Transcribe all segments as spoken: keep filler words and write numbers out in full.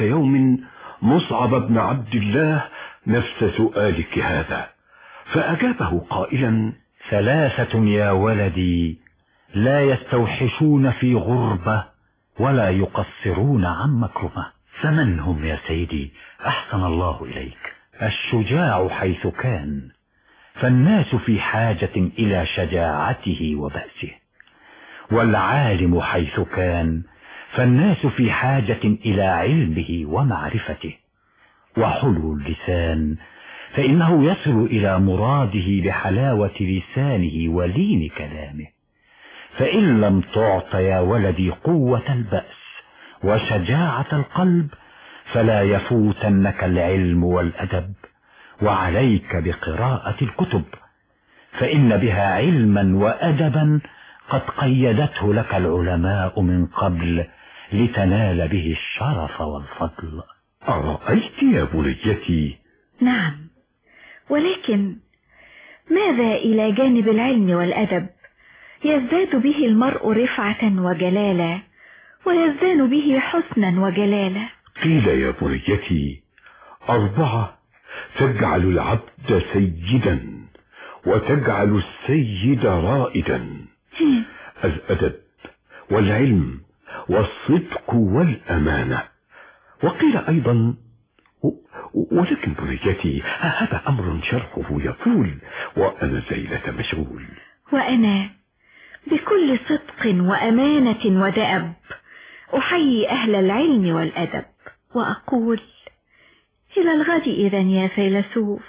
يوم مصعب بن عبد الله نفس سؤالك هذا، فأجابه قائلا: ثلاثة يا ولدي لا يستوحشون في غربة ولا يقصرون عن مكرمة. فمن هم يا سيدي؟ أحسن الله إليك. الشجاع حيث كان، فالناس في حاجة إلى شجاعته وبأسه، والعالم حيث كان، فالناس في حاجة إلى علمه ومعرفته، وحلو اللسان فإنه يصل إلى مراده بحلاوة لسانه ولين كلامه. فإن لم تعط يا ولدي قوة البأس وشجاعة القلب فلا يفوتنك العلم والأدب، وعليك بقراءة الكتب، فإن بها علما وأدبا قد قيدته لك العلماء من قبل لتنال به الشرف والفضل. أرأيت يا بنيتي؟ نعم، ولكن ماذا إلى جانب العلم والأدب يزداد به المرء رفعة وجلالة ويزدان به حسنا وجلالة؟ قيل يا بنيتي: أربعة تجعل العبد سيدا وتجعل السيد رائدا: الأدب والعلم والصدق والأمانة. وقيل أيضا، ولكن بنيتي هذا أمر شرحه يطول وأنا زيلة مشغول. وأنا بكل صدق وأمانة ودأب أحيي أهل العلم والأدب وأقول: إلى الغد إذن يا فيلسوف.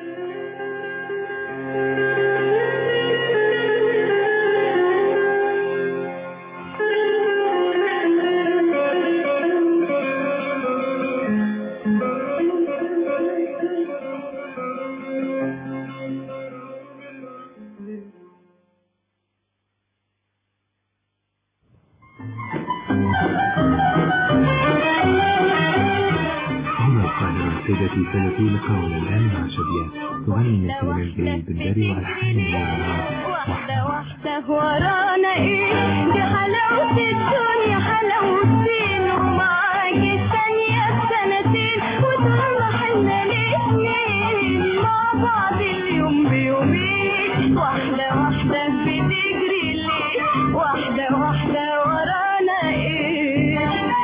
سيدتي سيدتي لقاء الآن مع شبيات تغني من كلمة الجليل بالداري والحان واحدة واحدة ورانا ايه دي حلاوة الدنيا حلاوتين ومعاكي الثانية بسنتين وطول احنا الاتنين مع بعض اليوم بيومين واحدة واحدة بتجري ليه واحدة واحدة ورانا ايه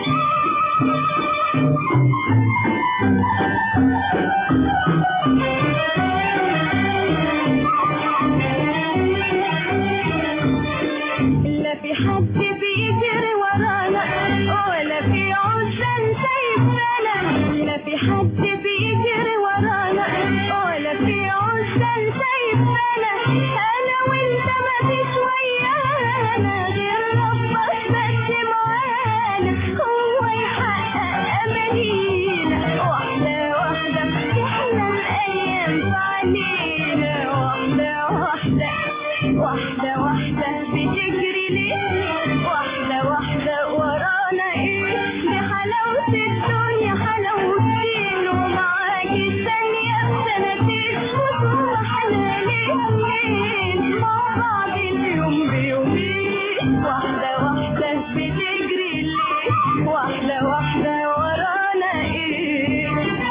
لا في حد بيجري ورانا ولا في عشان سايبنا لا في حد بيجري ورانا ولا في عشان سايبنا انا وانت ما فيش ويانا غير ربك بس معانا هو يحقق امانينا واحدة واحدة احنا الايام علينا واحدة واحدة واحدة واحدة بتجري ليه واحدة واحدة ورانا ايه دي حلاوة الدنيا حلاوتين ومعاكي الثانية بسنتين وطول احنا الاتنين مع بعض اليوم بيومين واحدة واحدة بتجري ليه واحدة واحدة ورانا ايه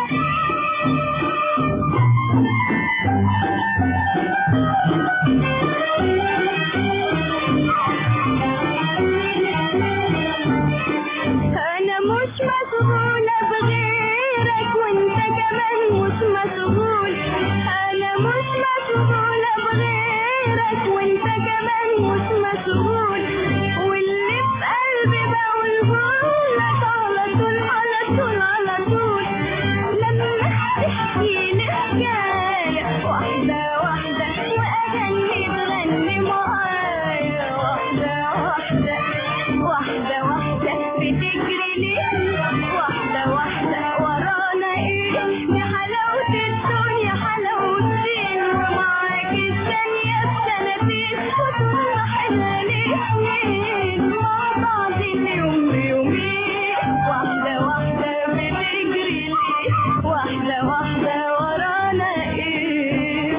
أنا مش مشغولة بغيرك وانت كمان مش مشغول أنا مش مشغولة بغيرك وانت كمان مش مشغول واللي في قلبي بقولهولك على طول على طول على طول لما تحكي لي حكاية واحدة واحدة وأغني تغني معايا واحدة واحدة واحدة واحدة بتجري ليه واحدة واحدة ورانا ايه دي حلاوة الدنيا حلاوتين ومعاكي الثانية بسنتين وطول احنا الاتنين مع بعض اليوم بيومين واحدة واحدة بتجري ليه واحدة واحدة ورانا ايه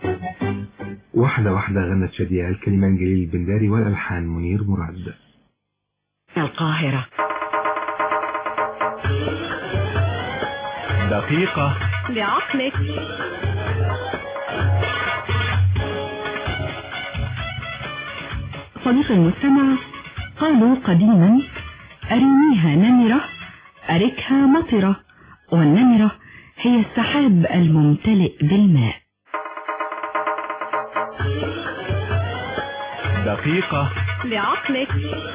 واحدة واحدة غنت شادية الكلمات جليل البنداري والألحان منير مراد. القاهرة. دقيقة لعقلك. صديق المستمع، قالوا قديما: أرينيها نمرة أركها مطرة، والنمرة هي السحاب الممتلئ بالماء. دقيقة لعقلك.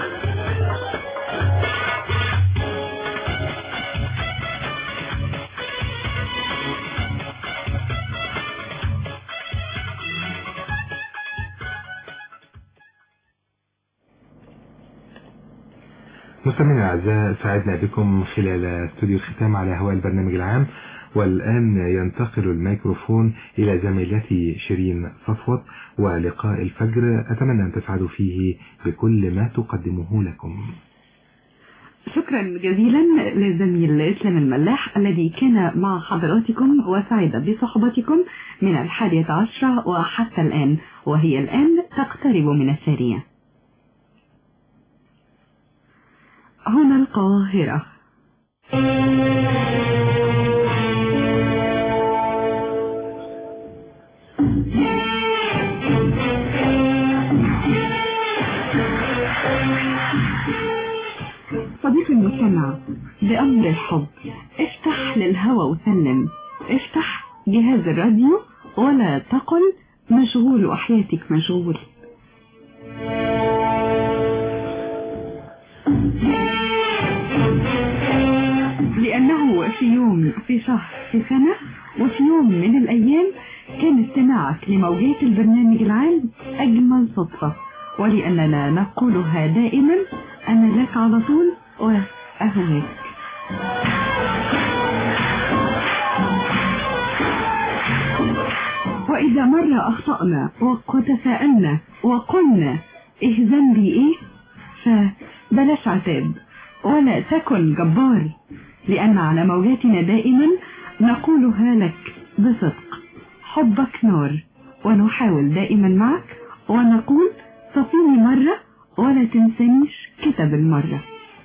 مستمعينا الأعزاء، سعدنا بكم خلال استوديو الختام على هواء البرنامج العام، والآن ينتقل الميكروفون إلى زميلتي شيرين صفوت ولقاء الفجر. أتمنى أن تسعدوا فيه بكل ما تقدمه لكم. شكرا جزيلا للزميل إسلام الملاح الذي كان مع حضراتكم وسعد بصحبتكم من الحادية عشرة وحتى الآن، وهي الآن تقترب من الثانية. هنا القاهرة. صديقي المستمع، بأمر الحب افتح للهوى وسلم، افتح جهاز الراديو ولا تقل مشغول وحياتك مشغول. لأنه في يوم في شهر في سنة وفي يوم من الأيام كان استماعك لموجات البرنامج العام أجمل صدفة، ولأننا نقولها دائما: أنا لك على طول وأهواك. وإذا مرة أخطأنا وتساءلنا وقلنا إيه ذنبي إيه، فبلاش عتاب ولا تكن جبار، لأن على موجاتنا دائما نقولها لك بصدق: حبك نار، ونحاول دائما معك ونقول: صفيني مرة ولا تنسانيش كتب المرة.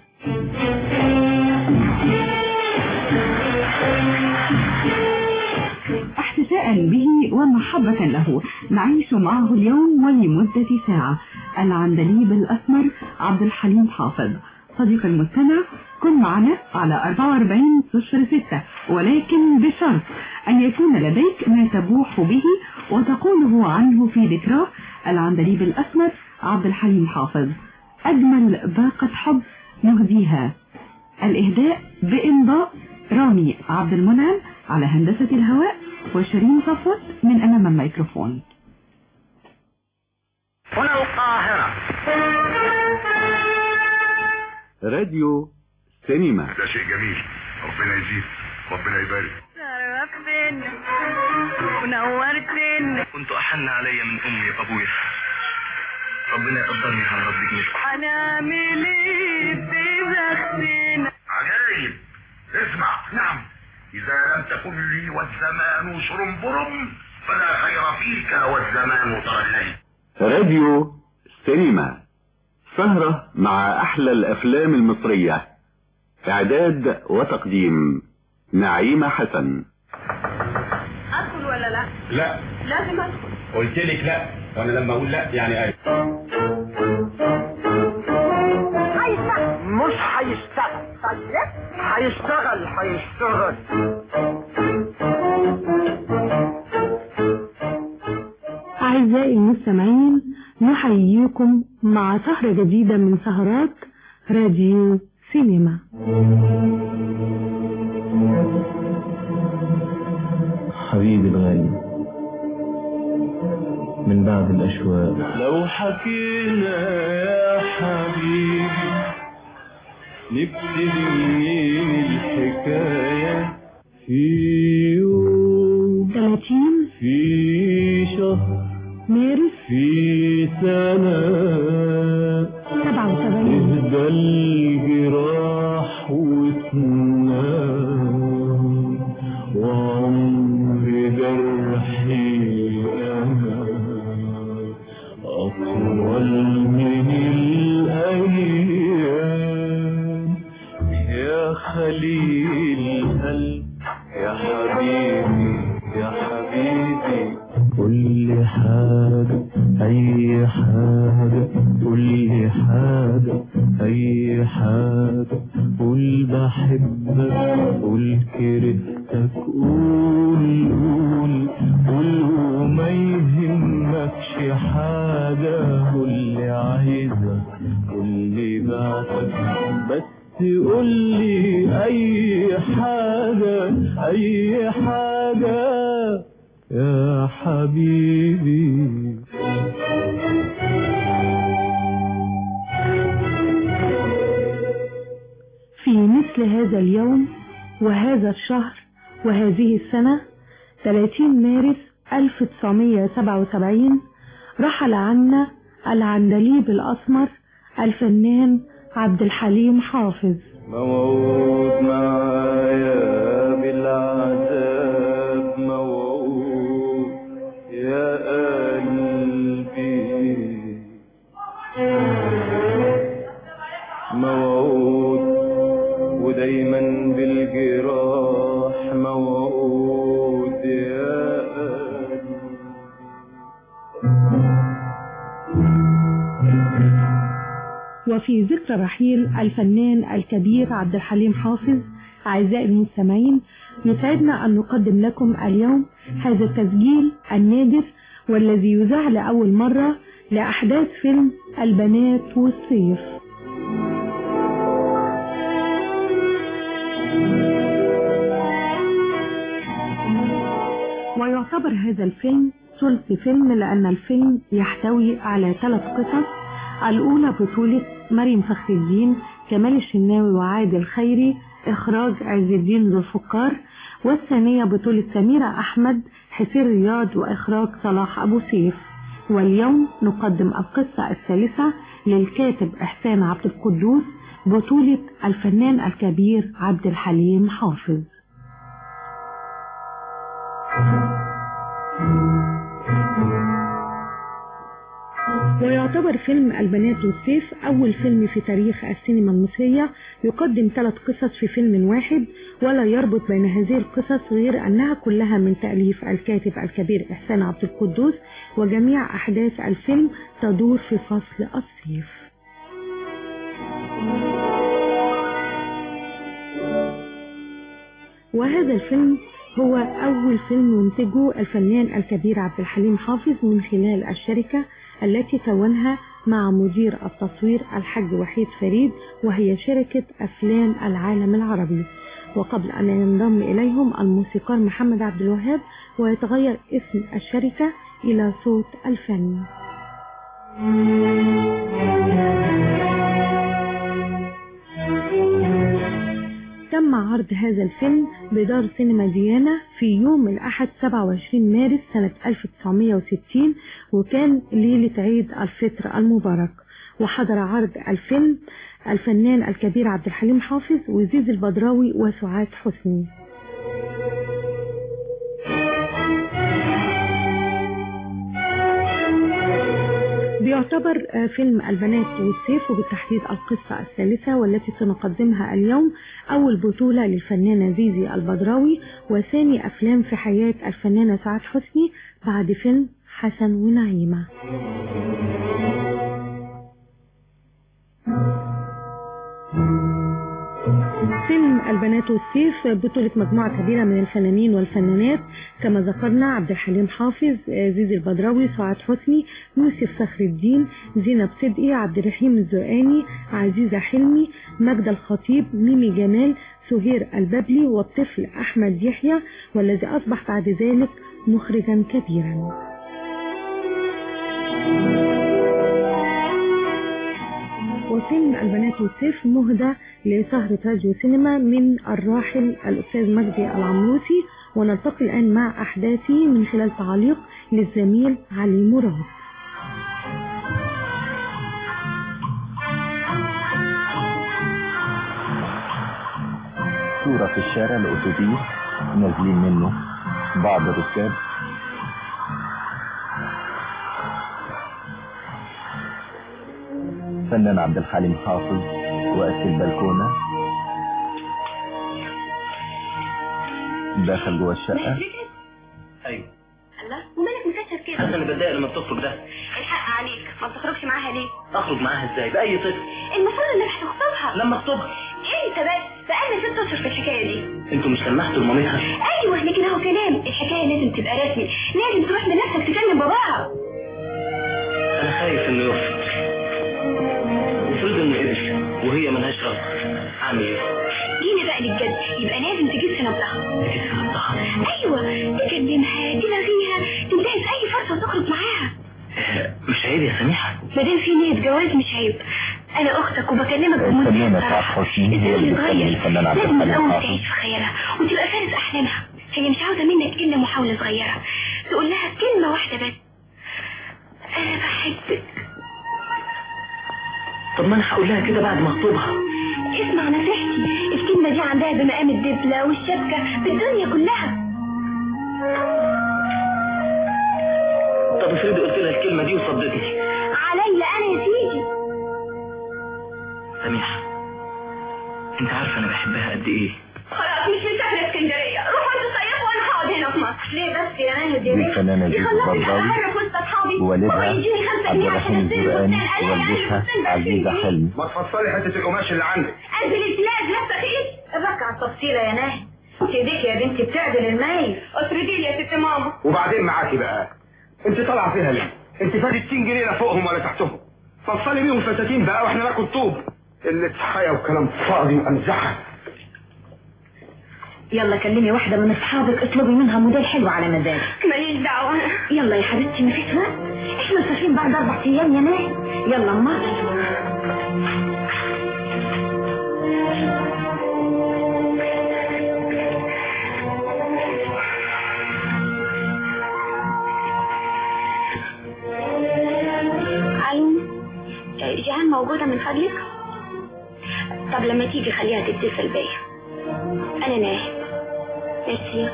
احتفاء به ومحبة له نعيش معه اليوم ولمدة ساعة العندليب الأسمر عبد الحليم حافظ. صديق المستمع، كن معنا على أربعة وأربعين صفر ستة، ولكن بشرط أن يكون لديك ما تبوح به وتقوله عنه في ذكراه العندليب الأسمر عبد الحليم حافظ. أجمل باقة حب نهديها. الإهداء بإمضاء رامي عبد المنعم على هندسة الهواء، وشيرين صفوت من أمام الميكروفون. هنا القاهرة. راديو سينما. ده شيء جميل، ربنا يزيد، ربنا يبارك. شرفتنا ونورتنا، كنت أحن علي من أمي وأبويا، ربنا يقدرني على رب جميلكم. هنعمل ايه في بختنا؟ عجايب. اسمع، نعم، إذا لم تكن لي والزمان شرنبرم فلا خير فيك والزمان ترلي. راديو سينما، سهرة مع أحلى الأفلام المصرية. إعداد وتقديم نعيمة حسن. أدخل ولا لا؟ لا. لازم أدخل. قلت لك لا، وأنا لما أقول لا يعني أي. هيشتغل. مش هيشتغل. طيب هيشتغل هيشتغل. أعزائي المستمعين، نحييكم مع سهرة جديدة من سهرات راديو سينما. حبيبي الغالي، من بعد الأشواق لو حكينا يا حبيبي نبتدي منين الحكاية؟ في يوم ثلاثين، في شهر مارس، في سنة سبعة وسبعين، اهدى الجراح وتنام، وعمر جرحي أنا أطول من الأيام. حاجة أي حاجة، قول بحبك قول كرهتك، قول قول قول وما يهمكش حاجة، قول لي عايزك قول لي بعتك، بس قول لي أي حاجة أي حاجة يا حبيبي. في مثل هذا اليوم وهذا الشهر وهذه السنة ثلاثين مارس ألف وتسعمائة وسبعة وسبعين رحل عنا العندليب الأسمر الفنان عبد الحليم حافظ. موعود معايا بالعذاب موعود يا قلبي، موعود ودايما بالجراح موعود يا قلبي. وفي ذكرى رحيل الفنان الكبير عبد الحليم حافظ أعزائي المستمعين، يسعدنا أن نقدم لكم اليوم هذا التسجيل النادر والذي يذاع لأول مرة لأحداث فيلم البنات والصيف. ويعتبر هذا الفيلم ثلث فيلم لأن الفيلم يحتوي على ثلاث قصص. الأولى بطولة مريم فخر الدين، كمال الشناوي وعادل خيري، إخراج عز الدين ذو الفقار. والثانية بطولة سميرة أحمد، حسين رياض، وإخراج صلاح أبو سيف. واليوم نقدم القصة الثالثة للكاتب إحسان عبد القدوس، بطولة الفنان الكبير عبد الحليم حافظ. ويعتبر فيلم البنات والسيف أول فيلم في تاريخ السينما المصرية يقدم ثلاث قصص في فيلم واحد، ولا يربط بين هذه القصص غير أنها كلها من تأليف الكاتب الكبير إحسان عبد القدوس، وجميع أحداث الفيلم تدور في فصل الصيف. وهذا الفيلم هو أول فيلم ينتجه الفنان الكبير عبد الحليم حافظ من خلال الشركة التي كونها مع مدير التصوير الحاج وحيد فريد، وهي شركة أفلام العالم العربي. وقبل أن ينضم إليهم الموسيقار محمد عبد الوهاب، ويتغير اسم الشركة إلى صوت الفن. تم عرض هذا الفيلم بدار سينما ديانا في يوم الأحد سبعة وعشرين مارس سنة ألف وتسعمائة وستين، وكان ليلة عيد الفطر المبارك. وحضر عرض الفيلم الفنان الكبير عبد الحليم حافظ وزيز البدراوي وسعاد حسني. بيعتبر فيلم البنات والسيف وبالتحديد القصة الثالثة والتي سنقدمها اليوم أول بطولة للفنانة زيزي البدراوي، وثاني أفلام في حياة الفنانة سعاد حسني بعد فيلم حسن ونعيمة. فيلم البنات والسيف بطولة مجموعة كبيرة من الفنانين والفنانات كما ذكرنا: عبد الحليم حافظ، زيزي البدراوي، سعاد حسني، يوسف فخر الدين، زينب صدقي، عبد الرحيم الزرقاني، عزيزة حلمي، ماجدة الخطيب، ميمي جمال، سهير البابلي، والطفل أحمد يحيى، والذي أصبح بعد ذلك مخرجا كبيرا. وفيلم البنات والسيف مهدى لسهرة راديو سينما من الراحل الأستاذ مجدي العمروسي، ونلتقي الآن مع أحداثه من خلال تعليق للزميل علي مراد. صورة في الشارع الأتوبيس نازلين منه بعض الركاب، فنان عبد الحليم حافظ واقف في البلكونة داخل جوه الشقة. ايوه الله، ومالك مكسر كده؟ حاسس اني بتضايق لما بتخرج ده. الحق عليك، ما بتخرجش معاها ليه؟ اخرج معاها ازاي؟ باي طفل؟ المفروض انك هتخطبها. لما اخطبها؟ ايه انت بس؟ بقالنا ست اشهر في الحكايه دي. انتوا مش سمحتوا لمامتها؟ ايوه لكن اهو كلام، الحكايه لازم تبقى رسمي، لازم تروح بنفسك تكلم باباها. انا خايف انه يرفض. المفروض انه قبل وهي ملهاش رغبه. اعمل ايه؟ جينا بقى للجد، يبقى لازم تجيب سنبلها. تجيب سنبلها؟ ايوه، تكلمها تلغيها، تنتهز اي فرصه وتخرج معاها. مش عيب يا سميحه؟ ما دام في نيه جواز مش عيب. انا اختك وبكلمك بمنتهى الصراحه. السن صغير، لازم الاول تعيش في خيالها وتبقى فارس احلامها. هي مش عاوزه منك الا محاوله صغيره، تقول لها كلمه واحده بس: انا بحبك. طب ما انا هقول لها كده بعد ما اخطبها. اسمع نصيحتي، الكلمه دي عندها بمقام الدبله والشبكه في الدنيا كلها. طب افرضي قلت لها الكلمه دي وصدتني؟ عليا انا يا سيدي. سميحه، انت عارفه انا بحبها قد ايه؟ خلاص مش مسافره اسكندريه، روحوا انتوا صيفوا وانا هقعد هنا في مصر. ليه بس يا ناهد يا بيه؟ الفنانة دي خلصني على في وسط اصحابي، والدها يديني خمسة عبد جنيه الرحيم عشان اشتري الزرقاني فستان. ووالدتها عزيزة حلمي. ما تفصلي حته القماش اللي عندك. انزل البلاد لابسه ايه؟ الركعه التفصيله يا ناهد. ايديك يا بنتي بتعدل المايل. اسردي لي يا ست ماما. وبعدين معاكي بقى، انت طالعه فيها ليه؟ انت فاتت ستين جنيه لا فوقهم ولا تحتهم. فصلي بيهم فساتين بقى واحنا ناكل طوب. اللي صحايا وكلام فاضي وامزحه. يلا كلمي واحده من اصحابك اطلبي منها موديل حلو على مزاجك. ماليش دعوه. يلا يا حبيبتي مفيش وقت، احنا مسافرين بعد اربع ايام يا ناهد. يلا امال. جيهان موجودة من فضلك؟ طب لما تيجي خليها تتصل بيا. أنا ناهد. ميرسي.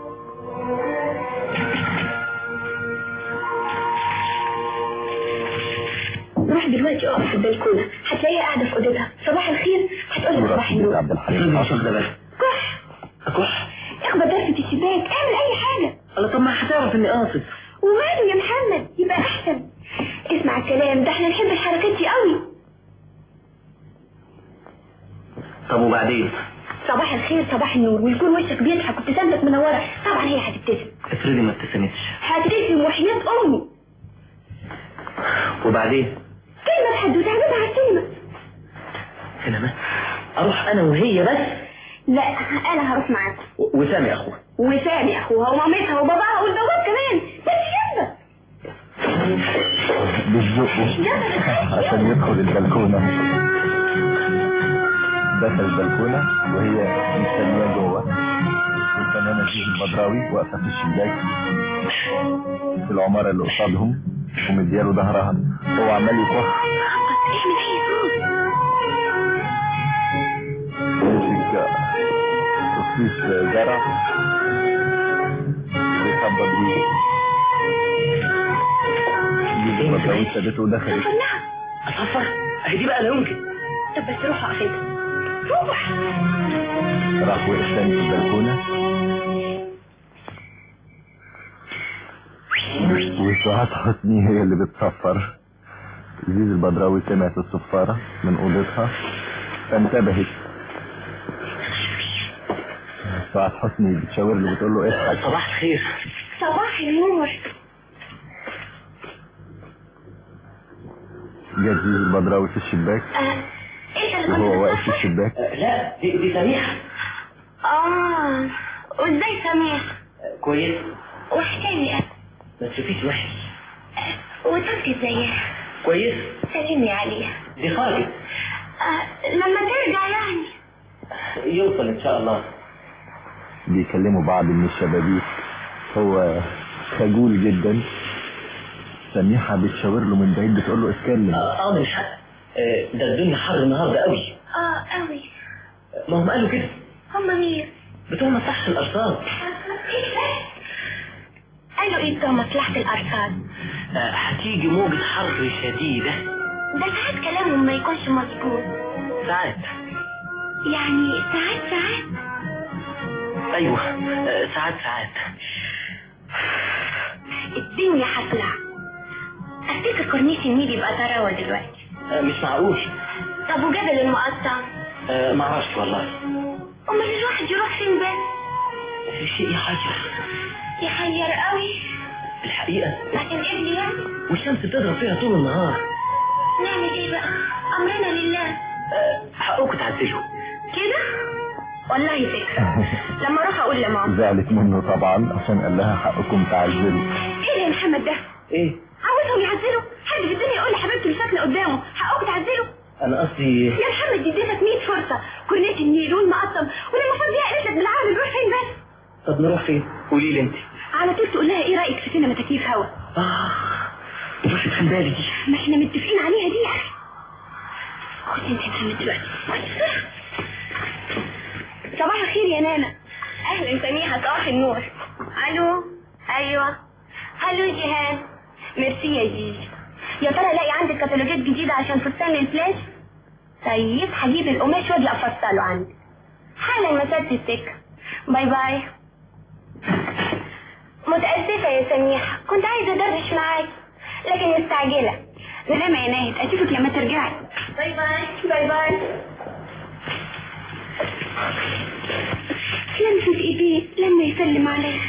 روح دلوقتي اقف في البلكونة، هتلاقيها قاعدة في أوضتها. صباح الخير، هتقولك صباح النور. عبد الحليم حافظ. كح اكح. اخبط درس الشباك، اعمل أي حاجة. الله، طب ما هتعرف إني قاصد. وماله يا محمد، يبقى أحسن. اسمع الكلام ده، احنا نحب الحركات دي قوي. طب وبعدين؟ صباح الخير صباح النور، ويكون وشك بيضحك وابتسامتك منوره. طبعا هي هتبتسم. افرضي ما ابتسمتش؟ هتبتسم وحياة امي. وبعدين؟ كلمه بحدوته هجيبها على السينما. سينما؟ اروح انا وهي بس؟ لا انا هروح معاكم. وسامي اخوها. وسامي اخوها ومامتها وباباها والبواب كمان. بس يلا بالزقه عشان يدخل البلكونة. دخل البلكونة وهي مستنية جوه، والفنانة زيزو البدراوي واقفة في الشباك في العمارة اللي قصادهم ومدياله ظهرها، هو عمال يكح. اعمل اي صوت. يمسك تصفيف زرع بيخبط بيه. زيزو البدراوي سابته ودخلت. اصفر؟ اهي دي بقى لا يمكن. طب بس روحوا اخدها. روح. راح وقف تاني في البلكونة وسعاد حسني هي اللي بتصفر. زيزو البدراوي سمعت الصفارة من اوضتها فانتبهت. سعاد حسني بتشاور له بتقول له اضحك. صباح الخير. صباح النور. جت زيزو البدراوي في الشباك وهو واقف في الشباك. لا دي دي سميحة. اه وازاي سميح؟ كويس. وحكاية انا ما تشوفيش وحش. وتركي ازيها؟ كويس. سلمني عليها. دي خارج. آه لما ترجع يعني. يوصل ان شاء الله. بيكلموا بعض من الشبابيك، هو خجول جدا. سميحة بتشاور له من بعيد بتقول له اتكلم. اه من حق. ده الدنيا حر النهارده قوي. اه قوي. ما هم قالوا كده. هم مين؟ بتوع مصلحة الأرصاد. قالوا ايه بتوع مصلحة الأرصاد؟ آه هتيجي موجة حر شديدة. ده ساعات كلامهم ما يكونش مظبوط. ساعات يعني ساعات ساعات ايوه آه ساعات ساعات. الدنيا هتولع. افتكر كورنيش النيل يبقى ثروة دلوقتي. آه مش معقول. طب وجبل المقطم؟ آه معرفش والله. امال الواحد يروح فين بس؟ في شيء يحير. يحير قوي الحقيقة. عشان ابني يعني؟ والشمس بتضرب فيها طول النهار. نعمل ايه بقى؟ امرنا لله. أه حقكم تعزلوا كده؟ والله فكرة. لما اروح اقول لماما. زعلت منه طبعا عشان قال لها حقكم تعزلوا. ايه يا محمد ده؟ ايه؟ عاوزهم يعزلوا؟ حد في الدنيا يقول لحبيبتي اللي ساكنه قدامه حقكم تعزلوا؟ انا قصدي يا محمد اديتك مية فرصة، كورنيش النيل والمقطم، ولما فاض بيها قالت لك بالعربي نروح فين بس؟ طب نروح فين؟ قولي لي انت. على طول تقول لها ايه رايك في سينما تكييف هوا؟ اه راحت عن بالي دي. ما احنا متفقين عليها دي يا اخي. خد انت يا محمد دلوقتي. صباح الخير يا نانا. اهلا سميحه، صباح النور. الو. ايوه. الو جيهان. ميرسي يا جيجي. يا ترى الاقي عندك كتالوجات جديده عشان فستان الفلاش؟ طيب هجيب القماش واجي افصله عندي حالا مسافه السكه. باي باي. متاسفه يا سميحه، كنت عايزه ادردش معاكي لكن مستعجله. سلامة يا ناهد، اشوفك لما ترجعي. باي باي. باي باي. لمسة ايديه لما يسلم عليها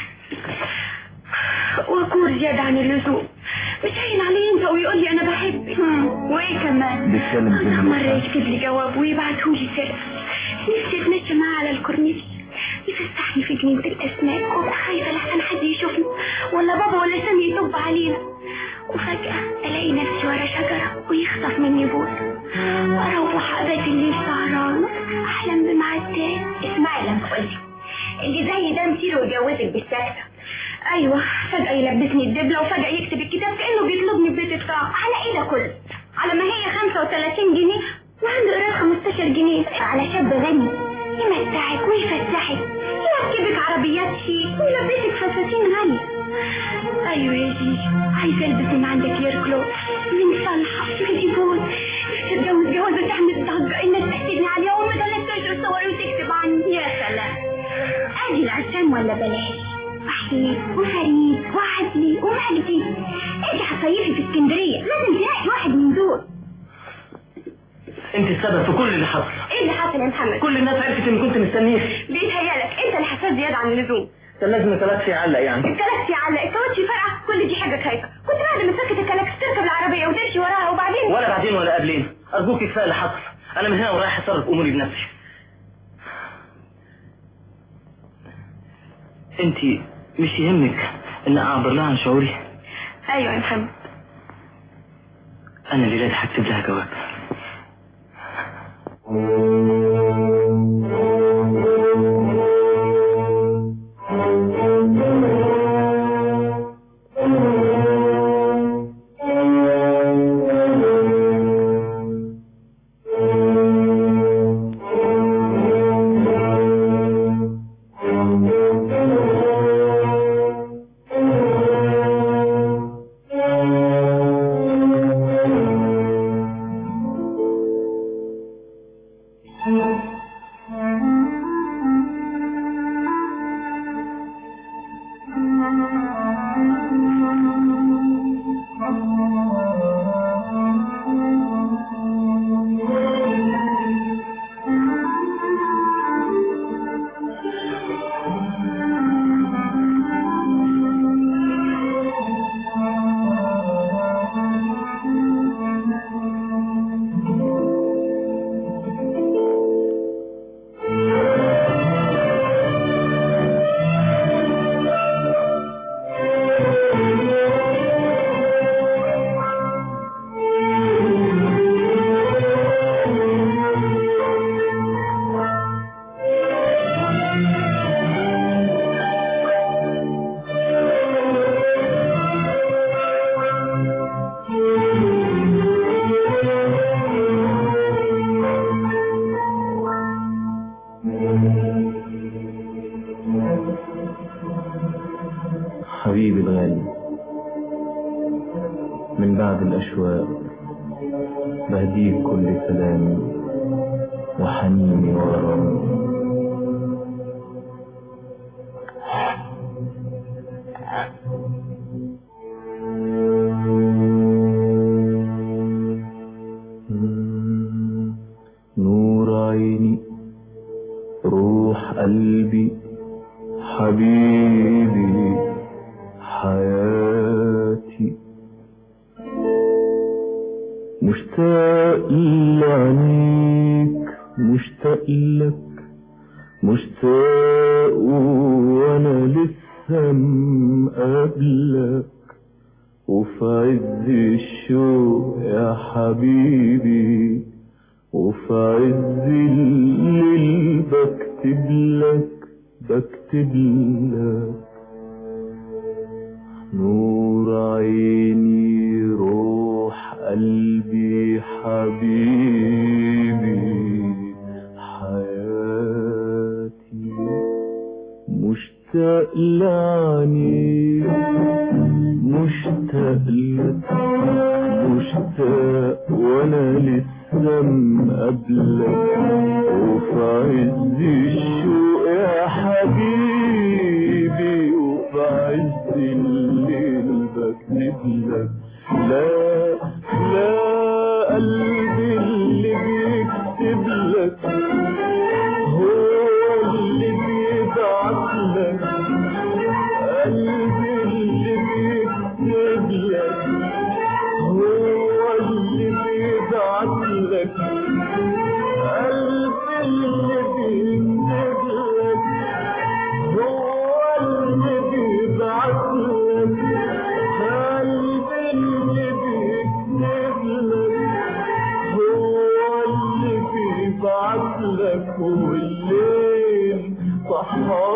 وكور زيادة عن اللزوم. مش هين عليه ينسى ويقول لي انا بحبك. وايه كمان؟ بيتكلم مرة يكتب لي جواب ويبعتهولي سر. نفسي اتمشى معاه على الكورنيش يفسحني في جنينة الاسماك، وابقى خايفة لحسن حد يشوفني ولا بابا ولا سامي يطب علينا، وفجأة الاقي نفسي ورا شجرة ويخطف مني بوس، واروح ابات الليل سهران احلم بمعدات. اسمعي لما اقولك اللي زي ده مثير ويجوزك بالسكتة. ايوه فجأة يلبسني الدبلة وفجأة يكتب الكتاب كأنه بيطلبني ببيت الطاعة. على ايه ده كله؟ على ما هي خمسة وثلاثين جنيه وعنده قرار خمستاشر جنيه على شاب غني يمتعك ويفسحك يركبك عربيات شيك ويلبسك فساتين غالية. ايوه يا جيجي، عايزة البس من عندك يركلو من صالحة في جيبون. نفسي اتجوز جوازة تعمل ضجة الناس تحسدني عليها ومثلا تنشر صوري وتكتب عني. يا سلام، ادي العشان ولا بلاش؟ وحيد وفريد وعدلي ومجدي. انت هتصيفي في اسكندرية لازم تلاقي واحد من دول. انت السبب في كل اللي حصل. ايه اللي حصل يا محمد؟ كل الناس عرفت اني كنت مستنيك. بيتهيألك انت اللي حساس زيادة عن اللزوم. كان لازم الكلاكسي يعلق يعني. الكلاكسي يعلق، الكاوتشي فرقع، كل دي حاجة خايفة. كنت بعد ما سكت الكلاكسي تركب العربية وتمشي وراها وبعدين ولا بعدين ولا قبلين. ارجوك كفاية اللي حصل. انا من هنا ورايح اتصرف اموري بنفسي. انت مش يهمك ان اعبر لها عن شعوري؟ ايوه يا محمد. انا الليلة هكتب لها جواب. حبيبي الغالي، من بعد الأشواق بهديك كل سلامي وحنيني وغرامي. روح قلبي حبيبي حياتي، مشتاق لعينيك مشتاق لك مشتاق وانا لسه مقابلك، وفي عز الشوق يا حبيبي وفي عز الليل بكتب لك بكتب لك. نور عيني روح قلبي حبيبي حياتي، مشتاق لعينيك مشتاق لك مشتاق وانا لسه مقابلك، وفي عز الشوق يا حبيبي وفي عز الليل بكتب لك. لا لا قلبي اللي بيكتب لك هو اللي بيبعت لك، قلبي اللي بيكتب لك هو اللي بيبعت لك، قلبي اللي بيكتب لك هو اللي بيبعت لك، قلبي اللي بيكتب لك هو اللي بيبعت لك. والليل صحى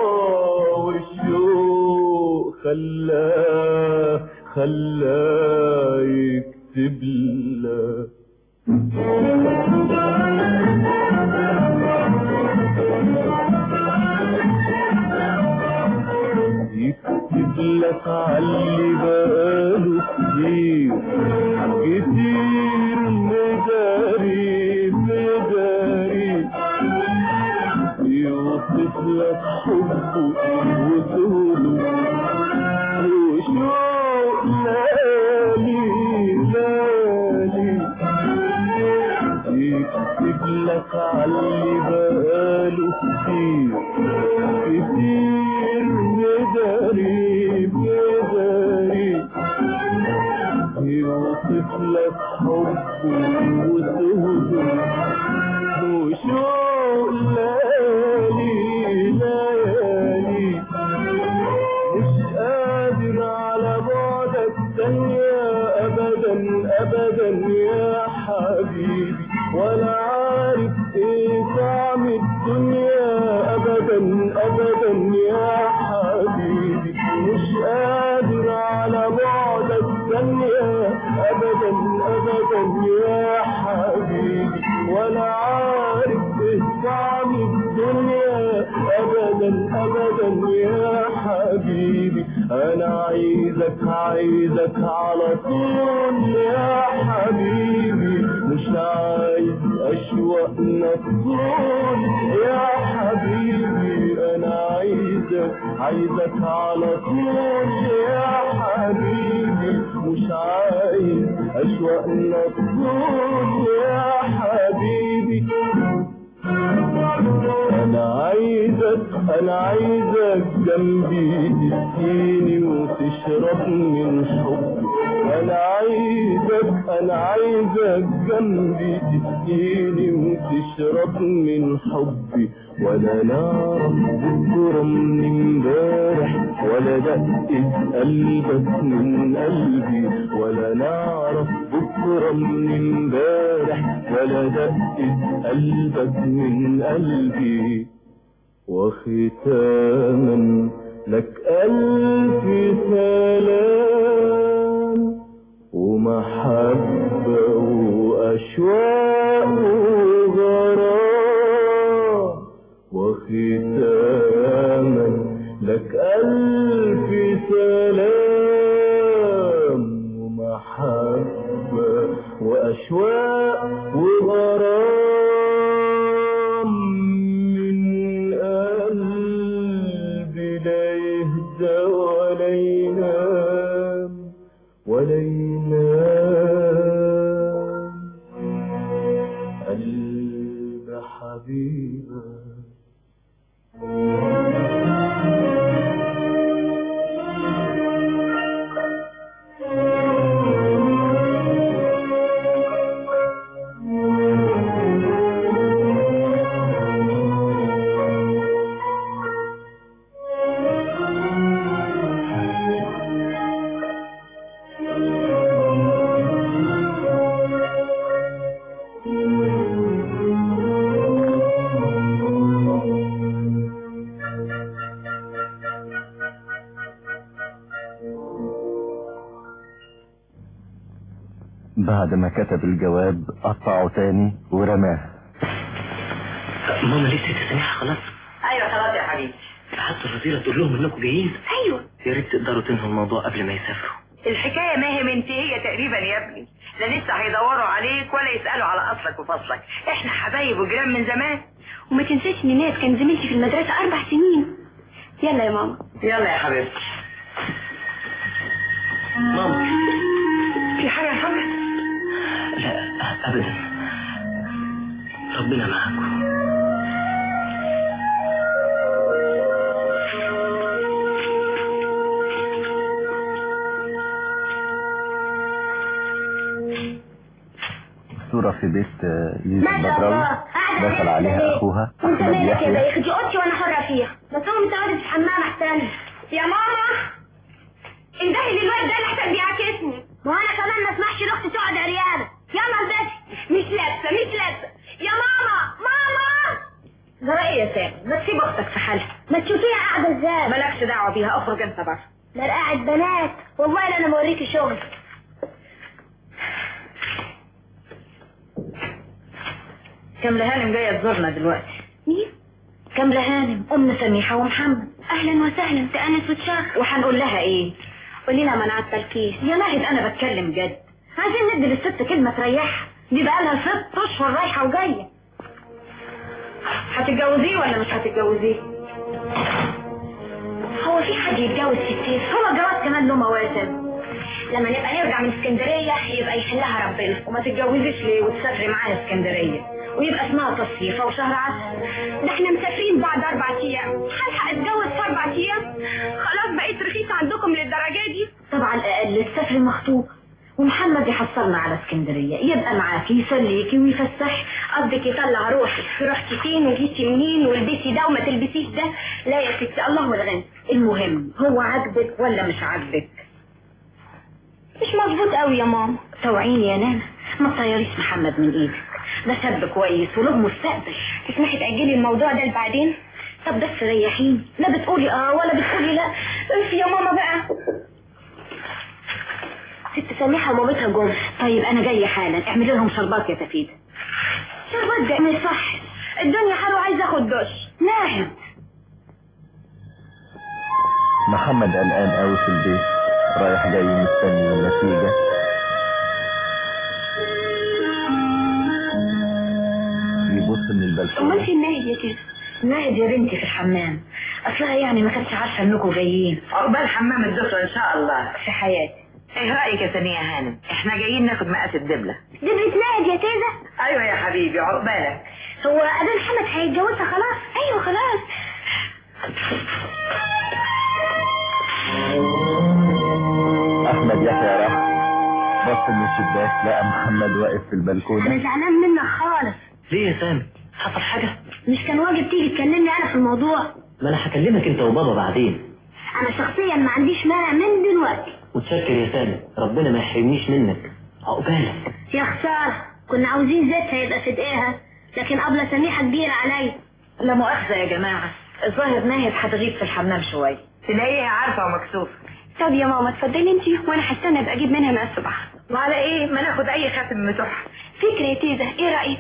والشوق خلاه خلاه يكتب لك. يكتب لك عاللي بقاله كتير كتير مداري مداري، يوصف لك حبه وسهوله وشوق ليالي ليالي، يكتب لك عاللي بقاله كتير كتير مداري مداري، يوصف لك حبه وسهوله وشوق ليالي ليالي، مش قادر على بعدك ثانية أبدا أبدا يا حبيبي، ولا عارف ايه طعم الدنيا أبدا أبدا يا حبيبي، مش قادر على بعدك ثانية أبدا أبدا يا حبيبي، ولا عارف ايه طعم الدنيا أبدا أبدا يا حبيبي. أنا عايزك عايزك على طول يا حبيبي، مش عايز أشواقنا طول يا حبيبي، أنا عايزك عايزك على طول يا حبيبي، مش عايز أشواقنا طول يا حبيبي. أنا عايزك أنا عايزك جنبي تسقيني وتشرب من حبي، أنا عايزك أنا عايزك جنبي تسقيني وتشرب من حبي، ولا نعرف بكرة من امبارح ولا دقة قلبك من قلبي، ولا نعرف بكرة من امبارح ولا دقة قلبك من قلبي. وختاما لك ألف سلام ومحبة وأشواق وغرام، وختاما لك ألف سلام ومحبة وأشواق وغرام، من قلبي لا يهدى ولا ينام ولا ينام، قلب حبيبك بعد ما كتب الجواب قطعه تاني ورماه. ماما لسه تسمعها خلاص؟ ايوه خلاص يا حبيبي. حتى الوزيرة تقول لهم انكم جايين. ايوه يا ريت تقدروا تنهوا الموضوع قبل ما يسافروا. الحكايه ما هي منتهيه تقريبا يا ابني، لا لسه هيدوروا عليك ولا يسالوا على اصلك وفصلك، احنا حبايب وجيران من زمان. وما تنساش ان ناس كان زميلتي في المدرسه اربع سنين. يلا يا ماما. يلا يا حبيبتي. ماما في حاجه يا محمد؟ لا ابدا، ربنا معاكم. صورة في بيت ليزا البدراوي دخل عليها اخوها وانت احمد مالك كده يحيى. يا اخي؟ دي اوضتي وانا حره فيها، بس هو متعود في الحمام احسن. يا ماما انتهي للواد ده اللي احسن بيعاكسني. وانا كمان ما اسمحش لاختي تقعد عريانه. يلا البسي. مش لابسه مش لابسه يا ماما. ماما جرى ايه يا سامي؟ ما تسيب اختك في حالها. ما تشوفيها قاعده ازاي. مالكش دعوه بيها، اخرج انت بره. مرقعه بنات والله لا انا بوريكي شغل. كاملة هانم جايه تزورنا دلوقتي. مين؟ كاملة هانم ام سميحه ومحمد. اهلا وسهلا تأنس وتشرف. وهنقول لها ايه؟ قولي لها منع التلكيس. يا ناهد انا بتكلم جد، عايزين ندي للست كلمه تريحها، دي بقالها ست اشهر رايحه وجايه. هتتجوزيه ولا مش هتتجوزيه؟ هو في حد يتجوز في السيف؟ هو الجواز كمان له مواسم. لما نبقى نرجع من اسكندريه يبقى يحلها ربنا. وما تتجوزيش ليه وتسافري معايا اسكندريه ويبقى اسمها تصيفه وشهر عسل. ده احنا مسافرين بعد اربع ايام، هلحق اتجوز في اربع ايام؟ خلاص بقيت رخيصه عندكم للدرجه دي؟ طبعا الاقل تسافري مخطوب ومحمد يحصلنا على اسكندريه، يبقى معاكي يسليكي ويفسحي. قصدك يطلع روحي، رحتي فين وجيتي منين والبسي ده وما تلبسيش ده؟ لا يا ستي الله الغني. المهم هو عاجبك ولا مش عاجبك؟ مش مظبوط قوي يا ماما. توعيني يا نانا، ما تطيريش محمد من ايدك، ده شاب كويس وله مستقبل. تسمحي تأجلي الموضوع ده لبعدين؟ طب بس ريحيني، لا بتقولي اه ولا بتقولي لا. اف يا ماما بقى. ست سميحه ومامتها جم. طيب انا جايه حالا، اعملي لهم شربات يا تفيده. شربات ده مش صح، الدنيا حلوه عايزه اخد دش. ناهد. محمد قلقان قوي في البيت، رايح جاي مستني النتيجة. يبص من البلكونة. امال فين ناهد يا كده؟ ناهد يا بنتي في الحمام، اصلها يعني ما كانتش عارفه انكم جايين. عقبال حمام الدكتور ان شاء الله في حياتي. ايه رايك يا سمية هانم؟ احنا جايين ناخد مقاس الدبله. دبلة ناهد يا تيزة؟ ايوه يا حبيبي عقبالك. هو ابن محمد هيتجوزها خلاص؟ ايوه خلاص. احمد يحيى راح بص من الشباك لقى محمد واقف في البلكونه. انا زعلان منك خالص. ليه يا سامي؟ حصل حاجه؟ مش كان واجب تيجي تكلمني انا في الموضوع؟ ما انا هكلمك انت وبابا بعدين. انا شخصيا ما عنديش مانع من دلوقتي. متشكر يا سامي، ربنا ما يحرمنيش منك. عقبالك. يا خساره، كنا عاوزين زيتها يبقى في دقيقها، لكن قبل سميحه كبيره عليا. لا مؤاخذه يا جماعه، الظاهر ناهد هتغيب في الحمام شويه، تلاقيها عارفه ومكسوفه. طب يا ماما اتفضلي انتي وانا هستنى ابقى اجيب منها مقاس صباعها. وعلى ايه؟ ما ناخد اي خاتم متوحه. فكره يا تيزه، ايه رايك؟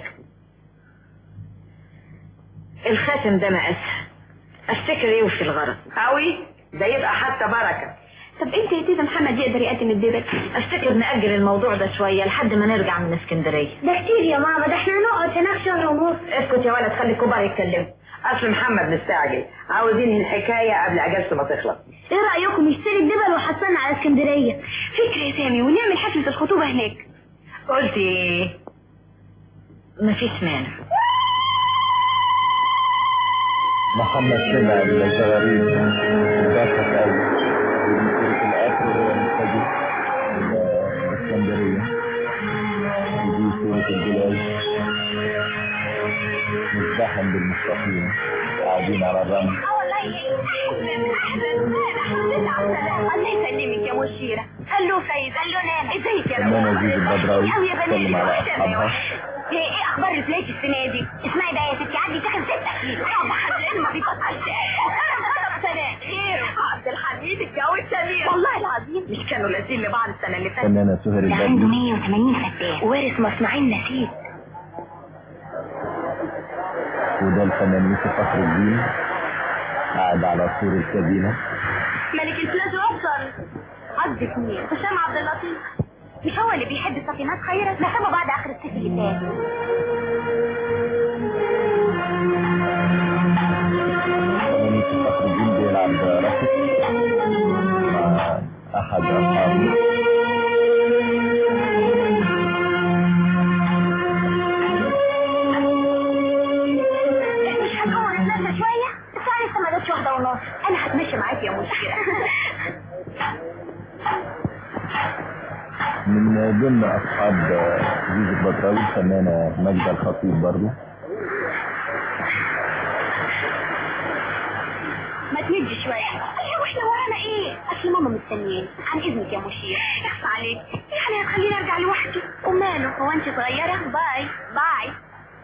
الخاتم ده مقاسها، افتكر يوفي الغرض قوي، ده يبقى حتى بركه. طب انت يا تيزه محمد يقدر يقدم الدبل؟ افتكر نأجل الموضوع ده شويه لحد ما نرجع من اسكندريه. ده كتير يا ماما، ده احنا هنقعد هناك شهر ونص. اسكت يا ولد، خلي الكبار يتكلموا. اصل محمد مستعجل، عاوزين الحكايه قبل اجازته ما تخلص. ايه رايكم نشتري الدبل وحصلنا على اسكندريه؟ فكره يا سامي، ونعمل حفله الخطوبه هناك. قلت ايه؟ مفيش مانع. محمد سمع الزغاريد ضاقت قوي ومسيرة القطر وهو متجه إلى الإسكندرية ودي صورة البلاد مزدحم بالمستقيم قاعدين على الرمل. الله يسلمك يا مشيرة. هلو فايز. هلو نانا. ازيك يا رب؟ فنانة زيزي البدراوي تسلم على أصحابها. هي ايه اخبار رفلات السنة دي؟ اسمعي بقى يا ستي، عندي تاخد ستة كيلو. يا محمد ما بيبطلش. خير عبد الحميد اتجوز سمير. والله العظيم مش كانوا لازين لبعض السنة اللي فاتت. فنانة سهر عنده البدري مية وثمانين فتاة ووارث مصنعين نسيج. وده الفنان يوسف فخر الدين قاعد على سور الكابينة. ملك البلاد وصل. قصدك مين؟ حسام عبد اللطيف. مش هو اللي بيحب صفينات خيرت؟ نسموا بعد اخر الصيف اللي فات. الفنان يوسف فخر الدين بيلعب راكت مع أحد أصحابه. واحدة ونص. انا هتمشي معاك يا مشيرة. من ضمن اصحاب زيزي البدراوي الفنانة ماجدة الخطيب برضو. ما تمدي شوية. ايوه واحنا ورانا ايه؟ اصل ماما مستنياني. عن اذنك يا مشيرة. اخفى عليك. يعني هتخليني ارجع لوحدي؟ وماله؟ هو انت صغيرة؟ باي باي.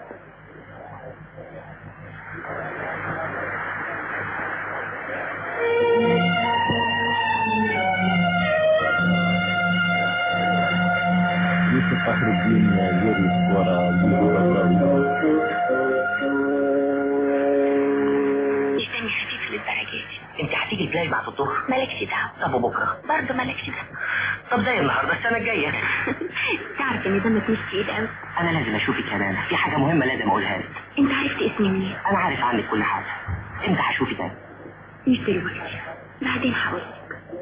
يوسف فخر الدين جري ورا زيزي البدراوي. استني خفيف للدرجات. انت هتيجي البلاج بعد الظهر؟ مالكش دعوة. طب وبكره؟ برضه مالكش دعوة. طب زي النهارده السنة الجاية. تعرف ان دمك مش تقيل قوي. انا لازم اشوفك يا نانا، في حاجة مهمة لازم اقولها لك. انت عرفت اسمي منين؟ انا عارف عنك كل حاجة. امتى هشوفك تاني؟ مش دلوقتي، بعدين هقولك.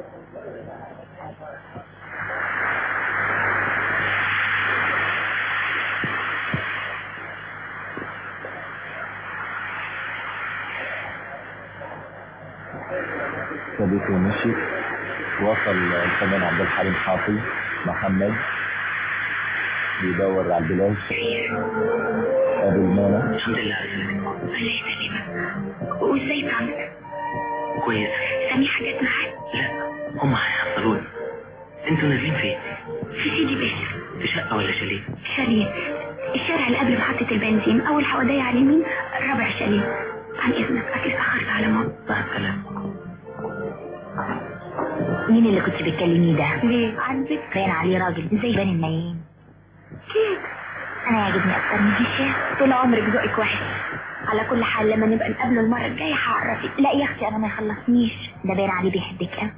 صديقي مشي. وصل الفنان عبد الحليم حافظ محمد بيدور على البلاج. ابو المانع. الحمد لله على سلامتك. الله يسلمك. وازاي طعمك؟ كويس. سميحة جت معاك؟ لا هم هيحصلوني. انتوا نازلين فين؟ في سيدي باشا. في شقة ولا شاليه؟ شاليه. الشارع اللي قبل محطة البنزين، اول حوادية على اليمين، رابع شاليه. عن اذنك اكيد اتأخرت على ماما. مع السلامة. مين اللي كنت بتكلميه ده؟ ليه؟ عندك؟ باين عليه راجل زي بني النايين. كيف؟ انا يعجبني اكتر من هشام. طول عمرك ذوقك وحش. على كل حال لما نبقى نقابله المرة الجاية هعرفك. لا يا اختي انا ما يخلصنيش، ده باين عليه بيحبك قوي.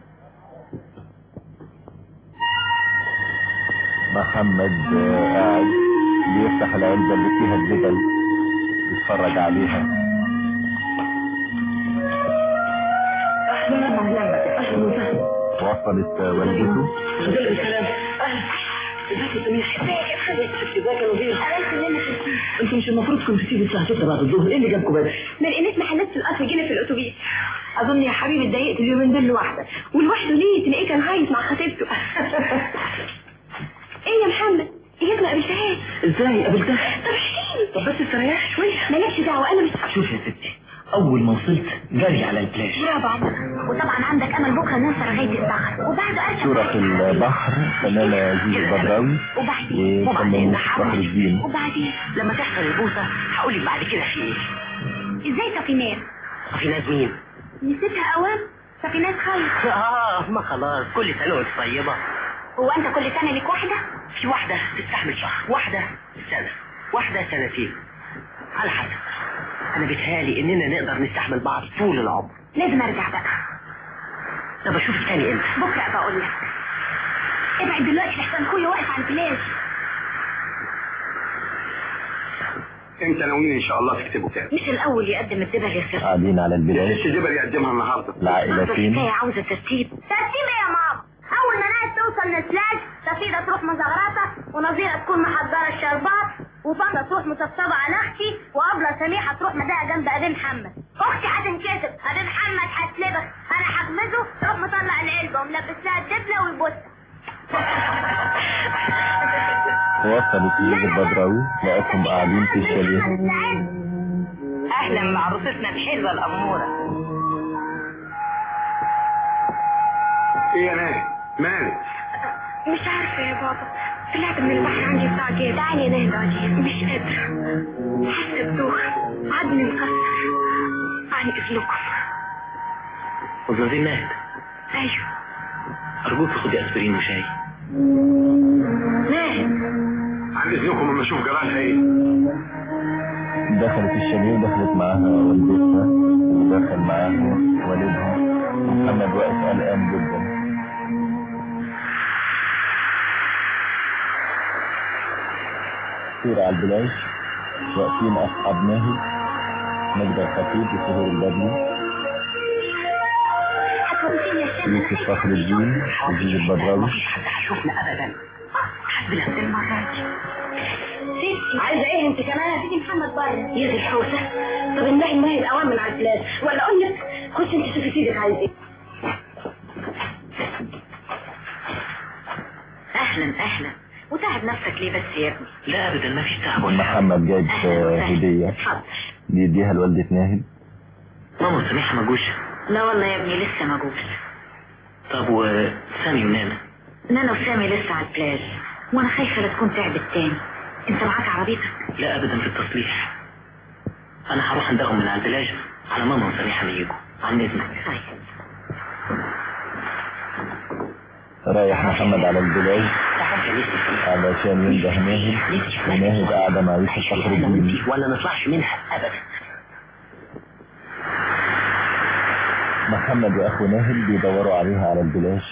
محمد قاعد بيفتح العلبة اللي فيها الدبل يتفرج عليها. اهلا اهلا اهلا وسهلا. وصلت والدته. الحمد السلام. اهلا. ازيك يا سميح؟ ازيك يا حبيبي؟ ازيك يا نظير؟ الله يسلمك يا سيدي. انتوا مش المفروض كنتوا تيجوا الساعة ستة بعد الظهر، ايه اللي جابكم بدري؟ ما لقيناش محلات في القطر، جينا في الاتوبيس. اظن يا حبيبي اتضايقت اليومين دول لوحدك. ولوحده ليه؟ تلاقيه كان هايص مع خطيبته. ايه يا محمد؟ ايه ما قابلتهاش؟ ازاي قابلتها؟ طب احكيلي. طب بس استريح شوية. مالكش دعوة، انا مش. شوف يا ستي، اول ما وصلت جري على البلاج. برافو عليك. وطبعا عندك امل بكره نوصل لغايه البحر، وبعد ارجع صورة في البحر فنانة زيزي البدراوي وبعدين وفنان يوسف فخر الدين. وبعدين لما تحصل البوسة هقولك بعد كده في ايه. ازاي سفينات؟ سفينات مين؟ نسيتها اوام. سفينات خير. اه ما خلاص، كل سنة وانت طيبة. هو انت كل سنه ليك واحده؟ في واحدة تستحمل شهر، واحدة سنة، واحدة سنتين، على حسب. انا بيتهيألي اننا نقدر نستحمل بعض طول العمر. لازم ارجع بقى. طب اشوفك تاني امتى؟ بكره ابقى اقول لك. ابعد دلوقتي لحسن كله واقف على البلاج. امتى ناويين ان شاء الله تكتبوا كام؟ مش الاول يقدم الدبل يا سيدي. قاعدين على البلاج. لسه الدبل يقدمها النهارده. العائلتين. هي عاوزه ترتيب. ترتيب ايه يا ماما؟ اول ما ناس توصل نسلاج، سفيدة تروح مزغرطة، ونظيرة تكون محضرة الشربات، وفضل تروح مطبطبه على اختي، وابله سميحه تروح مداها جنب ابي محمد. اختي هتنكسب، ابي محمد هتلبخ، انا هغمزه يروح مطلع العلبه وملبس لها الدبله ويبوسها. وصلت ليد البدراوي لقيتهم قاعدين في الشاليه. اهلا بعروستنا الحلوه الاموره. ايه يا ناهد مالك؟ مش عارفه يا بابا، طلعت من البحر عندي بتاع جيب. تعالي يا ناهد اقعدي. مش قادره، حاسه بدوخه، عظمي مكسر. عن اذنكم. استاذ ناهد. ايوه. ارجوك خدي اسبرين وشاي. ناهد. عن اذنكم اما اشوف جرالها ايه. دخلت الشاليه ودخلت معاها والدتها ودخل معاها والدها. محمد واقف قلقان جدا. صورة على البلاج واقفين اصحاب ناهد، مجدة الخطيب وسهير البدري، يوسف فخر الدين وزيد البدراوي. هتشوفنا ابدا. حسبنا في المره دي. ستي عايزه ايه انت كمان؟ هتيجي محمد بره. يا دي الحوسه. طب الناهي ناهي اوام من على البلاد، ولا اقول لك خش انت شوفي سيدك عايز ايه. اهلا اهلا. وتعب نفسك ليه بس يا ابني؟ لا ابدا ما فيش تعب. محمد جايب هديه بيديها لوالدة ناهد. ماما سميحه ما جوش؟ لا والله يا ابني لسه ما جوش. طب وسامي ونانا؟ نانا وسامي لسه على البلاج، وانا خايفه لا تكون تعبت تاني. انت معاك عربيتك؟ لا ابدا في التصليح. انا هروح عندهم من على البلاج على ماما وسميحه ما يجوا. عن اذنك. طيب. رايح محمد على البلاج علشان ينده ناهد، وناهد قاعده مع يوسف فخر الدين. ولا نطلعش منها ابدا. محمد واخو ناهد بيدوروا عليها على البلاج.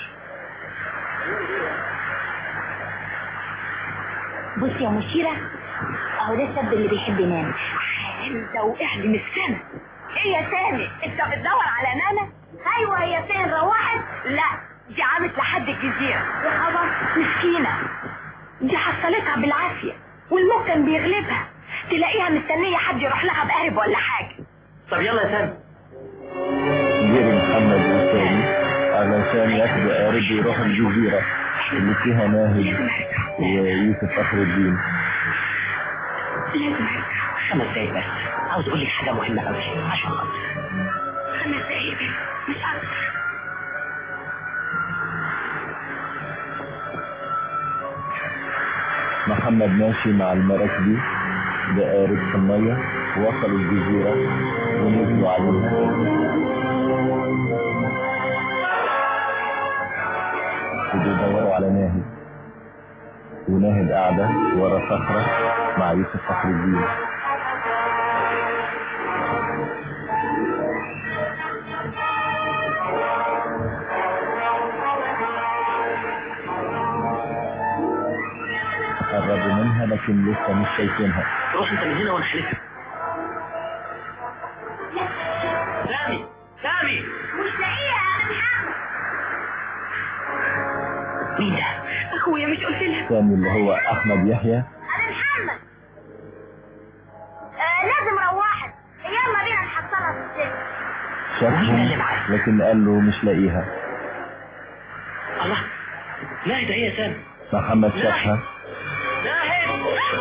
بصي يا مشيرة، اهو ده الشاب اللي بيحب ينام. انت وقع لي من السنه. ايه يا سامي، انت بتدور على نانا؟ ايوه، هي فين؟ روحت؟ لا، دي عامت لحد الجزيره. يا خبر، مسكينه، دي حصلتها بالعافيه والموج كان بيغلبها. تلاقيها مستنيه حد يروح لها بقارب ولا حاجه. طب يلا يا سامي. جري محمد وسامي علشان ياخدوا قارب ويروحوا الجزيره اللي فيها ناهد ويوسف فخر الدين. لازم ارجع. خمس دقايق بس، عاوز اقول لك حاجه مهمه قوي عشان خاطر. خمس دقايق بس مش اكتر. محمد ماشي مع المراكبي بقارب في الميه، وصلوا الجزيره ونزلوا عليها. وبيدوروا على ناهد، وناهد قاعدة ورا صخرة مع يوسف فخر الدين. قربوا منها لكن لسه مش شايفينها. روح انت من هنا وانا حلفت. سامي سامي مش لاقيها يا محمد. مين ده؟ اخويا مش قلت لك؟ سامي اللي هو احمد يحيى. انا محمد. آه لازم روحت، يلا بينا نحصلها في السجن. شافهم لكن قال له مش لاقيها. الله، ناهد هي يا سامي. محمد شافها. ناهد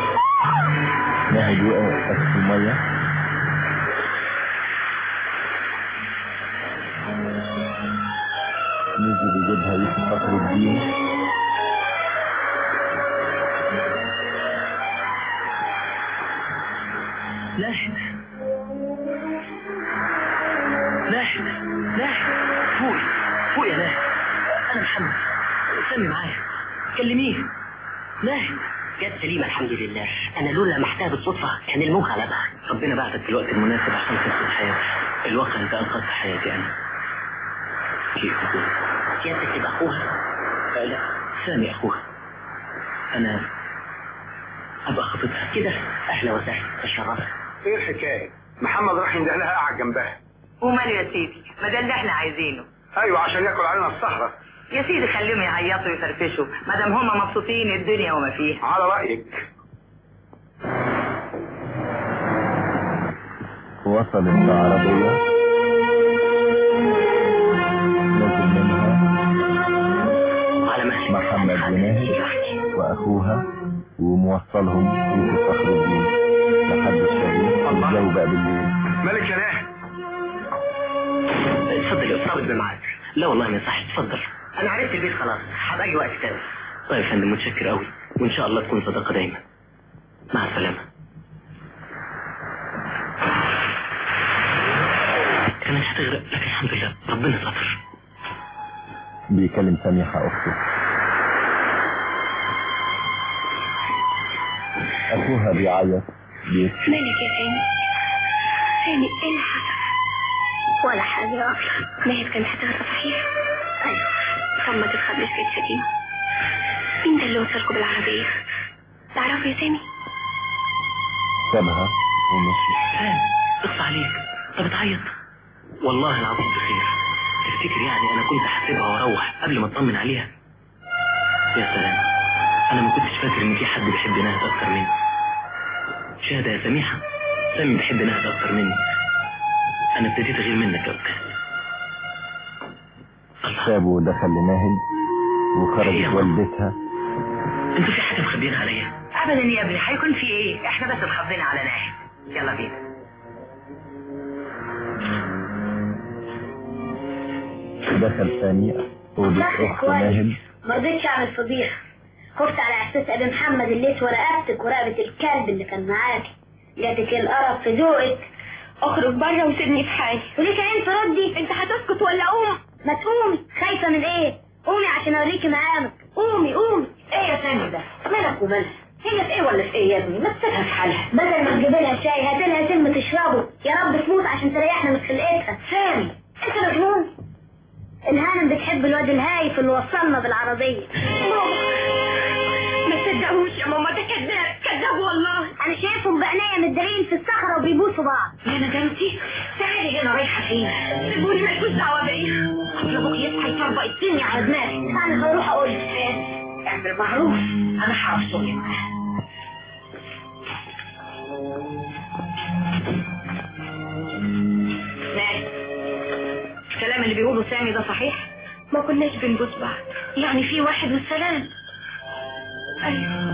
ناهد وقع في الميه. نزل يجيبها يوسف فخر الدين. ناهد ناهد ناهد فوقي فوقي يا ناهد. انا محمد، سامي معايا، كلميه. ناهد جت سليمه الحمد لله. انا لولا محتاج بالصدفه كان الموج غلبها. ربنا بعتك في الوقت المناسب عشان تنقذ حياتي. الواقع انت انقذت حياتي انا. كيف تقول؟ سيادتك تبقى اخوها؟ آه لا، سامي اخوها. انا ابقى خطيبها كده. اهلا وسهلا، تشرفت. ايه الحكايه؟ محمد راح ينده لها قاعد جنبها. وماله يا سيدي، ما ده اللي احنا عايزينه. ايوه عشان ياكل علينا السهره. يا سيدي خليهم يعيطوا ويفرفشوا، ما دام هم مبسوطين الدنيا وما فيها. على رايك. وصلت بعربية نزل منها محمد وناهد واخوها وموصلهم في فخر الدين لحد الشريف الجو بقى بالليل. مالك يا ناهد؟ اتفضل يا استاذ معاك. لا والله ما صح، اتفضل. انا عرفت البيت خلاص، هبقى اجي وقت تاني. طيب يا فندم متشكر قوي، وان شاء الله تكون صداقه دايما. مع السلامه. كانت هتغرق لكن الحمد لله ربنا ستر. بيكلم سميحة اخته. اخوها بيعيط بيبكي. مالك يا سامي؟ سامي ايه اللي حصل؟ ولا حاجة يا أصلا. ناهد كانت هتغرق صحيح؟ أيوه. طب ما تتخبيش كده شتيمة. مين ده اللي وصلكوا بالعربية؟ تعرفوا يا سامي؟ سابها ومشي. سامي اقصى عليك، طب بتعيط؟ والله العظيم بخير. تفتكر يعني أنا كنت هسيبها وأروح قبل ما أطمن عليها؟ يا سلام، أنا ما كنتش فاكر إن في حد بيحب ناهد أكتر مني. شاهدة يا سميحة، سامي بيحب ناهد أكتر مني. أنا ابتديت أغير منك يا أستاذ. سابه ودخل لناهد وخرجت والدتها. انتوا في حاجة مخبيين عليا؟ ابدا يا ابني، هيكون في ايه؟ احنا بس مخبيين على ناهد. يلا بينا. دخل ثاني أوضة أخت ناهد. ما رضيتش اعمل فضيحة، خفت على احساس ابي محمد اللي اسوى رقبتك ورقبة الكلب اللي كان معاكي. جاتك القرف في ذوقك. اخرج بره وسيبني في حالي. وليك عين تردي؟ انت هتسكت ولا اقوم؟ ما تقومي. خايفة من ايه؟ قومي عشان اوريكي مقامك. قومي قومي. ايه يا سامي ده؟ مالك ومالها؟ هي في ايه ولا في ايه يا ابني؟ ما تسيبها في حالها. بدل ما تجيب لها شاي هات لها سم تشربه. يا رب تموت عشان تريحنا من خلقتها. سامي انت مجنون. الهانم بتحب الواد الهايف اللي وصلنا بالعربية. ماما ما تصدقوش يا ماما، ده كذاب كذاب والله. انا شايفهم بعناية متدارين في الصخرة وبيبوسوا بعض. يا ندمتي، تعالي هنا رايحة فين؟ سيبوني مالكوش دعوة بيا. اصل ابوك يصحى يطربق الدنيا على دماغي. انا هروح اقول له اعمل معروف، انا هعرف شغلي معاها. ناهد، الكلام اللي بيقوله سامي ده صحيح؟ ما كناش بنبوس بعض. يعني في واحد والسلام. ايوه.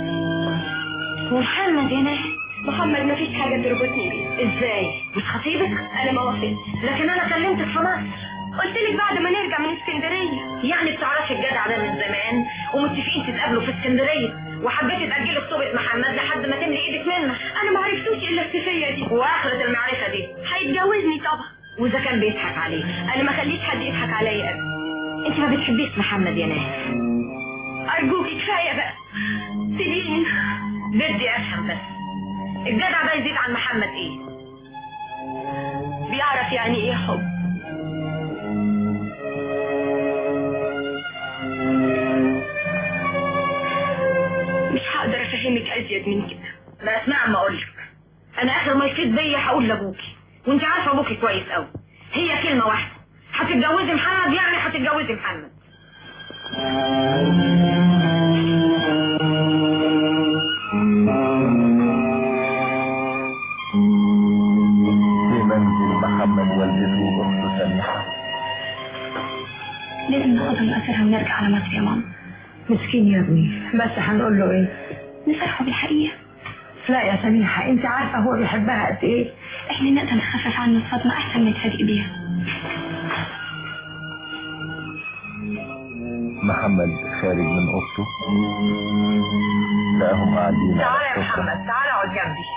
ومحمد يا ناهد؟ محمد ما فيش حاجة تربطني بيه. ازاي؟ مش خطيبك؟ انا ما وافقتش. لكن انا كلمتك في مصر. قلت لك بعد ما نرجع من اسكندرية. يعني بتعرفي الجدع ده من زمان ومتفقين تتقابلوا في اسكندرية، وحبيتي تأجلي خطوبة محمد لحد ما تملي ايدك منه. انا ما عرفتوش الا السفية دي. واخرة المعرفة دي هيتجوزني طبعا. واذا كان بيضحك عليك؟ انا ما خليش حد يضحك عليا ابدا. انت ما بتحبيش محمد يا ناهد. ارجوكي كفاية بقى، سيبيني. بدي افهم بس، الجدع ده يزيد عن محمد ايه؟ بيعرف يعني ايه حب. مش هقدر افهمك ازيد من كده. لا اسمع ما اقولك، انا اخر ما يفيد بيا هقول لابوكي، وانت عارفه ابوكي كويس قوي. هي كلمه واحده، هتتجوزي محمد يعني هتتجوزي محمد. في منزل محمد والدته واخته سميحة. لازم ناخدها من اثرها ونرجع على مصر يا ماما. مسكين يا ابني، بس هنقول له ايه؟ نفرحه بالحقيقة. لا يا سميحة، انت عارفة هو بيحبها قد ايه؟ احنا نقدر نخفف عنه الصدمة احسن ما نتفاجئ بيها. محمد خارج من اوضته لقاهم قاعدين. تعالى يا محمد، تعالى اقعد جنبي.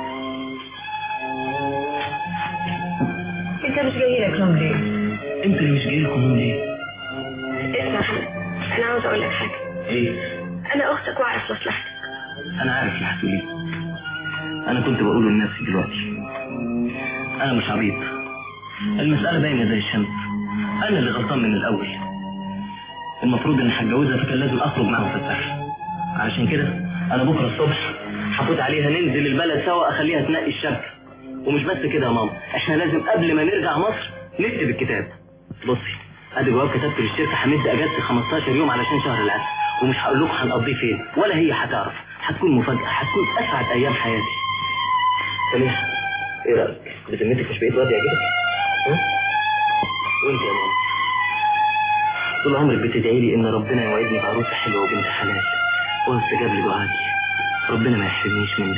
انت مش جاي لك نوم ليه؟ انت اللي مش جاي لكم نوم ليه؟ اسمع محمد، انا عاوز اقول لك حاجة. ايه؟ انا اختك واعرف مصلحتك. انا عارف اللي هتقوليه. انا كنت بقوله لنفسي دلوقتي. انا مش عبيط، المسألة باينة زي الشمس. انا اللي غلطان من الاول. المفروض اني هتجوزها، فكان لازم اخرج معاها في السفر. علشان كده انا بكره الصبح هفوت عليها، ننزل البلد سوا، اخليها تنقي الشبكه. ومش بس كده يا ماما، احنا لازم قبل ما نرجع مصر نكتب الكتاب. بصي، ادي جواب كتبته للشركه، همد اجازتي خمستاشر يوم علشان شهر العسل، ومش هقول لكم هنقضيه فين ولا هي هتعرف. هتكون مفاجاه، هتكون اسعد ايام حياتي. سميحه، ايه رايك؟ بذمتك مش بقيت واد يعجبك؟ ها؟ وانت يا ماما طول عمرك بتدعي لي ان ربنا يوعدني بعروسه حلوه وبنت حلال، واستجاب لدعائي. ربنا ما يحرمنيش منك.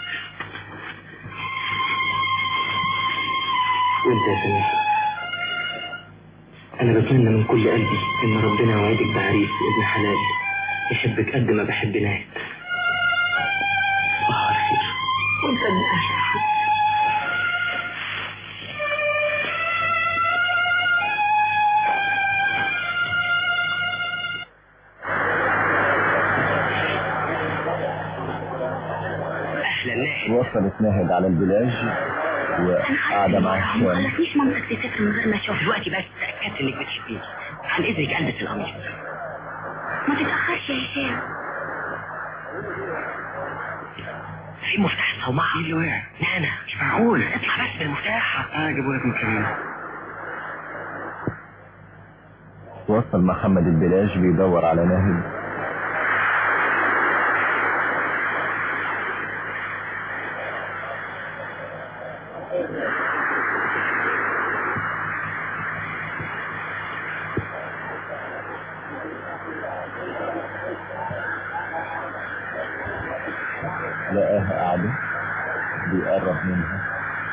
وانت يا سمير انا بتمنى من كل قلبي ان ربنا يوعدك بعريس ابن حلال يحبك قد ما بحب ناهد. صباح الخير. وانت ابن اهل. وصلت ناهد على البلاج وقاعدة مع هشام. ما خلتنيش مامتك تسافر من غير ما اشوفها. دلوقتي بس تأكدت انك بتحبيني. عن اذنك البس القميص. ما تتأخرش يا هشام. في مفتاح الصومعة. ايه اللي وقع؟ نانا مش معقول. اطلع بس بالمفتاح. اه جابوا لك من كريم. وصل محمد البلاج بيدور على ناهد. لقاها قاعدة بيقرب منها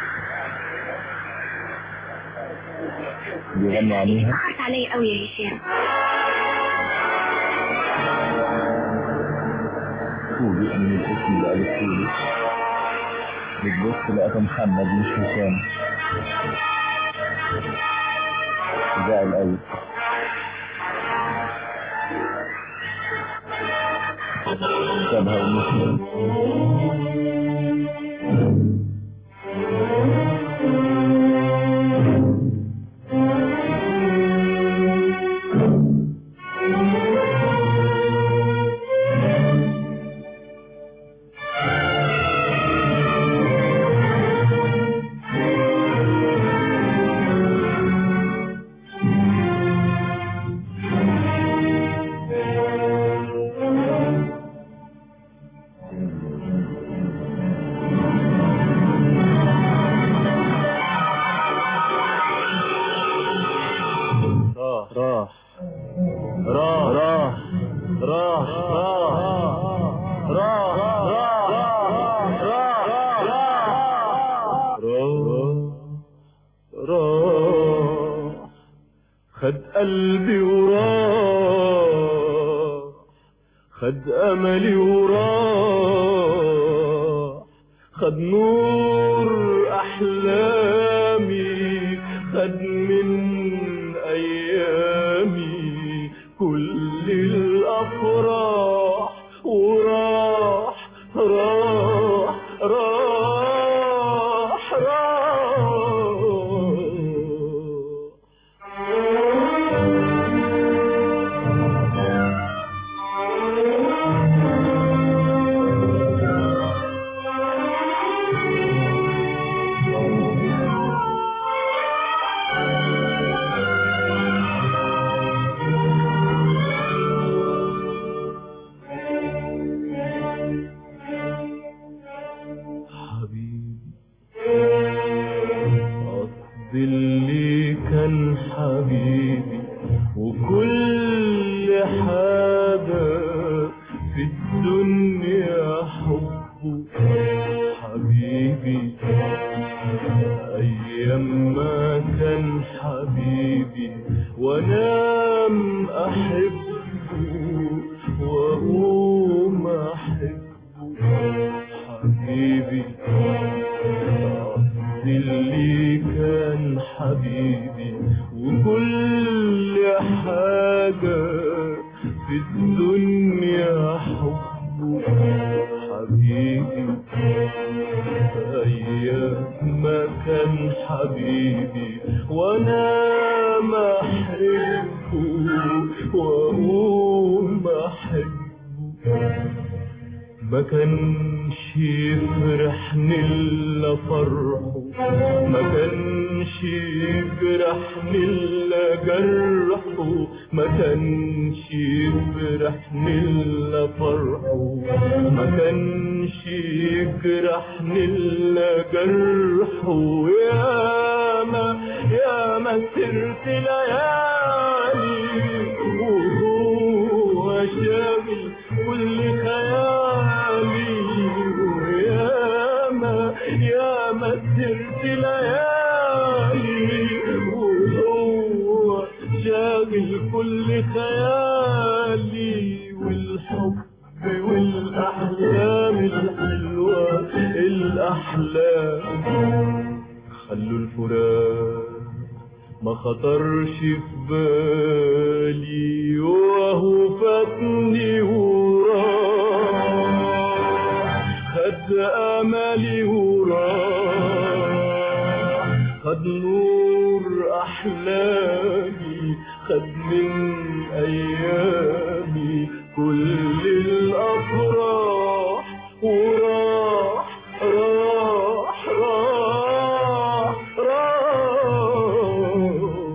بيغني عليها. اتأخرت عليا قوي يا هشام. فوجئ من الاسم اللي قالت فيه. بتبص لقيته محمد مش هشام. زعل قوي. سابها ومشي. ما كانش يفرحني إلا فرحه، ما كانش يجرحني إلا جرحه، ما كانش يفرحني إلا فرحه، ما كانش يجرحني إلا جرحه. ياما ياما سرت ليالي وهو شاغل كل خيالي، وياما ياما سرت ليالي وهو شاغل كل خيالي. والحب والأحلام الحلوة الأحلام خلوا الفراق ما خطرش في بالي، وهو فاتني وراح خد امالي وراح، خد نور احلامي، خد من ايامي كل الافراح، وراح راح راح راح.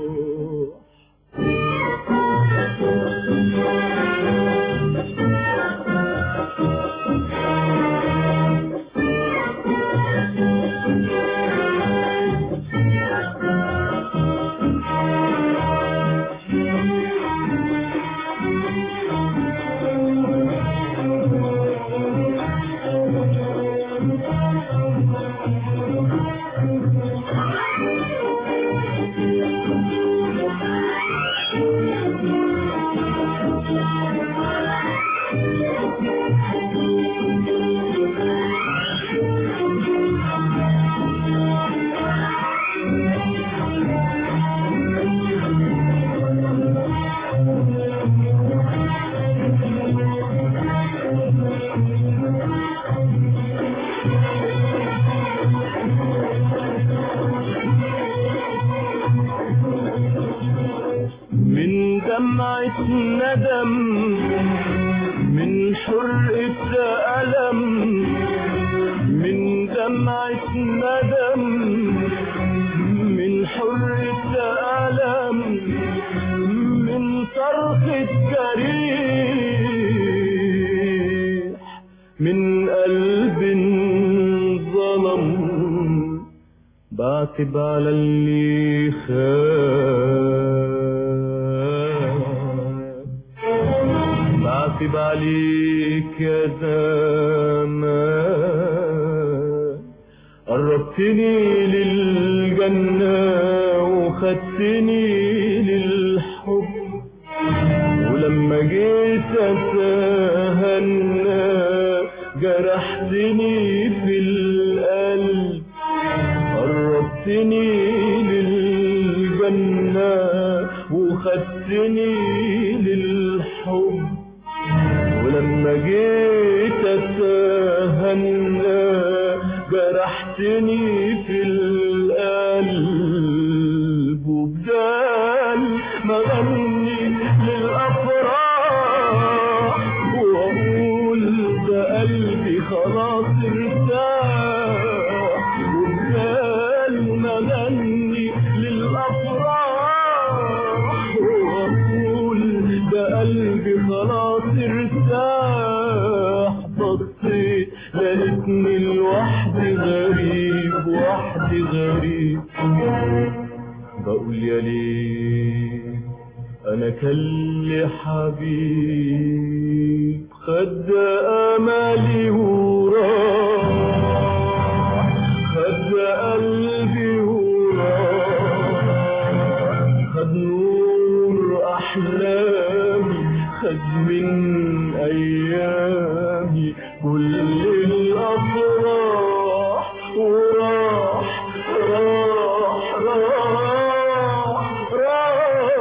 ندم من حرقة ألم، من دمعة ندم من حرقة ألم، من صرخة جريح من قلب ظلم. بعتب على اللي خان، بعتب عليك يا زمان، قربتني للجنة وخدتني للحب، ولما جيت اتهنى جرحتني في القلب. قربتني للجنة وخدتني للحب، ولما جيت اتهنى جرحتني في القلب. وبدال ما غني للافراح واقول ده قلبي خلاص ارتاح، وبدال ما غني للافراح واقول ده قلبي خلاص ارتاح. بصيت لقيتني لوحدي غريب، وحدي غريب. بقول يا ليه انا كل حبيب خد امالي وراح، خد قلبي وراح، خد نور احلامي، خد من ايامي كل الافراح، وراح راح راح راح.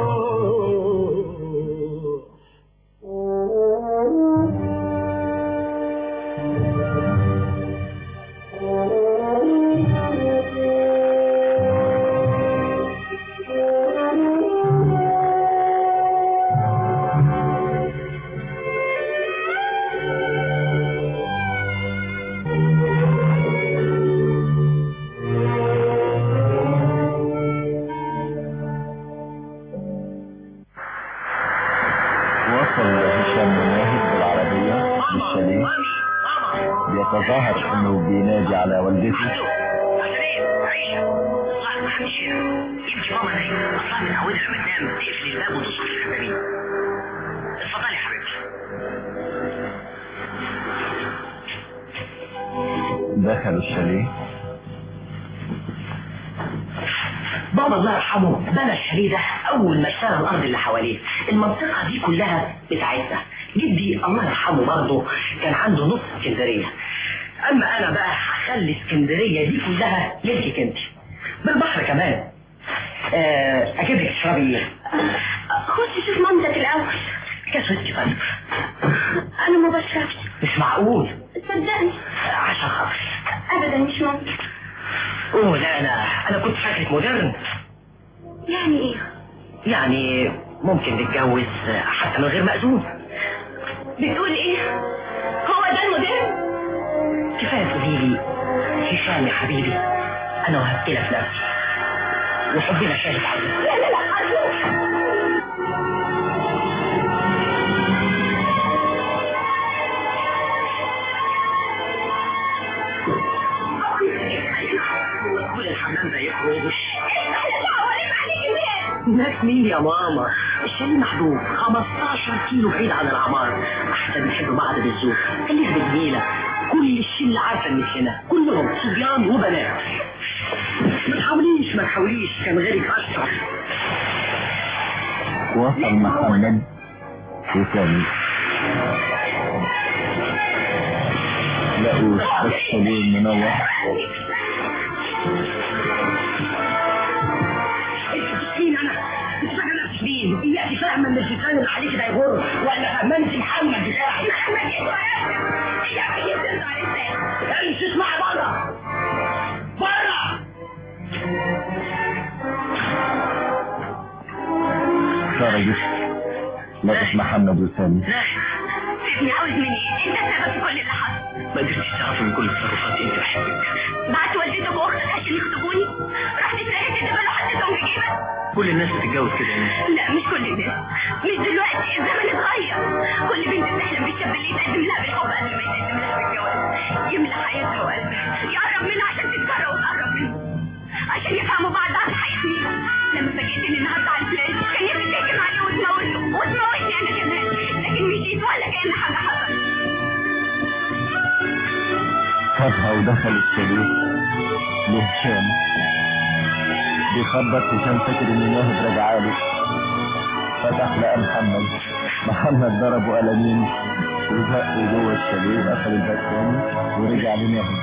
ظهر انه بينادي على والدته. يمكن ماما نايمة، أصلا متعودة لما تنام تقفل الباب وتصبح الحبابين. اتفضلي يا حبيبتي. دخلوا الشاليه. بابا الله يرحمه بنى الشاليه ده أول ما اشترى الأرض اللي حواليه، المنطقة دي كلها بتاعتنا. جدي الله يرحمه برضه كان عنده نص اسكندرية، أما أنا بقى هخلي اسكندرية دي كلها ملكك أنت، بالبحر كمان. أه أجيب لك تشربي إيه؟ خش شوف مامتك الأول. كاس ويسكي طيب. أنا ما بشربش. مش معقول. صدقني. عشان خاطر. أبدا مش ممكن. أوه لا أنا أنا كنت فاكرك مودرن. يعني إيه؟ يعني ممكن نتجوز حتى من غير مأذون. بتقول إيه؟ هو ده المودرن؟ كفاية تقولي لي هشام يا حبيبي، أنا وهبت لك نفسي وحبنا شاهد عليك. لا لا لا أرجوك. كل الحمام ده يخرج. ناس مين يا ماما؟ الشاليه محدود خمستاشر كيلو بعيد عن العمار. احسن نحب بعض بالذوق، خليها بجميله. كل الشله عارفه انك هنا، كلهم صبيان وبنات. ما تحاوليش ما تحاوليش كان غيرك اشطر. وصل محمد وسامي لقوا الشاليه منور. مين انا؟ انت فاكره نفسك مين؟ اياكي فاهمه ان الجيران اللي عليك ده يغر، ولا فاهمه انت محمد بتاعي؟ محمد ايه اياكي يا على ازاي؟ امشي اسمعي بره بره. خرجت لقت محمد وسامي. لا عاوز مني ايه؟ انت السبب في كل اللي حصل. ما قدرتش تعرفي من كل تصرفاتي انت بحبك. بعت والدتك واختك عشان يخطبوني، رحت سرقت الدبل وحطيتهم في جيبك. كل الناس بتتجوز كده يا ناس. لا مش كل الناس، مش دلوقتي، الزمن اتغير. كل بنت بتحلم بالشاب اللي يتقدم لها بالحب قبل ما يتقدم لها بالجواز، يملى حياتها وقلبها، يقرب منها عشان تتكرر وتقرب منه، عشان يفهموا بعض بعد هيحميهم. لما فاجئت ان النهارده على الفلاش كان نفسي تهجم عليه وتموته وتموتني انا كمان، لكن مشيت ولا كأن حاجه حصلت. خدها ودخل الشاليه لهشام بيخبط. هشام فاكر ان الواحد رجعاله، فتح لقى محمد. محمد ضربه قلمين وزقه جوه الشاليه وقفل الباب تاني ورجع لناهي.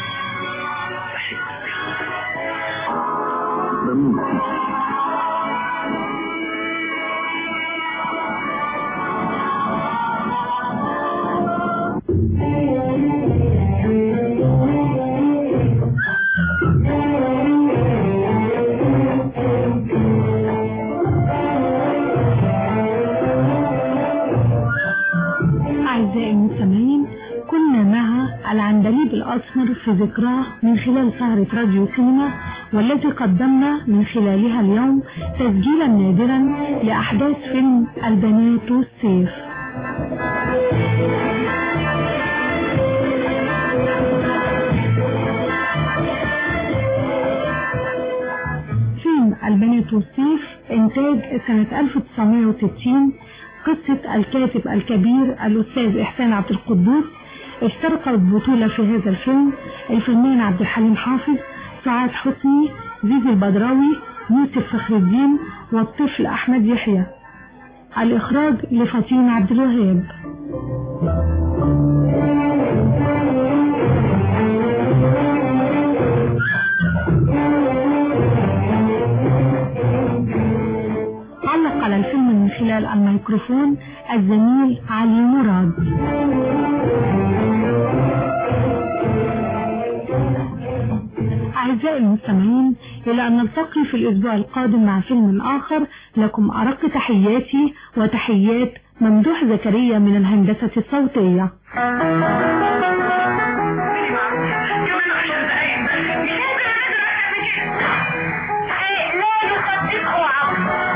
أعزائي المستمعين، كنا مع العندليب الأسمر في ذكراه من خلال سهرة راديو سينما، والتي قدمنا من خلالها اليوم تسجيلا نادرا لأحداث فيلم البنات والسيف. فيلم البنات والسيف إنتاج سنة ألف وتسعمائة وستين، قصة الكاتب الكبير الأستاذ إحسان عبد القدوس. اشترك البطولة في هذا الفيلم الفنان عبد الحليم حافظ، سعاد حسني، زيزي البدراوي، يوسف فخر الدين، والطفل أحمد يحيى. الإخراج لفاطمة عبد الوهاب. علق على الفيلم من خلال الميكروفون الزميل علي مراد. أعزائي المستمعين، إلى أن نلتقي في الأسبوع القادم مع فيلم آخر. لكم أرق تحياتي وتحيات ممدوح زكريا من الهندسة الصوتية.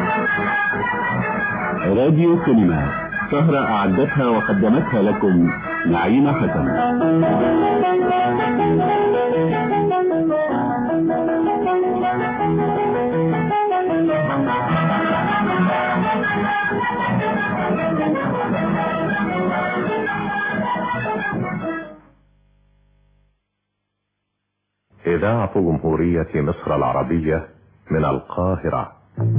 راديو سينما، سهرة أعدتها وقدمتها لكم نعيمة حسن. إذاعة جمهورية مصر العربية من القاهرة.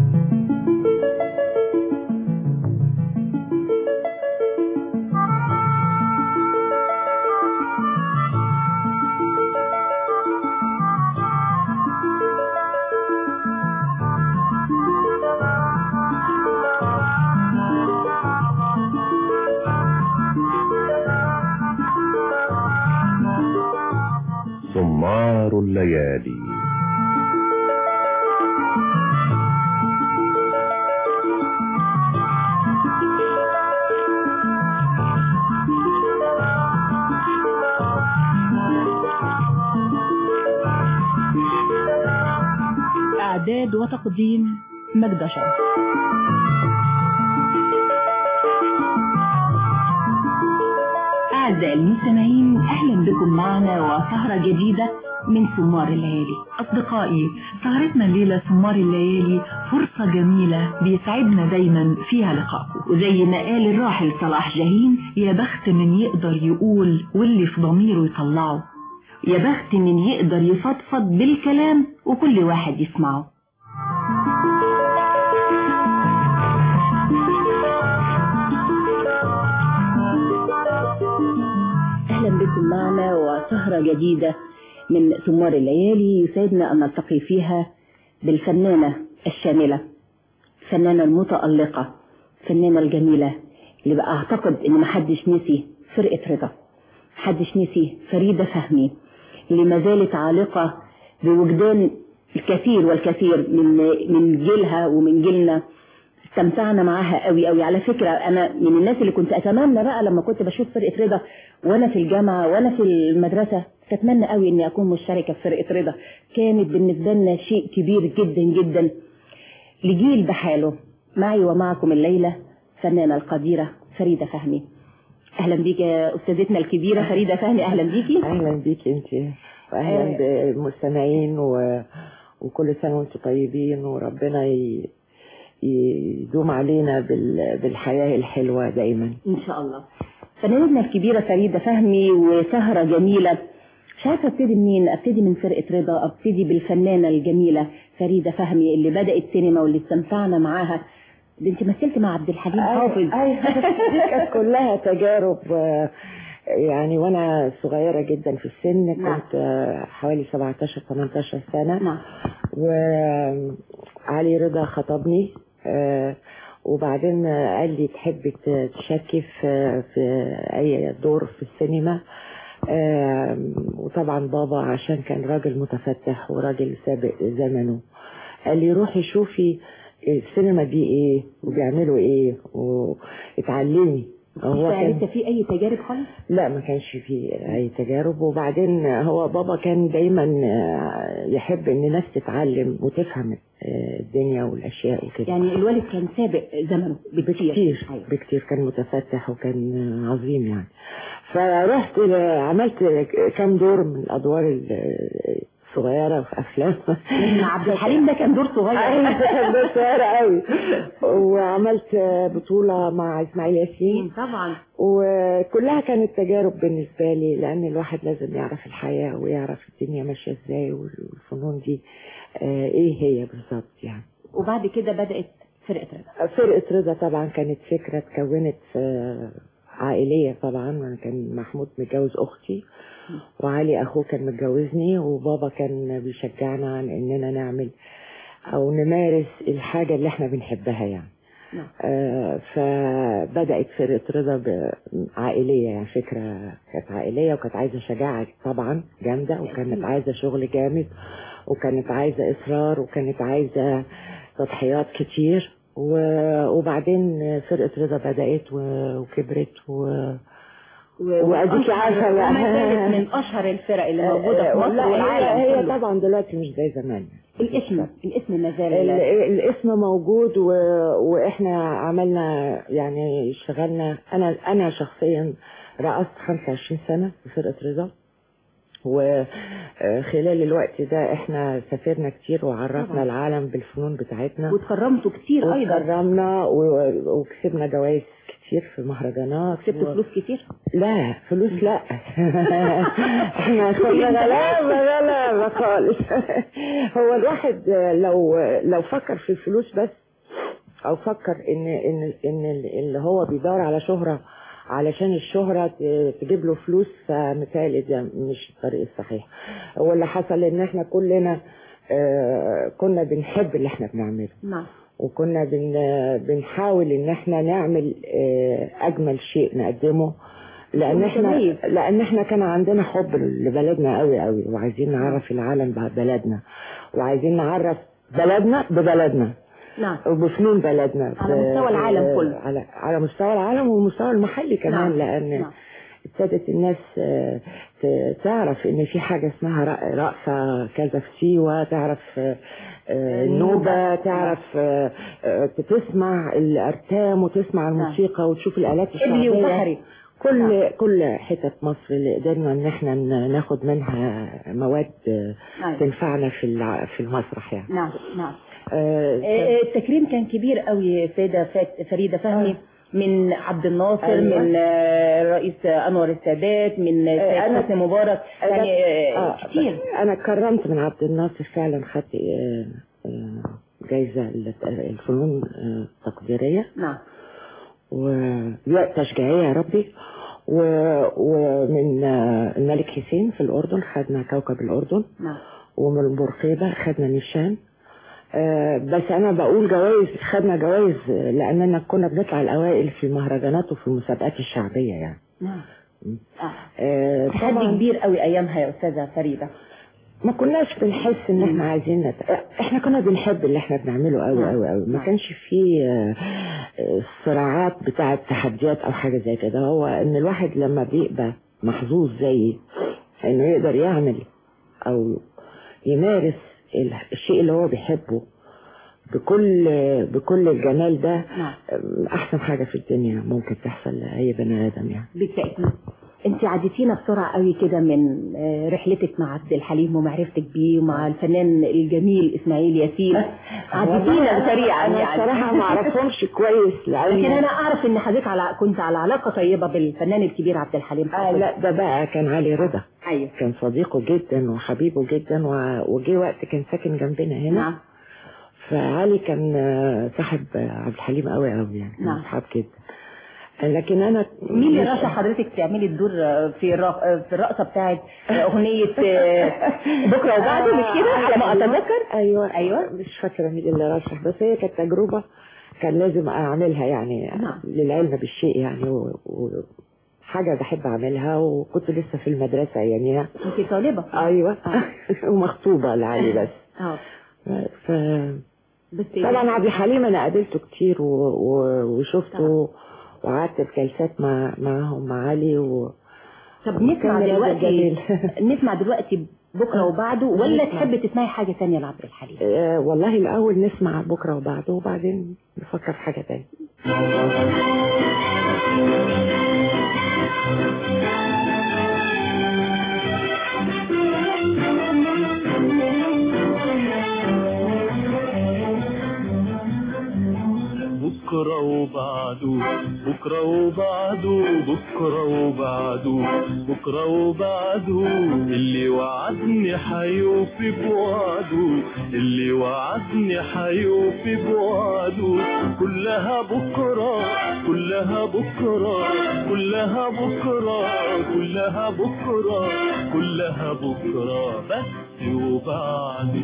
سمار الليالي. إعداد وتقديم مجد شرف. أعزائي المستمعين، أهلا بكم معنا وسهرة جديدة من سمار الليالي. أصدقائي، سهرتنا الليلة سمار الليالي فرصة جميلة بيسعدنا دايما فيها لقاءكم، وزي ما قال الراحل صلاح جاهين: يا بخت من يقدر يقول واللي في ضميره يطلعه، يا بخت من يقدر يفضفض بالكلام وكل واحد يسمعه. أهلا بكم معنا وسهرة جديدة من سمار الليالي يسعدنا أن نلتقي فيها بالفنانة الشاملة، الفنانة المتألقة، الفنانة الجميلة اللي بقى أعتقد إن محدش نسي فرقة رضا، محدش نسي فريدة فهمي اللي ما زالت عالقة بوجدان الكثير والكثير من من جيلها ومن جيلنا. استمتعنا معاها قوي قوي. على فكرة أنا من الناس اللي كنت أتمنى بقى لما كنت بشوف فرقة رضا وأنا في الجامعة وأنا في المدرسة، أتمنى قوي إني أكون مشتركة في فرقة رضا. كانت بالنسبة لنا شيء كبير جدا جدا لجيل بحاله. معي ومعكم الليلة فنانة القديرة فريدة فهمي. أهلا بيك يا أستاذتنا الكبيرة فريدة فهمي. أهلا بيكي. أهلا بيكي أنت، وأهلا بالمستمعين و... وكل سنة وأنتم طيبين، وربنا ي... يدوم علينا بال... بالحياة الحلوة دايما إن شاء الله. فنانتنا الكبيرة فريدة فهمي وسهرة جميلة. مش عارفة ابتدي منين، ابتدي من فرقة رضا، ابتدي بالفنانة الجميلة فريدة فهمي اللي بدأت سينما واللي استمتعنا معاها. انت مثلت مع عبد الحليم حافظ. ايوه دي كانت كلها تجارب يعني، وانا صغيرة جدا في السن. كنت نعم. حوالي سبعتاشر تمنتاشر سنة. نعم. وعلي رضا خطبني وبعدين قال لي تحبي تشاركي في في اي دور في السينما. وطبعا بابا عشان كان راجل متفتح وراجل سابق زمنه قال لي روحي شوفي السينما دي ايه وبيعملوا ايه واتعلمي. هو كان لسه في اي تجارب خالص؟ لا ما كانش في اي تجارب. وبعدين هو بابا كان دايما يحب ان الناس تتعلم وتفهم الدنيا والاشياء وكده. يعني الوالد كان سابق زمنه بكتير بكتير, بكتير كان متفتح وكان عظيم يعني. فرحت عملت كام دور من الادوار صغيرة في أفلام. عبد الحليم ده كان دور صغير. أيوة كان دور صغير قوي. وعملت بطولة مع إسماعيل ياسين طبعا، وكلها كانت تجارب بالنسبة لي، لأن الواحد لازم يعرف الحياة ويعرف الدنيا ماشية إزاي والفنون دي إيه هي بالظبط يعني. وبعد كده بدأت فرقة رضا. فرقة رضا طبعا كانت فكرة اتكونت عائلية طبعا. كان محمود متجوز أختي وعلي أخوه كان متجوزني، وبابا كان بيشجعنا عن إننا نعمل أو نمارس الحاجة اللي احنا بنحبها يعني. نعم. آه فبدأت فرقة رضا عائلية يعني، فكرة كانت عائلية وكانت عايزة شجاعة طبعا جامدة، وكانت عايزة شغل جامد، وكانت عايزة إصرار، وكانت عايزة تضحيات كتير. وبعدين فرقة رضا بدأت وكبرت و واديكي عارفه يعني من اشهر الفرق اللي موجوده في مصر والعالم هي, هي طبعا دلوقتي مش زي زمان. الاسم الاسم ما زال الاسم موجود و... واحنا عملنا يعني اشتغلنا. انا انا شخصيا رقصت خمسة وعشرين سنة في فرقة رضا، وخلال الوقت ده احنا سافرنا كتير وعرفنا طبعا العالم بالفنون بتاعتنا، واتكرمتوا كتير ايضا. واتكرمنا وكسبنا جوائز كتير في مهرجانات. كسبتوا و... فلوس كتير؟ لا فلوس لا احنا كنا غلابة غلابة خالص. هو الواحد لو لو فكر في الفلوس بس، او فكر ان ان ان اللي هو بيدور على شهرة علشان الشهرة تجيب له فلوس، فمثال ده مش الطريق الصحيح. هو اللي حصل ان احنا كلنا اه كنا بنحب اللي احنا بنعمله. نعم. وكنا بن بنحاول ان احنا نعمل اه اجمل شيء نقدمه، لان احنا لان احنا كان عندنا حب لبلدنا قوي قوي، وعايزين نعرف العالم ببلدنا، وعايزين نعرف بلدنا ببلدنا. نعم. وبفنون بلدنا على مستوى العالم كله، على على مستوى العالم والمستوى المحلي كمان. نعم. لان نعم. ابتدت الناس تعرف ان في حاجه اسمها رقصه كذا في سيوه، تعرف النوبه، تعرف تسمع الارتام وتسمع الموسيقى وتشوف الالات الشعبيه. كل نعم. كل حتت مصر اللي قدرنا ان احنا ناخد منها مواد نعم. تنفعنا في في المسرح يعني. نعم نعم. آه التكريم كان كبير قوي سيدة فريدة فهمي، من عبد الناصر. أيوة. من الرئيس أنور السادات، من سيد حسني مبارك، يعني آه كتير. أنا كرمت من عبد الناصر فعلا، خدت جايزة الفنون التقديرية. نعم. وتشجيعية يا ربي. ومن الملك حسين في الأردن خدنا كوكب الأردن. نعم. ومن بورقيبة خدنا نيشان. أه بس انا بقول جوائز، خدنا جوائز لاننا كنا بنطلع الاوائل في المهرجانات وفي المسابقات الشعبيه يعني. نعم. أه تحدي كبير قوي ايامها يا استاذه فريده. ما كناش بنحس ان احنا عايزين نت... احنا كنا بنحب اللي احنا بنعمله قوي قوي قوي، ما كانش فيه صراعات بتاعه تحديات او حاجه زي كده. هو ان الواحد لما بيبقى محظوظ زي انه يقدر يعمل او يمارس الشيء اللي هو بيحبه بكل بكل الجمال ده، احسن حاجه في الدنيا ممكن تحصل لاي بني ادم يعني. بالتاكيد. انت عديتينا بسرعه قوي كده من رحلتك مع عبد الحليم ومعرفتك بيه ومع الفنان الجميل اسماعيل ياسين. عديتينا سريعا. انا يعني بصراحه ما اعرفهمش كويس، لكن انا اعرف ان حضرتك على كنت على علاقه طيبه بالفنان الكبير عبد الحليم. آه لا ده بقى كان علي رضا. ايوه. كان صديقه جدا وحبيبه جدا، وجي وقت كان ساكن جنبنا هنا. نعم. فعلي كان صاحب عبد الحليم قوي قوي يعني. نعم. اصحاب جدا. لكن انا مين اللي رشح حضرتك تعملي الدور في في الرقصه بتاعت اغنيه بكره وبعده مش كده على ما اتذكر؟ ايوه ايوه مش فاكره مين اللي رشح، بس هي كانت تجربه كان لازم اعملها يعني. نعم. للعلم بالشيء يعني، وحاجه بحب اعملها، وكنت لسه في المدرسه اياميها. كنت طالبه؟ ايوه. ومخطوبه لعلي بس. اه ف طبعا عبد الحليم انا قابلته كتير و... و... وشفته وقعدت الجلسات مع معهم مع علي و... طب نسمع دلوقتي نسمع دلوقتي بكره وبعده، ولا تحب تسمعي حاجه ثانيه لعبد الحليم؟ آه والله الاول نسمع بكره وبعده وبعدين نفكر في حاجه ثانيه. بكرة وبعده بكرة وبعده بكرة وبعده بكرة وبعده اللي وعدني حيوفي بوعده، اللي وعدني حيوفي بوعده. كلها بكرة كلها بكرة كلها بكرة كلها بكرة كلها بكرة بس وبعده.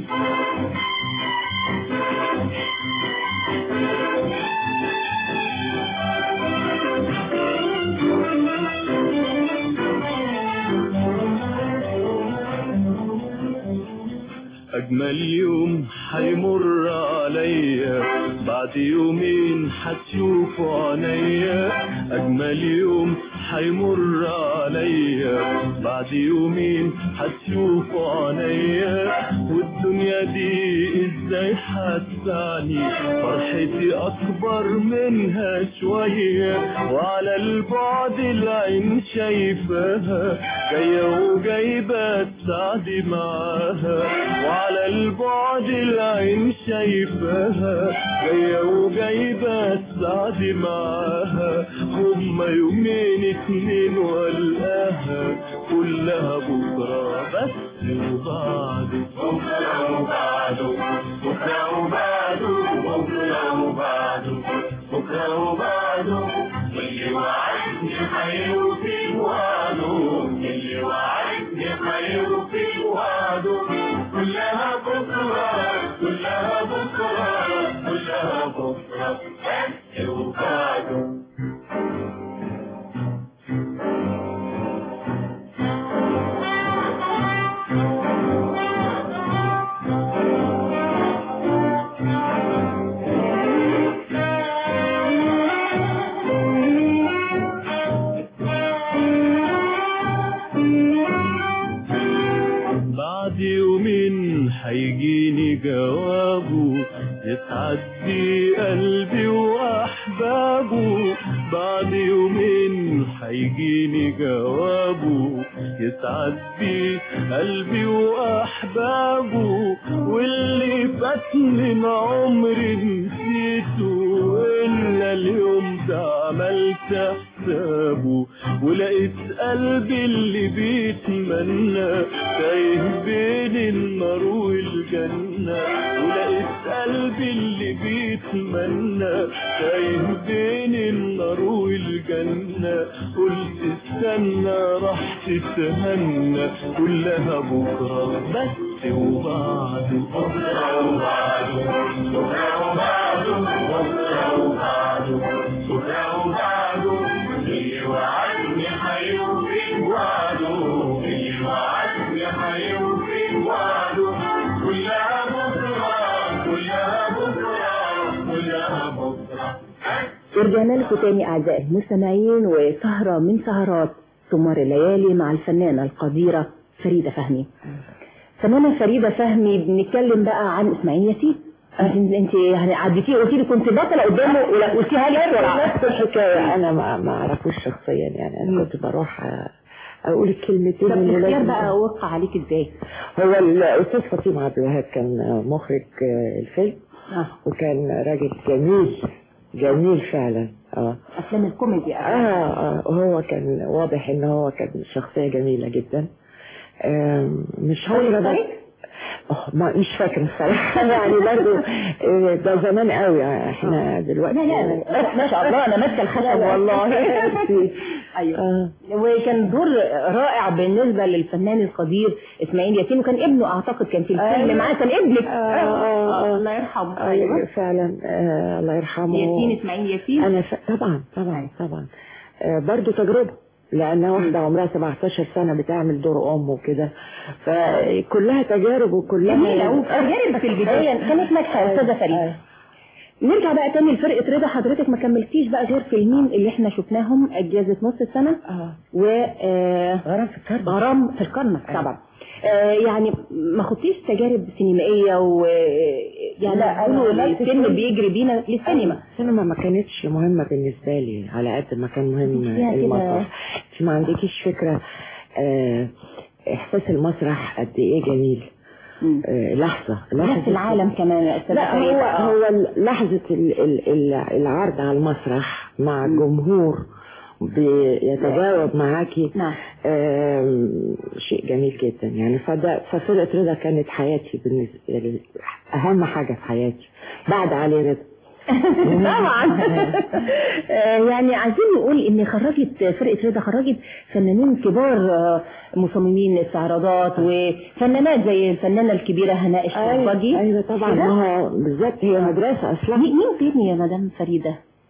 أجمل يوم حيمر عليا، بعد يومين حتشوفوا عينيا. أجمل يوم حيمر عليا، بعد يومين حتشوفوا عينيا. والدنيا الدنيا دي ازاي هتسعني، فرحتي اكبر منها شوية، وعلى البعد العين شايفاها جاية وجايبة السعد معاها، وعلى البعد العين شايفاها جاية وجايبة السعد معاها، هما يومين اتنين والقاها كلها بكرة بس وبعده، بكرة وبعده، بكرة وبعده، بكرة وبعده، بكرة وبعده، واللي وعدني هيوفي وعده، اللي وعدني هيوفي وعده، كلها بكرة، كلها بكرة، كلها بكرة بس وبعده. بعد يومين هيجيني جوابه يسعد بي قلبي واحبابه، بعد يومين هيجيني جوابه يسعد بي قلبي واحبابه، واللي فات من عمري نسيته الا اليوم ده عملت حسابه، ولقيت قلبي اللي بيتمنى تايه بين النار والجنة، ولقيت قلبي اللي بيتمنى تايه بين النار والجنة، قلت استنى راح تتهنى كلها بكرة بس وبعده، بكرة وبعده، بكرة وبعده، بكرة وبعده، بكرة وبعده، اللي وعدني هيوفي وعده، اللي وعدني هيوفي وعده، كلها بكرة، كلها بكرة، كلها بكرة. ورجعنا لكم تاني أعزائي المستمعين، وسهرة من سهرات ثمار الليالي مع الفنانة القديرة فريدة فهمي. فنانة فريدة فهمي بنتكلم بقى عن إسماعيل ياسين. انت يعني عديتيه قلتي لي كنت بطلة قدامه ولا قلتيها لي بسرعة؟ نفس الحكاية، أنا ما ما أعرفوش شخصيا، يعني أنا كنت بروح أقول الكلمتين. طب الاختيار بقى وقع عليك إزاي؟ هو الأستاذ فطيم عبد الوهاب كان مخرج الفيلم، آه. وكان راجل جميل جميل فعلا. اه افلام الكوميدي. اه اه هو كان واضح ان هو كان شخصيه جميله جدا. آه مش هقدر اه ما مش فاكره الصراحه يعني برضه ده زمان قوي، احنا دلوقتي لا لا ما شاء الله انا ماسكه الخشب والله. ايوه آه. وكان دور رائع بالنسبه للفنان القدير اسماعيل ياسين، وكان ابنه اعتقد كان في الفيلم. آه. معاه كان ابنك. آه. آه. آه. الله يرحمه. آه. ايوه فعلا. آه. الله يرحمه ياسين اسماعيل ياسين. انا ف... طبعا طبعا طبعا آه. برضه تجربه، لأنها واحدة عمرها سبعتاشر سنة بتعمل دور أم وكده، فكلها تجارب وكلها جميلة وتجارب في البداية كانت ناجحة يا أستاذة فريدة. نرجع بقى تاني لفرقة رضا. حضرتك ما كملتيش بقى غير فيلمين اللي احنا شفناهم، أجازة نص السنة اه و آه غرام في الكرنك. غرام في الكرنك طبعا. آه يعني ما خدتيش تجارب سينمائية و يعني قالوا الفيلم بيجري بينا للسينما. السينما ما كانتش مهمة بالنسبة لي على قد ما كان مهم المسرح. ما عندكيش فكرة آه احساس المسرح قد ايه جميل. آه لحظة لحظة العالم كمان يا أستاذ. لا هو هو لحظة العرض على المسرح مع الجمهور بيتجاوب معاكي. نعم. شيء جميل جدا يعني. فده ففرقة رضا كانت حياتي بالنسبة لي، أهم حاجة في حياتي بعد علي رضا. طبعا. يعني عايزين نقول ان خرجت فرقة رضا خرجت فنانين كبار مصممين استعراضات وفنانات زي الفنانة الكبيرة هناء الشربجي. ايوه طبعا، ما هو بالذات هي مدرسة اصلا. مين تاني يا مدام فريدة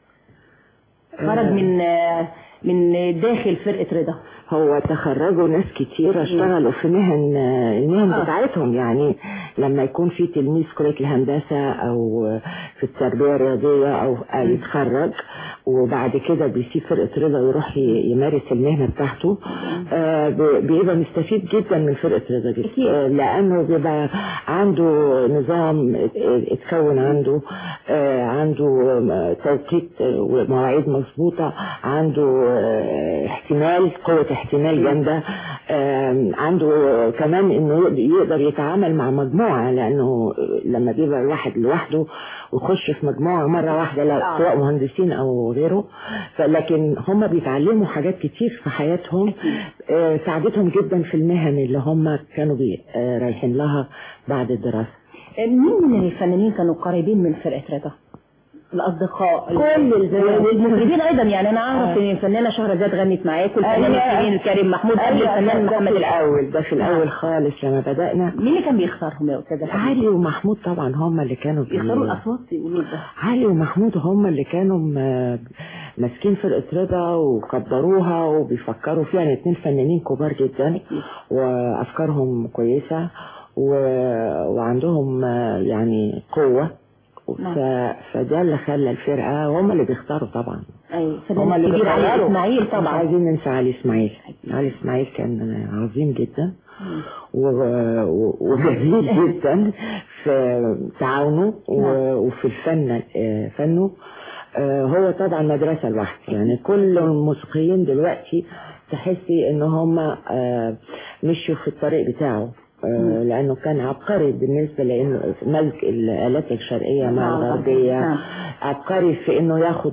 خرج من من داخل فرقة رضا؟ هو تخرجوا ناس كتير اشتغلوا في مهن المهن آه. بتاعتهم. يعني لما يكون في تلميذ كلية الهندسة او في التربية الرياضية او يتخرج وبعد كده بيسيب فرقة رضا ويروح يمارس المهنة بتاعته، آه بيبقى مستفيد جدا من فرقة رضا دي، آه لأنه بيبقى عنده نظام اتكون عنده، آه عنده توقيت ومواعيد مظبوطة، عنده آه احتمال قوة احتمال جامدة، آه عنده كمان انه يقدر يتعامل مع مجموعة، لأنه لما بيبقى الواحد لوحده ويخش في مجموعة مرة واحدة لا سواء مهندسين أو غيره، لكن هم بيتعلموا حاجات كتير في حياتهم آه ساعدتهم جدا في المهن اللي هم كانوا آه رايحين لها بعد الدراسة. مين من الفنانين كانوا قريبين من فرقة رضا؟ الأصدقاء كل المطربين أيضا، يعني أنا أعرف إن الفنانة شهرزاد غنت معاك والفنان الكبير الكريم محمود قبل الفنان محمد الأول، ده في الأول خالص لما بدأنا. مين اللي كان بيختارهم يا أستاذة؟ علي ومحمود طبعا هم اللي كانوا بيختاروا الأصوات. يقولوا ده علي ومحمود هم اللي كانوا ماسكين فرقة رضا وكبروها وبيفكروا فيها، يعني اتنين فنانين كبار جدا وأفكارهم كويسة و... وعندهم يعني قوة، ف... فده اللي خلى الفرقة وهم اللي بيختاروا طبعا. ايوه هم اللي بيختاروا. علي اسماعيل طبعا، عايزين ننسى علي اسماعيل. علي اسماعيل كان عظيم جدا و... و... وجميل جدا في تعاونه و... وفي الفن فنه. هو طبعا مدرسة لوحده، يعني كل الموسيقيين دلوقتي تحسي ان هم مشوا في الطريق بتاعه، لأنه كان عبقري بالنسبة لأنه ملك الآلات الشرقية مع الغربية، عبقري في أنه ياخد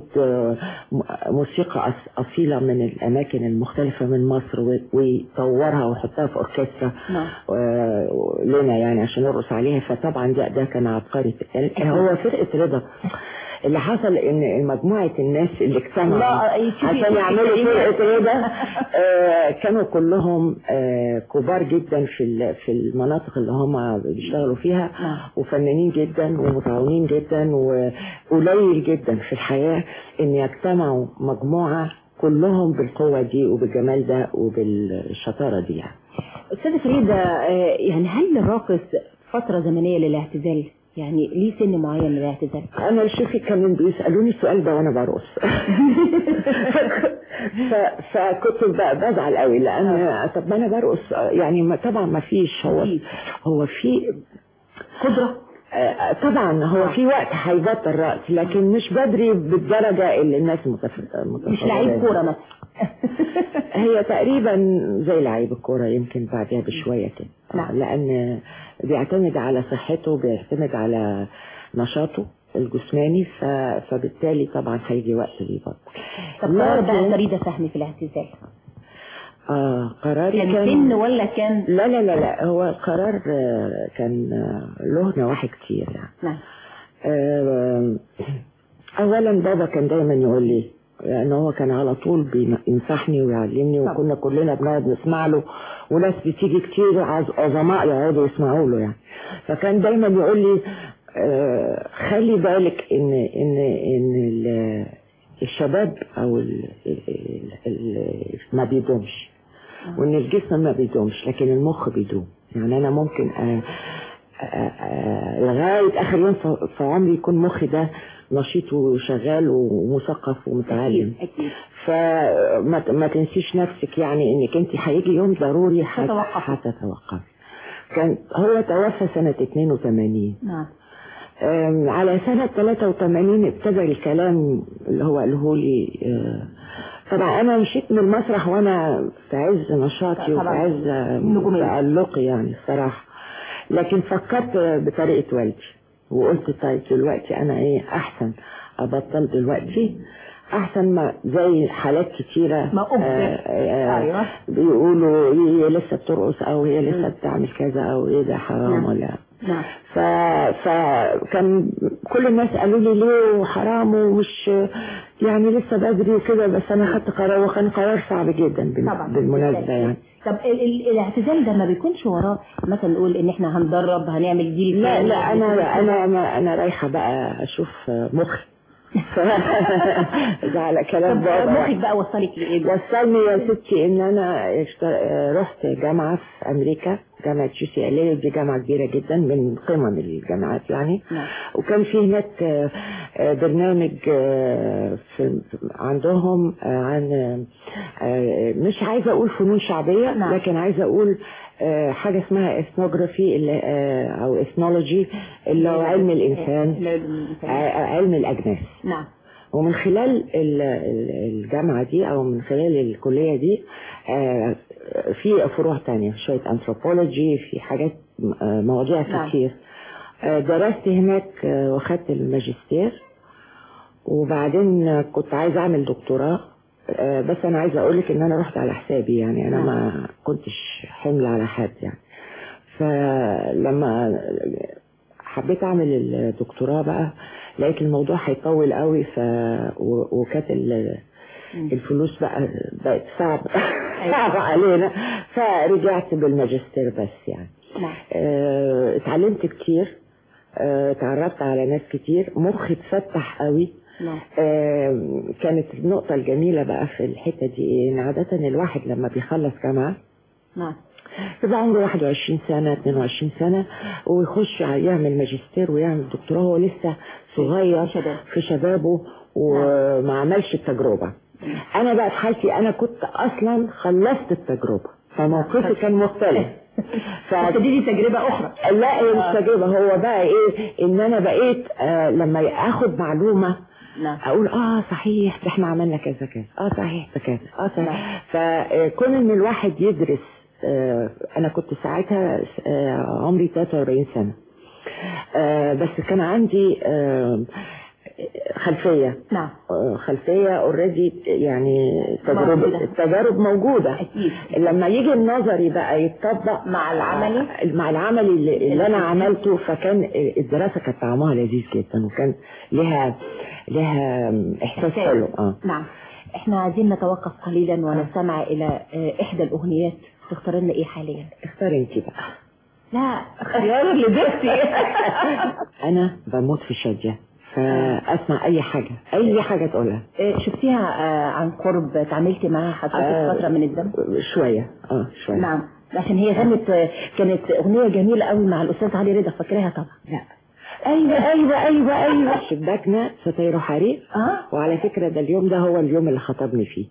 موسيقى أصيلة من الأماكن المختلفة من مصر ويطورها ويحطها في أوركسترا لنا يعني عشان نرقص عليها، فطبعا ده, ده كان عبقري. هو فرقة رضا اللي حصل ان مجموعة الناس اللي اجتمعوا عشان يعملوا فرقة رضا آه كانوا كلهم آه كبار جدا في في المناطق اللي هم بيشتغلوا فيها، وفنانين جدا ومتعاونين جدا، وقليل جدا في الحياة ان يجتمعوا مجموعة كلهم بالقوة دي وبالجمال ده وبالشطارة دي. يعني أستاذة فريدة، آه يعني هل الراقص فترة زمنية للاعتزال؟ يعني ليه سن معين للاعتزال؟ انا شوفي كانوا بيسالوني السؤال ده وانا برقص فكنت بزعل قوي لان طب ما انا برقص يعني طبعا ما فيش هو هو في قدره طبعا هو في وقت هيبطل رقص، لكن مش بدري بالدرجه اللي الناس متفقه. مش لعيب كوره مثلا هي تقريبا زي لعيب الكوره يمكن بعدها بشويه كده، لان بيعتمد على صحته، بيعتمد على نشاطه الجسماني، فبالتالي طبعا هيجي وقت بيبطل. طب قرار بقى فريدة فهمي في الاعتزال؟ اه قراري كان كان سن ولا كان؟ لا لا لا لا هو القرار كان له نواحي كتير يعني. نعم. آه اولا بابا كان دايما يقول لي، لأن هو كان على طول بينصحني ويعلمني، وكنا كلنا بنقعد نسمع له، وناس بتيجي كتير عظماء يقعدوا يسمعوا له يعني. فكان دايما يقول لي آه خلي بالك ان ان ان الشباب او ال ال ال ما بيدومش، وان الجسم ما بيدومش لكن المخ بيدوم. يعني انا ممكن آه آه آه لغايه اخر يوم في عمري يكون مخي ده نشيط وشغال ومثقف ومتعلم. أكيد. فما ما تنسيش نفسك، يعني انك انت هيجي يوم ضروري هتتوقف. كان هو توفى سنة اتنين وتمانين. نعم. على سنة تلاتة وتمانين ابتدى الكلام اللي هو قاله لي. طبعا انا مشيت من المسرح وانا في عز نشاطي وفي عز تألقي يعني الصراحة، لكن فكرت بطريقة والدي وقلت طيب دلوقتي انا ايه احسن ابطل دلوقتي احسن ما زي حالات كتيرة ما أيوة. بيقولوا هي لسه بترقص او هي لسه بتعمل كذا او ايه ده حرام. نعم. ولا نعم. ف... فكان كل الناس قالوا لي ليه وحرام ومش يعني لسه بدري وكده، بس انا خدت قرار وكان قرار صعب جدا بالمناسبة يعني. طب الاعتزال ده ما بيكونش وراه مثلا نقول ان احنا هنضرب هنعمل جيل؟ لا لا انا انا انا, أنا رايحة بقى اشوف مخي ده على كلام بابا. مخك بقى وصلك لايه؟ وصلني يا ستي ان انا رحت جامعة في امريكا جامعة يو سي ال اي، دي جامعة كبيرة جدا من قمم الجامعات يعني. نعم. وكان في هناك آه، آه، برنامج آه، في عندهم آه، عن آه، مش عايزة اقول فنون شعبية، نعم. لكن عايزة اقول آه، حاجة اسمها اثنوغرافي او اثنولوجي اللي هو علم الانسان، آه، علم الاجناس. نعم. ومن خلال الجامعة دي او من خلال الكلية دي آه، في فروع تانية، شوية انثروبولوجي، في حاجات آه، مواضيع نعم. كتير. آه، درست هناك آه، واخدت الماجستير، وبعدين كنت عايزة اعمل دكتوراه. آه، بس انا عايزة اقولك ان انا رحت على حسابي يعني، انا ما كنتش حمل على حد يعني. فلما حبيت اعمل الدكتوراه بقى لقيت الموضوع هيطول قوي، ف وكانت الفلوس بقى بقت صعب صعب علينا، فرجعت بالماجستير بس يعني. اه اتعلمت كتير، اه اتعرفت على ناس كتير، مخي اتفتح قوي. اه كانت النقطة الجميلة بقى في الحتة دي ان عادة الواحد لما بيخلص جامعة نعم يبقى عنده واحد وعشرين سنة اتنين وعشرين سنة ويخش يعمل ماجستير ويعمل دكتوراه وهو لسه صغير في شبابه وما عملش التجربة. انا بقى في حالتي انا كنت اصلا خلصت التجربة، فموقفي كان مختلف. فدي تجربة اخرى. لا مش تجربة، هو بقى ايه ان انا بقيت آه لما اخد معلومة لا. اقول اه صحيح ده احنا عملنا كذا كذا، اه صحيح ده كذا، اه صحيح. فكون ان الواحد يدرس، آه انا كنت ساعتها آه عمري ثلاثة وأربعين سنة، آه بس كان عندي آه خلفية. نعم. خلفية اوريدي يعني، تجربة التجارب موجودة أكيد. لما يجي النظري بقى يتطبق مع العملي مع العملي اللي, اللي انا عملته، فكان الدراسة كانت طعمها لذيذ جدا وكان لها لها احساس حلو. اه نعم. احنا عايزين نتوقف قليلا ونستمع الى احدى الاغنيات. تختار لنا ايه حاليا؟ اختاري انت بقى. لا اختيار لبنتي. انا بموت في شادية، فاسمع اي حاجة اي حاجة تقولها. شفتيها عن قرب؟ اتعاملتي معاها حضرتك آه فترة من الزمن؟ شوية اه شوية. نعم، عشان هي غنت كانت اغنية جميلة قوي مع الاستاذ علي رضا، فاكراها طبعا؟ لا. ايوه ايوه ايوه ايوه شباكنا ستاير حريق. اه وعلى فكرة ده اليوم ده هو اليوم اللي خطبني فيه.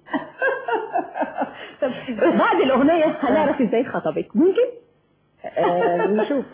طب بعد الاغنية هنعرف ازاي خطبك ممكن؟ آه نشوف.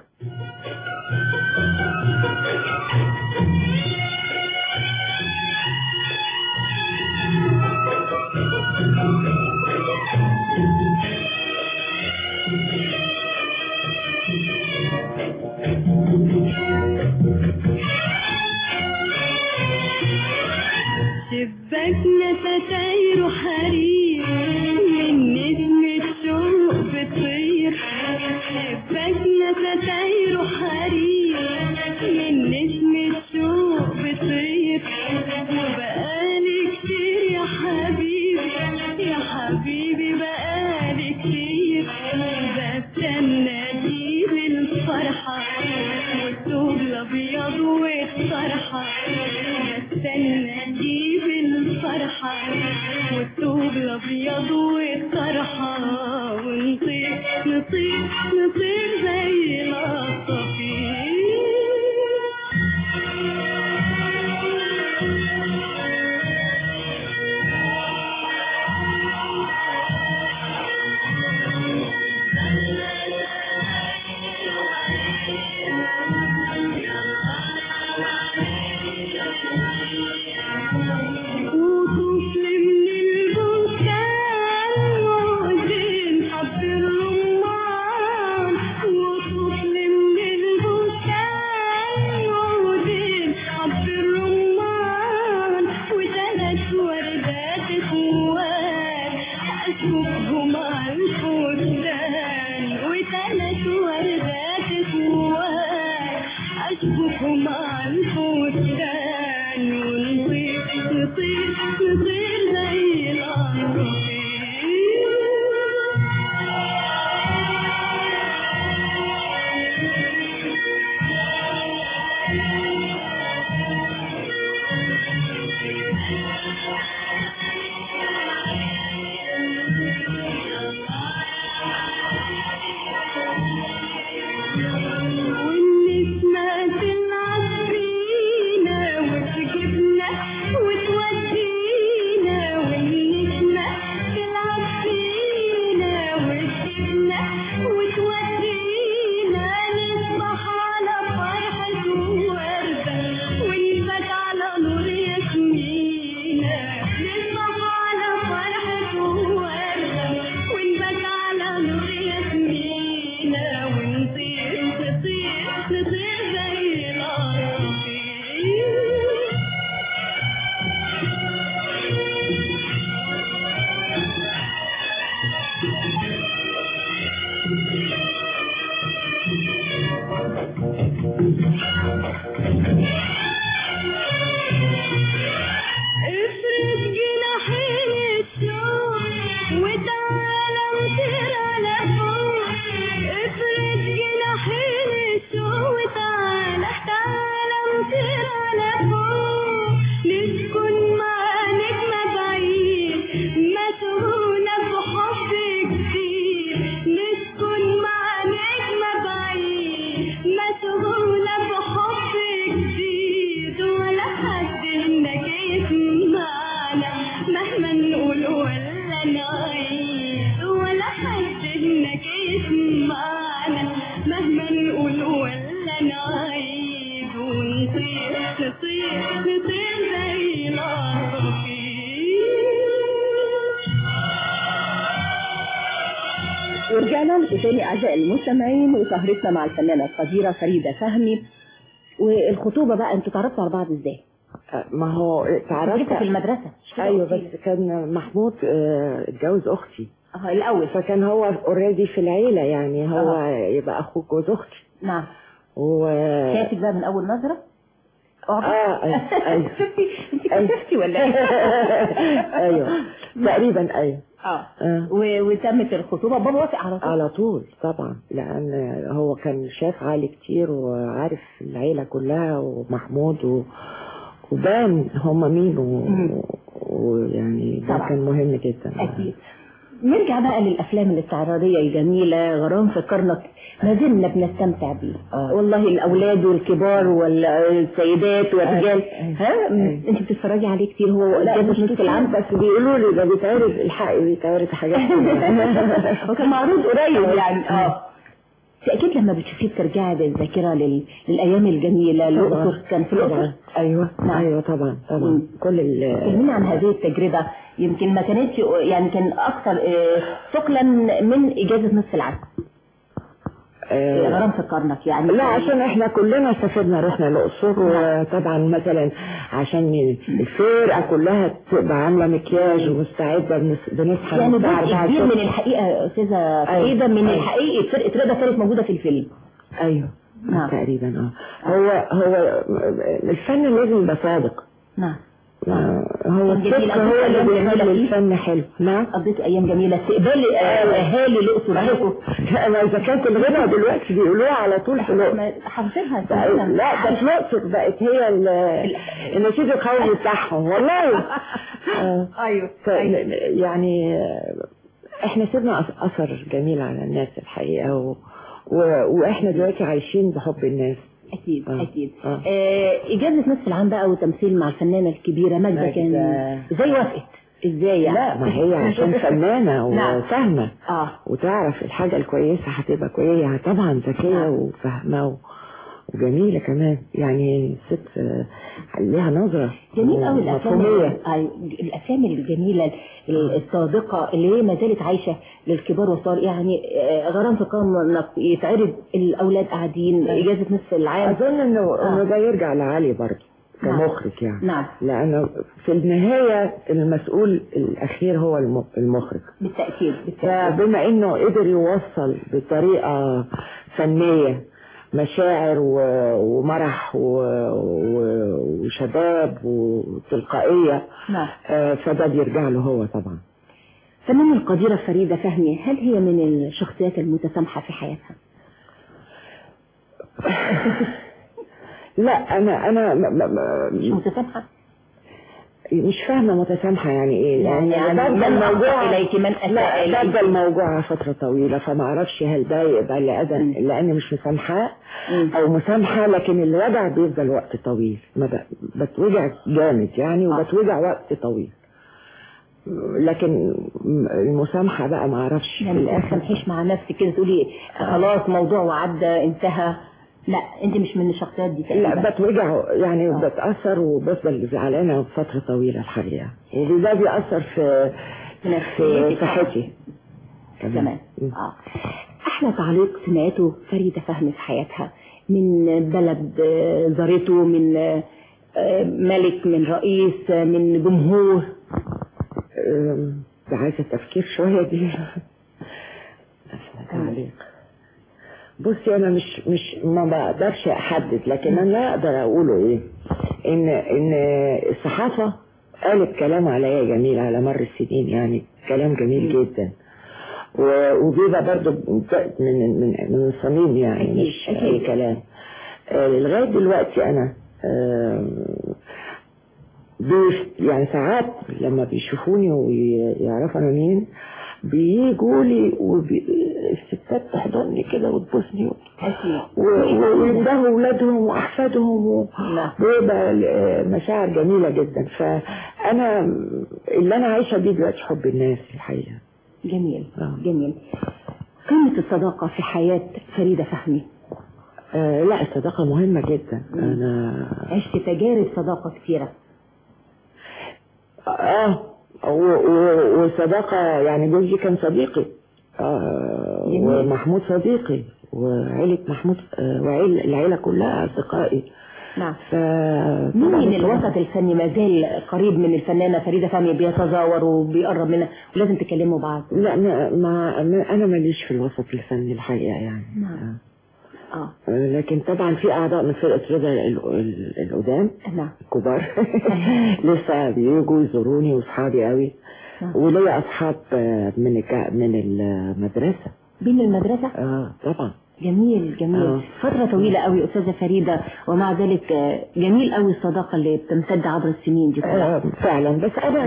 شباكنا ستاير حرير من نجم الشوق بتطير، شباكنا ستاير حرير من نجم الشوق بتطير، وبقالي كتير يا حبيبي يا حبيبي بقالي كتير بستنى اجيب الفرحة والثوب الابيض والطرحة، بستنى اجيب الفرحة والثوب الابيض والطرحة، ونطير نطير نطير زي العصافير. على فوق نسكن مع نجمة بعيد مشغولة بحب كتير نسكن مع نجمة بعيد مشغولة بحب كتير ولا حد هناك يسمعنا مهما نقول ولا نعيد ولا حد هناك يسمعنا مهما نقول ولا نعيد ونطير نطير نطير زي العصافير. ورجعنا لتاني أعزائي المستمعين وسهرتنا مع الفنانة القديرة فريدة فهمي. والخطوبة بقى انتوا تعرفتوا على بعض ازاي؟ ما هو تعرفت في المدرسة. ايوه بس كان محمود اه اتجوز اختي اه الاول، فكان هو اوريدي في العيلة يعني هو اه. يبقى اخوه جوز اختي. نعم. و شايفك بقى من اول نظرة؟ اه ايوه شفتي انت كشفتي ولا ايه؟ ايوه تقريبا ايوه. اه, آه. وتمت الخطوبة بابا وافق على طول؟ على طول طبعا، لان هو كان شاف علي كتير وعارف العيلة كلها ومحمود و... وبان هم مين ويعني و... ده كان مهم جدا. اكيد. نرجع بقى للافلام الاستعراضية الجميلة غرام في كرنك، ما زلنا بنستمتع بيه. آه. والله الاولاد والكبار والسيدات والرجال. آه. ها آه. انت بتتفرجي عليه كتير؟ هو مش نص العام بس بيقولوا لي ده بيتعرض الحق بيتعرض حاجات هو كان معروض قريب يعني. اه اكيد لما بتشوفيه بترجعي بالذاكره لل... للايام الجميله. الاقصر كان في الاقصر. ايوه نعم. ايوه طبعا طبعا. مم. كل ال كلميني عن هذه التجربه، يمكن ما كانتش يعني كان اكثر ثقلا من اجازه نصف العام. غرام في كرنك يعني. لا عشان احنا كلنا سافرنا رحنا الاقصر، وطبعا مثلا عشان الفرقه كلها تبقى عامله مكياج ومستعده بنصحى يعني جزء كبير من الحقيقه استاذه فريده من أيوة. الحقيقه فرقه رضا كانت موجوده في الفيلم. ايوه نعم. تقريبا اه هو هو الفن لازم يبقى صادق. نعم. هو الصدق هو اللي بيخلي الفن حلو. نعم. قضيت ايام جميله استقبال اهالي الاقصر لكم. انا اذا كانت الغنى دلوقتي بيقولوها على طول في الاقصر حافظينها. لا ده في الاقصر بقت هي النشيد القومي بتاعهم والله. ايوه يعني احنا سيبنا اثر جميل على الناس الحقيقه و... و... واحنا دلوقتي عايشين بحب الناس. أكيد آه. أكيد آه. آه إجازة نصف العام بقى وتمثيل مع الفنانة الكبيرة ماجدة كان إزاي وافقت؟ إزاي يعني؟ لا ما هي عشان فنانة وفاهمة آه. وتعرف الحاجة الكويسة هتبقى كويسة طبعا ذكية آه. وفاهمة وجميلة كمان يعني ست ليها نظرة جميل قوي. الأفلام الأفلام الجميلة الصادقة اللي هي ما زالت عايشة للكبار والصغار يعني. غرام في كرنك يتعرض الأولاد قاعدين إجازة نصف العام. أظن إنه آه. ده يرجع لعلي برضه كمخرج يعني. نعم. لأنه في النهاية المسؤول الأخير هو المخرج بالتأكيد, بالتأكيد. فبما إنه قدر يوصل بطريقة فنية مشاعر ومرح وشباب وتلقائية. نعم. فده بيرجع له هو طبعا. فنانة القديرة فريدة فهمي، هل هي من الشخصيات المتسامحة في حياتها؟ لا أنا أنا مش متسامحة. مش فاهمة متسامحة يعني ايه يعني, يعني من الموضوع إليك من أساء لا ده الموضوع فترة طويلة فما اعرفش هل ده يبقى لأذن لأني مش مسامحة أو مسامحة لكن الوجع بيفضل وقت طويل ما بتوجع جامد يعني وبتوجع وقت طويل لكن المسامحة بقى ما اعرفش يعني ما تسامحيش مع نفسك كده تقولي خلاص موضوع وعدى انتهى. لا انت مش من الشخصيات دي تقريبا. لا بتوجع يعني أوه. بتأثر وبفضل زعلانة فترة طويلة الحقيقة وده بيأثر في في صحتي تمام. اه احلى تعليق سمعته فريدة فهمي في حياتها من بلد زارته من ملك من رئيس من جمهور؟ ده عايزة تفكير شوية دي. تعليق بصي انا مش مش ما بقدرش احدد لكن انا لا اقدر اقوله ايه ان ان الصحافه قالت كلام عليا جميل على مر السنين يعني كلام جميل جدا وبيبقى برضه من من من الصميم يعني مش اي كلام. آه لغايه دلوقتي انا آه يعني ساعات لما بيشوفوني ويعرفوا انا مين بيجوا لي والستات تحضني كده وتبوسني ويندهوا اولادهم واحفادهم ويبقى مشاعر جميله جدا. فانا اللي انا عايشه بيه دلوقتي حب الناس الحقيقه. جميل آه. جميل. قيمه الصداقه في حياه فريده فهمي؟ آه لا الصداقه مهمه جدا. م. انا عشت تجارب صداقه كثيره. اه وصداقة يعني جوزي كان صديقي آه ومحمود صديقي وعيلة محمود آه وعيلة العيلة كلها أصدقائي. نعم. مين من الوسط الفني ما زال قريب من الفنانة فريدة فهمي بيتزاور وبيقرب منها ولازم تكلموا بعض؟ لا ما, ما أنا ماليش في الوسط الفني الحقيقة يعني. نعم. اه لكن طبعا في اعضاء من فرقه رضا القدام نعم الكبار لسه بييجوا يزوروني واصحابي قوي. وليا اصحاب من من المدرسه. بين المدرسه؟ اه طبعا. جميل جميل. آه. فتره طويله قوي استاذه فريده ومع ذلك جميل قوي الصداقه اللي بتمتد عبر السنين دي كلها. آه فعلا. بس انا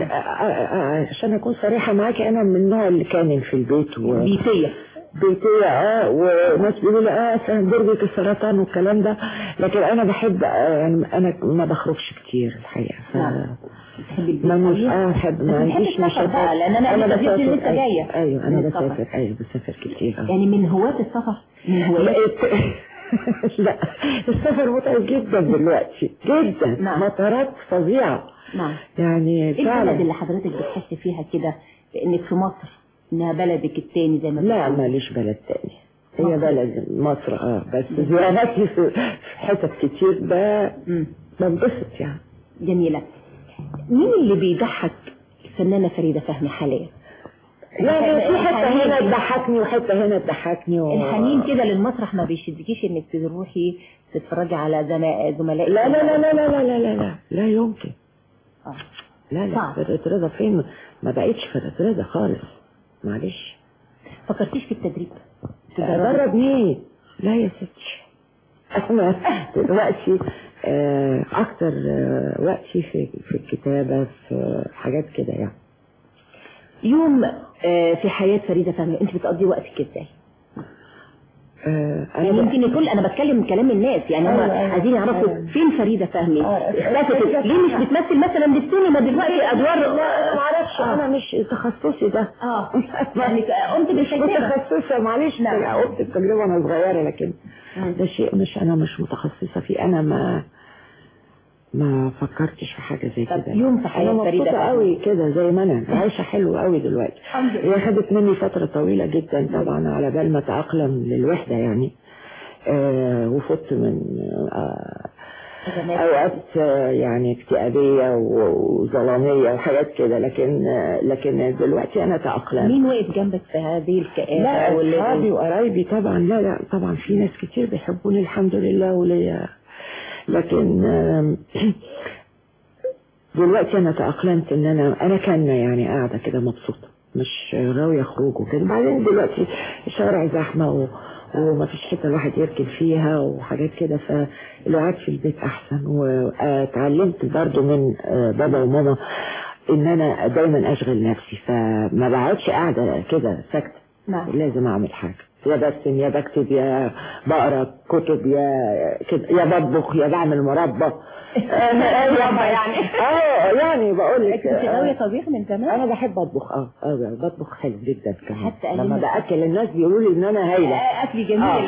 عشان اكون صريحه معاكي انا من النوع اللي كان في البيت و... بيتيه بيتية اه وناس بيقولوا لي اه درجة السرطان والكلام ده. لكن انا بحب يعني انا ما بخرجش كتير الحقيقة. ف ما مش اه بحب ما عنديش نشاط لان انا انا بسافر لسه جايه. ايوه انا بسافر ايوه بسافر كتير. آه. يعني من هواة السفر من هوايات لا السفر متعب جدا دلوقتي جدا. نعم. مطارات فظيعة. نعم. يعني ايه البلد اللي حضرتك بتحس فيها كده انك في مصر انها بلدك التاني زي ما لا ماليش بلد تاني هي مصر. بلد مصر اه بس زياراتي في حتت كتير ده بنبسط يعني. جميلة. مين اللي بيضحك الفنانة فريدة فهمي حاليا؟ لا في حتة هنا تضحكني وحتة هنا تضحكني و... الحنين كده للمسرح ما بيشدكيش انك تروحي تتفرجي على زملائك؟ لا لا لا لا لا لا لا لا لا لا يمكن. اه لا لا فرقة رضا فين ما بقتش فرقة رضا خالص معلش. فكرتيش في التدريب؟ تدرب مين؟ لا يا ستي انا دلوقتي اكتر وقتي في في الكتابة في حاجات كده يعني. يوم في حياة فريدة فهمي انت بتقضي وقتك ازاي؟ آه يعني يمكن يكون انا بتكلم كلام الناس يعني هم عايزين يعرفوا فين فريدة فهمي اختفت ليه مش بتمثل مثلا بالسينما دلوقتي ادوار؟ لا ما اعرفش آه. انا مش تخصصي ده اه يعني قمت بالكتابة متخصصة معلش. لا قمت التجربة وانا صغيرة لكن ده شيء مش انا مش متخصصة فيه. انا ما ما فكرتش في حاجة زي كده. يوم في حياة فريدة فهمي قوي كده زي ما انا عايشة حلو قوي دلوقتي. هي خدت مني فترة طويلة جدا طبعا على بال ما اتأقلم للوحدة يعني. آه وفضت من آه اوقات آه يعني اكتئابية وظلامية وحاجات كده لكن آه لكن دلوقتي انا تأقلمت. مين وقف جنبك في هذه الكآبة؟ لا اصحابي وقرايبي طبعا. لا لا طبعا في ناس كتير بيحبوني الحمد لله وليا لكن دلوقتي انا تأقلمت ان انا انا كان يعني قاعدة كده مبسوطة مش راوية خروج وكده. بعدين دلوقتي الشوارع زحمة و... ومفيش حتة الواحد يركن فيها وحاجات كده فالوقت في البيت احسن. واتعلمت برضو من بابا وماما ان انا دايما اشغل نفسي فما بقعدش قاعدة كده ساكتة. نعم. لازم اعمل حاجة يا برسم يا بكتب يا بقرا كتب يا كده يا بطبخ يا بعمل مربى. يعني اه يعني بقول لك انت غاويه طبيخ من زمان. انا بحب اطبخ اه اه بطبخ حلو جدا كمان. حتى لما باكل الناس بيقولوا لي ان انا هايله. اكلي جميل.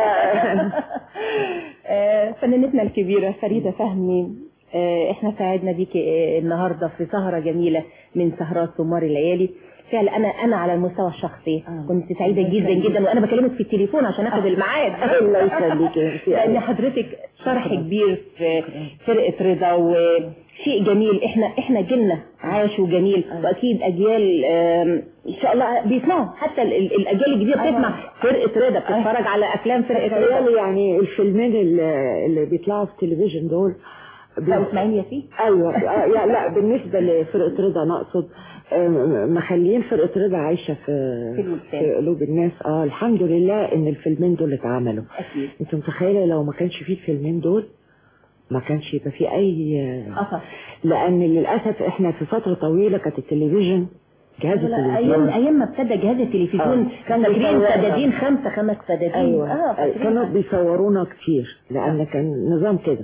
اه فنانتنا الكبيره فريده فهمي احنا سعدنا بيكي النهارده في سهره جميله من سهرات سمار الليالي. فعلا انا انا على المستوى الشخصي آه. كنت سعيده جدا جدا وانا بكلمك في التليفون عشان اخد الميعاد. الله يخليكي. لان حضرتك شرح كبير في فرقه رضا وشيء جميل. احنا احنا جيلنا عاش وجميل واكيد اجيال ان شاء الله بيسمعوا حتى الاجيال الجديده بتسمع فرقه رضا بتتفرج على افلام فرقه رضا. يعني الفيلمين اللي بيطلعوا في التلفزيون دول اسماعيل ياسين. ايوه لا بالنسبه لفرقه رضا انا اقصد مخليين فرقة رضا عايشة في في قلوب الناس. اه الحمد لله ان الفيلمين دول اتعملوا. اكيد. انت متخيلة لو ما كانش فيه الفيلمين دول ما كانش يبقى فيه اي اثر، لان للاسف احنا في فتره طويله كانت التلفزيون جهاز التلفزيون ايام ايام ما ابتدى جهاز التلفزيون آه. كان فاكرين سدادين خمسه خمس سدادين. ايوه اه كانوا بيصورونا كتير لان كان نظام كده.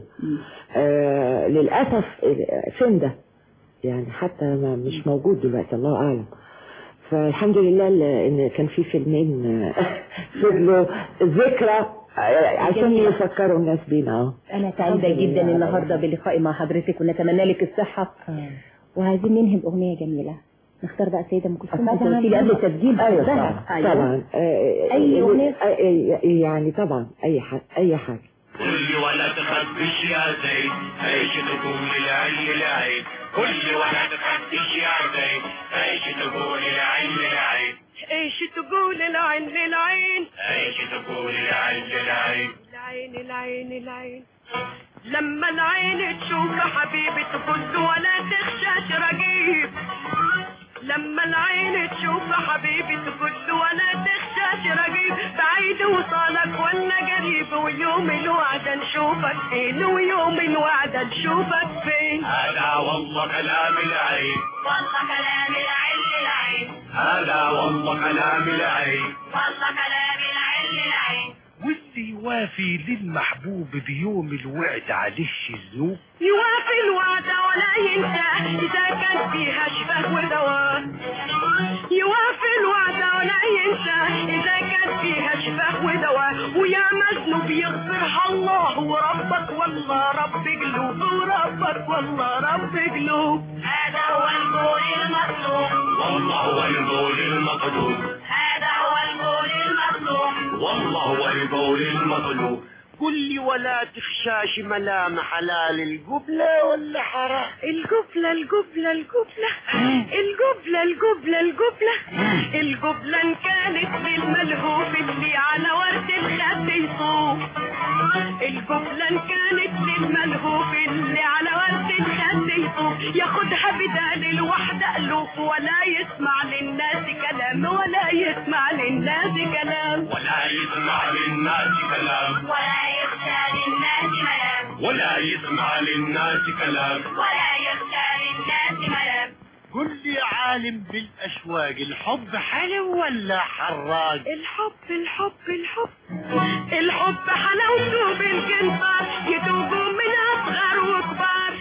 آه للاسف فين ده يعني حتى ما مش موجود دلوقتي الله اعلم. فالحمد لله ان كان في فيلمين فضلوا ذكرى عشان يفكروا الناس بينا. انا سعيده جدا النهارده بلقائي مع حضرتك ونتمنى لك الصحه. آه. وعايزين ننهي باغنيه جميله. نختار بقى سيدة ام كلثوم انت قلتي لي قبل التسجيل. ايوه طبعا, أيوة. طبعا. آه اي اغنيه يعني طبعا اي حاجه اي حاجه. كل ولا تخبش يا زيد عيش تقول العين العين كل ولا تخبش يا زيد عيش تقول العين العين ايش تقول العين للعين عيش تقول العين للعين العين العين العين لما العين تشوف حبيبي تفز ولا تخشاش رقيب لما العين تشوف حبيبي تفز ولا تخشاش رقيب بعيد وصالك ولا قريب ويوم الوعد نشوفك فين ويوم الوعد نشوفك فين هذا والله كلام العين والله كلام العين للعين هذا والله كلام العين والله كلام العين للعين واللي يوافي للمحبوب بيوم الوعد عليش الذنوب يوافي الوعد ولا ينسى إذا كان فيها شفاه ودواء يوافي الوعد ولا ينسى إذا كان فيها شفاه ودواء ويا مذنوب يغفرها الله وربك والله رب قلوب وربك والله رب قلوب هذا هو القول المطلوب والله هو القول المطلوب هذا هو القول المطلوب والله هو القول المطلوب كل ولا تخشاش ملام حلال القبلة ولا حرام القبلة القبلة القبلة القبلة القبلة القبلة القبلة ان كانت للملهوف اللي على ورد الخد يصوف القبلة ان كانت للملهوف اللي على ورد الخد يصوف ياخدها بدال الوحدة ألوف ولا يسمع للناس كلام ولا يسمع للناس كلام ولا يسمع للناس كلام ولا يخشى للناس ملام ولا يسمع للناس كلام ولا يخشى للناس ملام كل عالم بالأشواق الحب حلو ولا حراق الحب الحب الحب الحب حلاوته بالقنطار يدوبوا من أصغر وكبار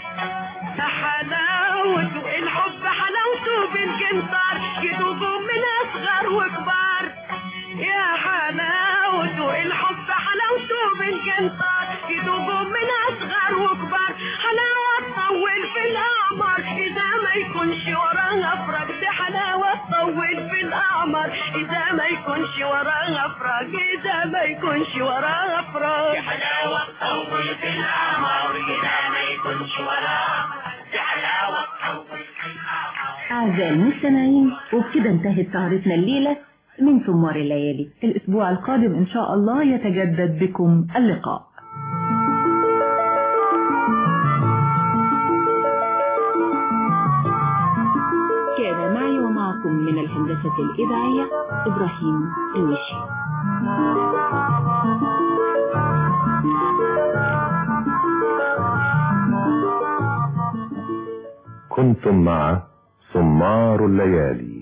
حلاوته الحب حلاوته بالقنطار يدوبوا من أصغر وكبار يا حلاوته الحب حلاوته بالقنطار يدوبوا من أصغر وكبار حلاوة تطول في الأعمار إذا ما يكونش وراها فراق دي حلاوة تطول في الأعمار إذا ما يكونش وراها فراق إذا ما يكونش وراها فراق دي حلاوة تطول في الأعمار إذا ما يكونش وراها دي حلاوة تطول في الأعمار. أعزائي المستمعين وبكده انتهت سهرتنا الليلة من ثمار الليالي. الأسبوع القادم إن شاء الله يتجدد بكم اللقاء. كان معي ومعكم من الهندسة الإذاعية إبراهيم الوشي. كنتم مع ثمار الليالي.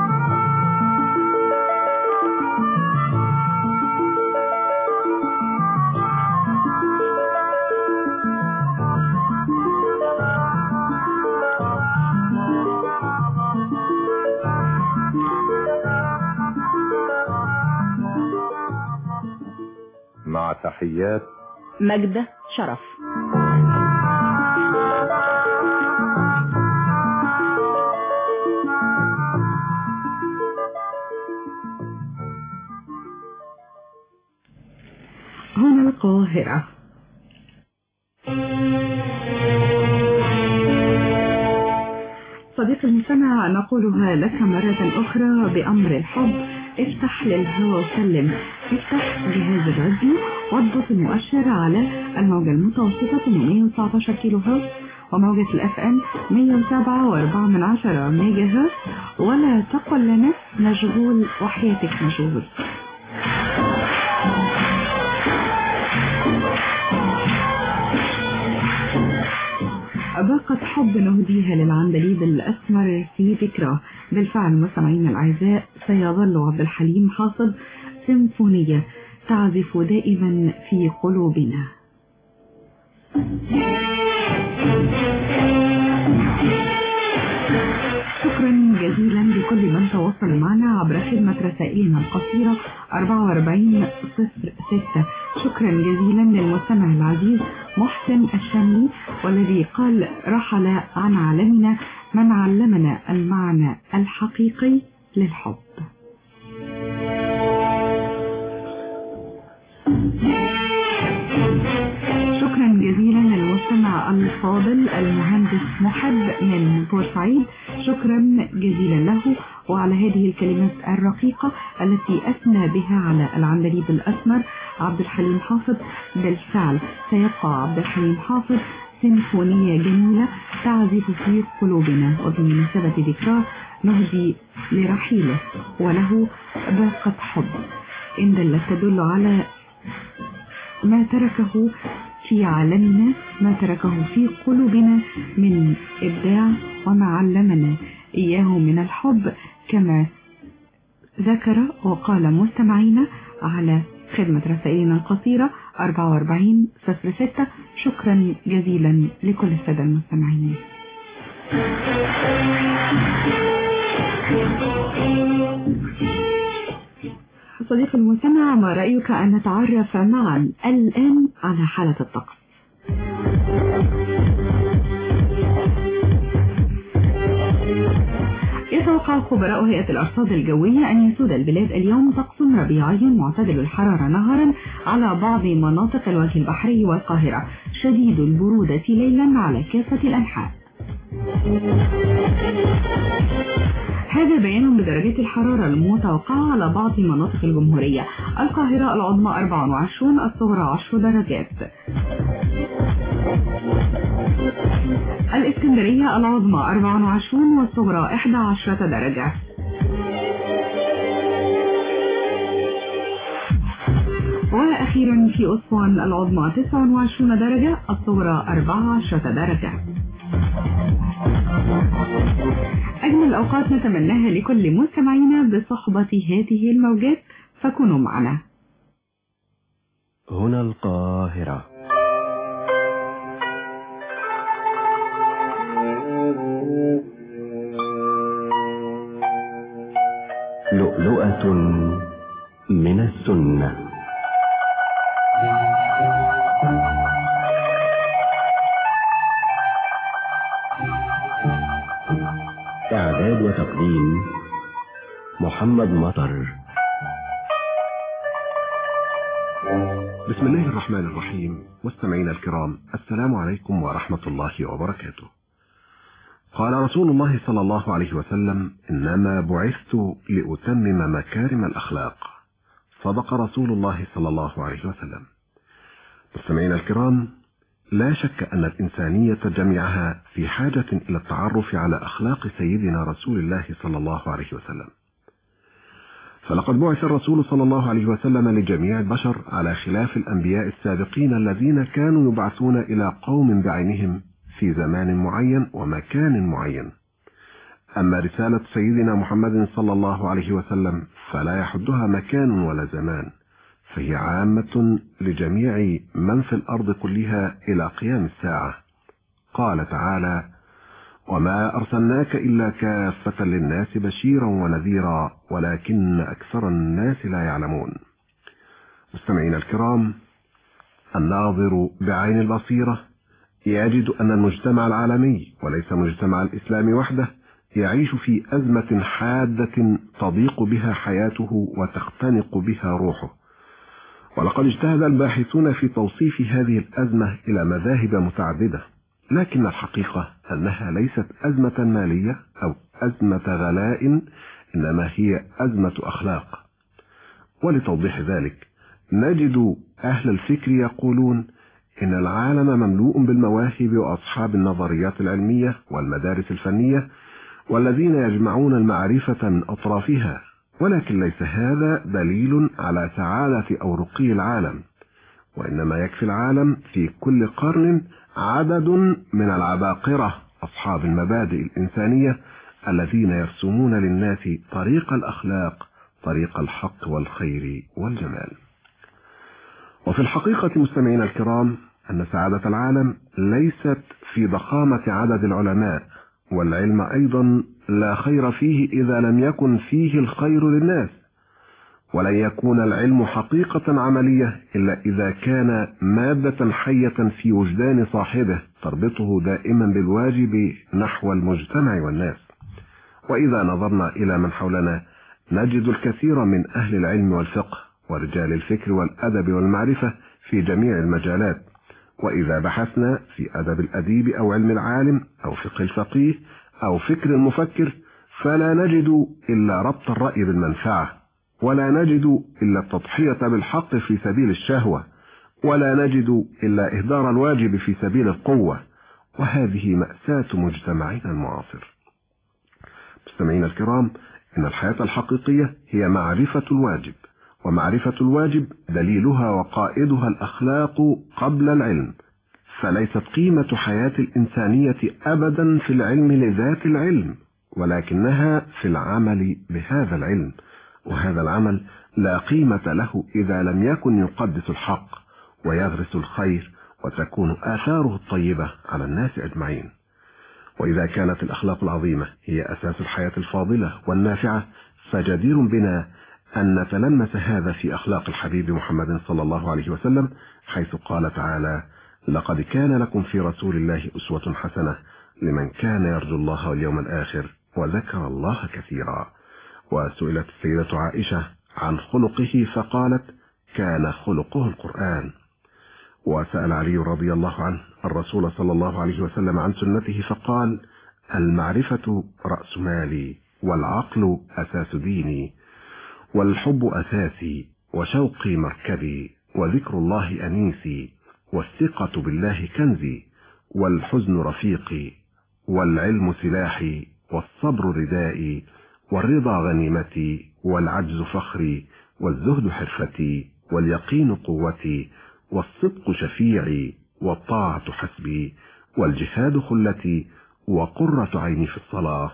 مع تحيات مجدة شرف. هنا القاهرة. صديق المستمع نقولها لك مرة أخرى بأمر الحب. افتح للهوى وسلم. افتح جهاز الراديو واضبط المؤشر على الموجة المتوسطة ثمانمائة وتسعة عشر كيلو هرتز وموجة الاف ام مئة وسبعة وأربعة من عشرة ميجا هرتز ولا تقل لنا مشغول وحياتك مشغول. باقة حب نهديها للعندليب الأسمر في ذكراه. بالفعل مستمعينا الأعزاء، سيظل عبد الحليم حافظ سيمفونية تعزف دائما في قلوبنا. شكرا جزيلا لكل من تواصل معنا عبر خدمة رسائلنا القصيرة أربعة وأربعين صفر ستة. شكرا جزيلا للمستمع العزيز محسن الشاملي والذي قال: رحل عن عالمنا من علمنا المعنى الحقيقي للحب. شكرا جزيلا للمستمع الفاضل المهندس محب من بورسعيد، شكرا جزيلا له وعلى هذه الكلمات الرقيقة التي أثنى بها على العندليب الأسمر عبد الحليم حافظ. بالفعل سيبقى عبد الحليم حافظ سيمفونية جميلة تعزف في قلوبنا، وبمناسبة ذكراه نهدي لرحيله وله باقة حب إن دلت تدل على ما تركه في عالمنا، ما تركه في قلوبنا من إبداع، وما علمنا إياه من الحب كما ذكر وقال مستمعينا على خدمة رسائلنا القصيرة أربعة وأربعين صفر ستة. شكرا جزيلا لكل السادة المستمعين. صديق المستمع، ما رأيك أن نتعرف معا الآن على حالة الطقس؟ يتوقع خبراء هيئة الأرصاد الجوية أن يسود البلاد اليوم طقس ربيعي معتدل الحرارة نهارا على بعض مناطق الوجه البحري والقاهرة، شديد البرودة ليلا على كافة الأنحاء. هذا بيان بدرجات الحرارة المتوقعة على بعض مناطق الجمهورية: القاهرة العظمى أربعة وعشرين، الصغرى عشر درجات. الإسكندرية العظمى أربعة وعشرين والصغرى إحدى عشرة درجة. وأخيرا في أسوان العظمى تسعة وعشرين درجة، الصغرى أربعة عشرة درجة. أجمل الأوقات نتمناها لكل مستمعينا بصحبة هذه الموجات، فكونوا معنا. هنا القاهرة. لؤلؤة من السنة. إعداد وتقديم محمد مطر. بسم الله الرحمن الرحيم. مستمعينا الكرام، السلام عليكم ورحمة الله وبركاته. قال رسول الله صلى الله عليه وسلم: إنما بعثت لأتمم مكارم الأخلاق. صدق رسول الله صلى الله عليه وسلم. مستمعينا الكرام، لا شك أن الإنسانية جميعها في حاجة إلى التعرف على أخلاق سيدنا رسول الله صلى الله عليه وسلم، فلقد بعث الرسول صلى الله عليه وسلم لجميع البشر على خلاف الأنبياء السابقين الذين كانوا يبعثون إلى قوم بعينهم في زمان معين ومكان معين. أما رسالة سيدنا محمد صلى الله عليه وسلم فلا يحدها مكان ولا زمان، فهي عامة لجميع من في الأرض كلها إلى قيام الساعة. قال تعالى: وما أرسلناك إلا كافة للناس بشيرا ونذيرا ولكن أكثر الناس لا يعلمون. مستمعين الكرام، الناظر بعين البصيرة يجد أن المجتمع العالمي وليس مجتمع الإسلام وحده يعيش في أزمة حادة تضيق بها حياته وتختنق بها روحه. ولقد اجتهد الباحثون في توصيف هذه الأزمة إلى مذاهب متعددة، لكن الحقيقة أنها ليست أزمة مالية أو أزمة غلاء، إنما هي أزمة أخلاق. ولتوضيح ذلك نجد أهل الفكر يقولون إن العالم مملوء بالمواهب وأصحاب النظريات العلمية والمدارس الفنية والذين يجمعون المعرفة من أطرافها، ولكن ليس هذا دليل على سعادة أو رقي العالم، وإنما يكفي العالم في كل قرن عدد من العباقرة أصحاب المبادئ الإنسانية الذين يرسمون للناس طريق الأخلاق، طريق الحق والخير والجمال. وفي الحقيقة مستمعينا الكرام أن سعادة العالم ليست في ضخامة عدد العلماء، والعلم أيضا لا خير فيه إذا لم يكن فيه الخير للناس، ولن يكون العلم حقيقة عملية إلا إذا كان مادة حية في وجدان صاحبه تربطه دائما بالواجب نحو المجتمع والناس. وإذا نظرنا إلى من حولنا نجد الكثير من أهل العلم والفقه ورجال الفكر والأدب والمعرفة في جميع المجالات، وإذا بحثنا في أدب الأديب أو علم العالم أو فقه الفقيه أو فكر المفكر فلا نجد إلا ربط الرأي بالمنفعة، ولا نجد إلا التضحية بالحق في سبيل الشهوة، ولا نجد إلا إهدار الواجب في سبيل القوة، وهذه مأساة مجتمعنا المعاصر. مستمعينا الكرام، إن الحياة الحقيقية هي معرفة الواجب، ومعرفة الواجب دليلها وقائدها الأخلاق قبل العلم، فليست قيمة حياة الإنسانية أبدا في العلم لذات العلم، ولكنها في العمل بهذا العلم، وهذا العمل لا قيمة له إذا لم يكن يقدس الحق ويغرس الخير وتكون آثاره الطيبة على الناس أجمعين. وإذا كانت الأخلاق العظيمة هي أساس الحياة الفاضلة والنافعة، فجدير بنا أن نتلمس هذا في أخلاق الحبيب محمد صلى الله عليه وسلم، حيث قال تعالى: لقد كان لكم في رسول الله أسوة حسنة لمن كان يرجو الله واليوم الآخر وذكر الله كثيرا. وسئلت السيدة عائشة عن خلقه فقالت: كان خلقه القرآن. وسأل علي رضي الله عنه الرسول صلى الله عليه وسلم عن سنته فقال: المعرفة رأس مالي، والعقل أساس ديني، والحب أساسي، وشوقي مركبي، وذكر الله أنيسي، والثقة بالله كنزي، والحزن رفيقي، والعلم سلاحي، والصبر ردائي، والرضا غنيمتي، والعجز فخري، والزهد حرفتي، واليقين قوتي، والصدق شفيعي، والطاعة حسبي، والجهاد خلتي، وقرة عيني في الصلاة،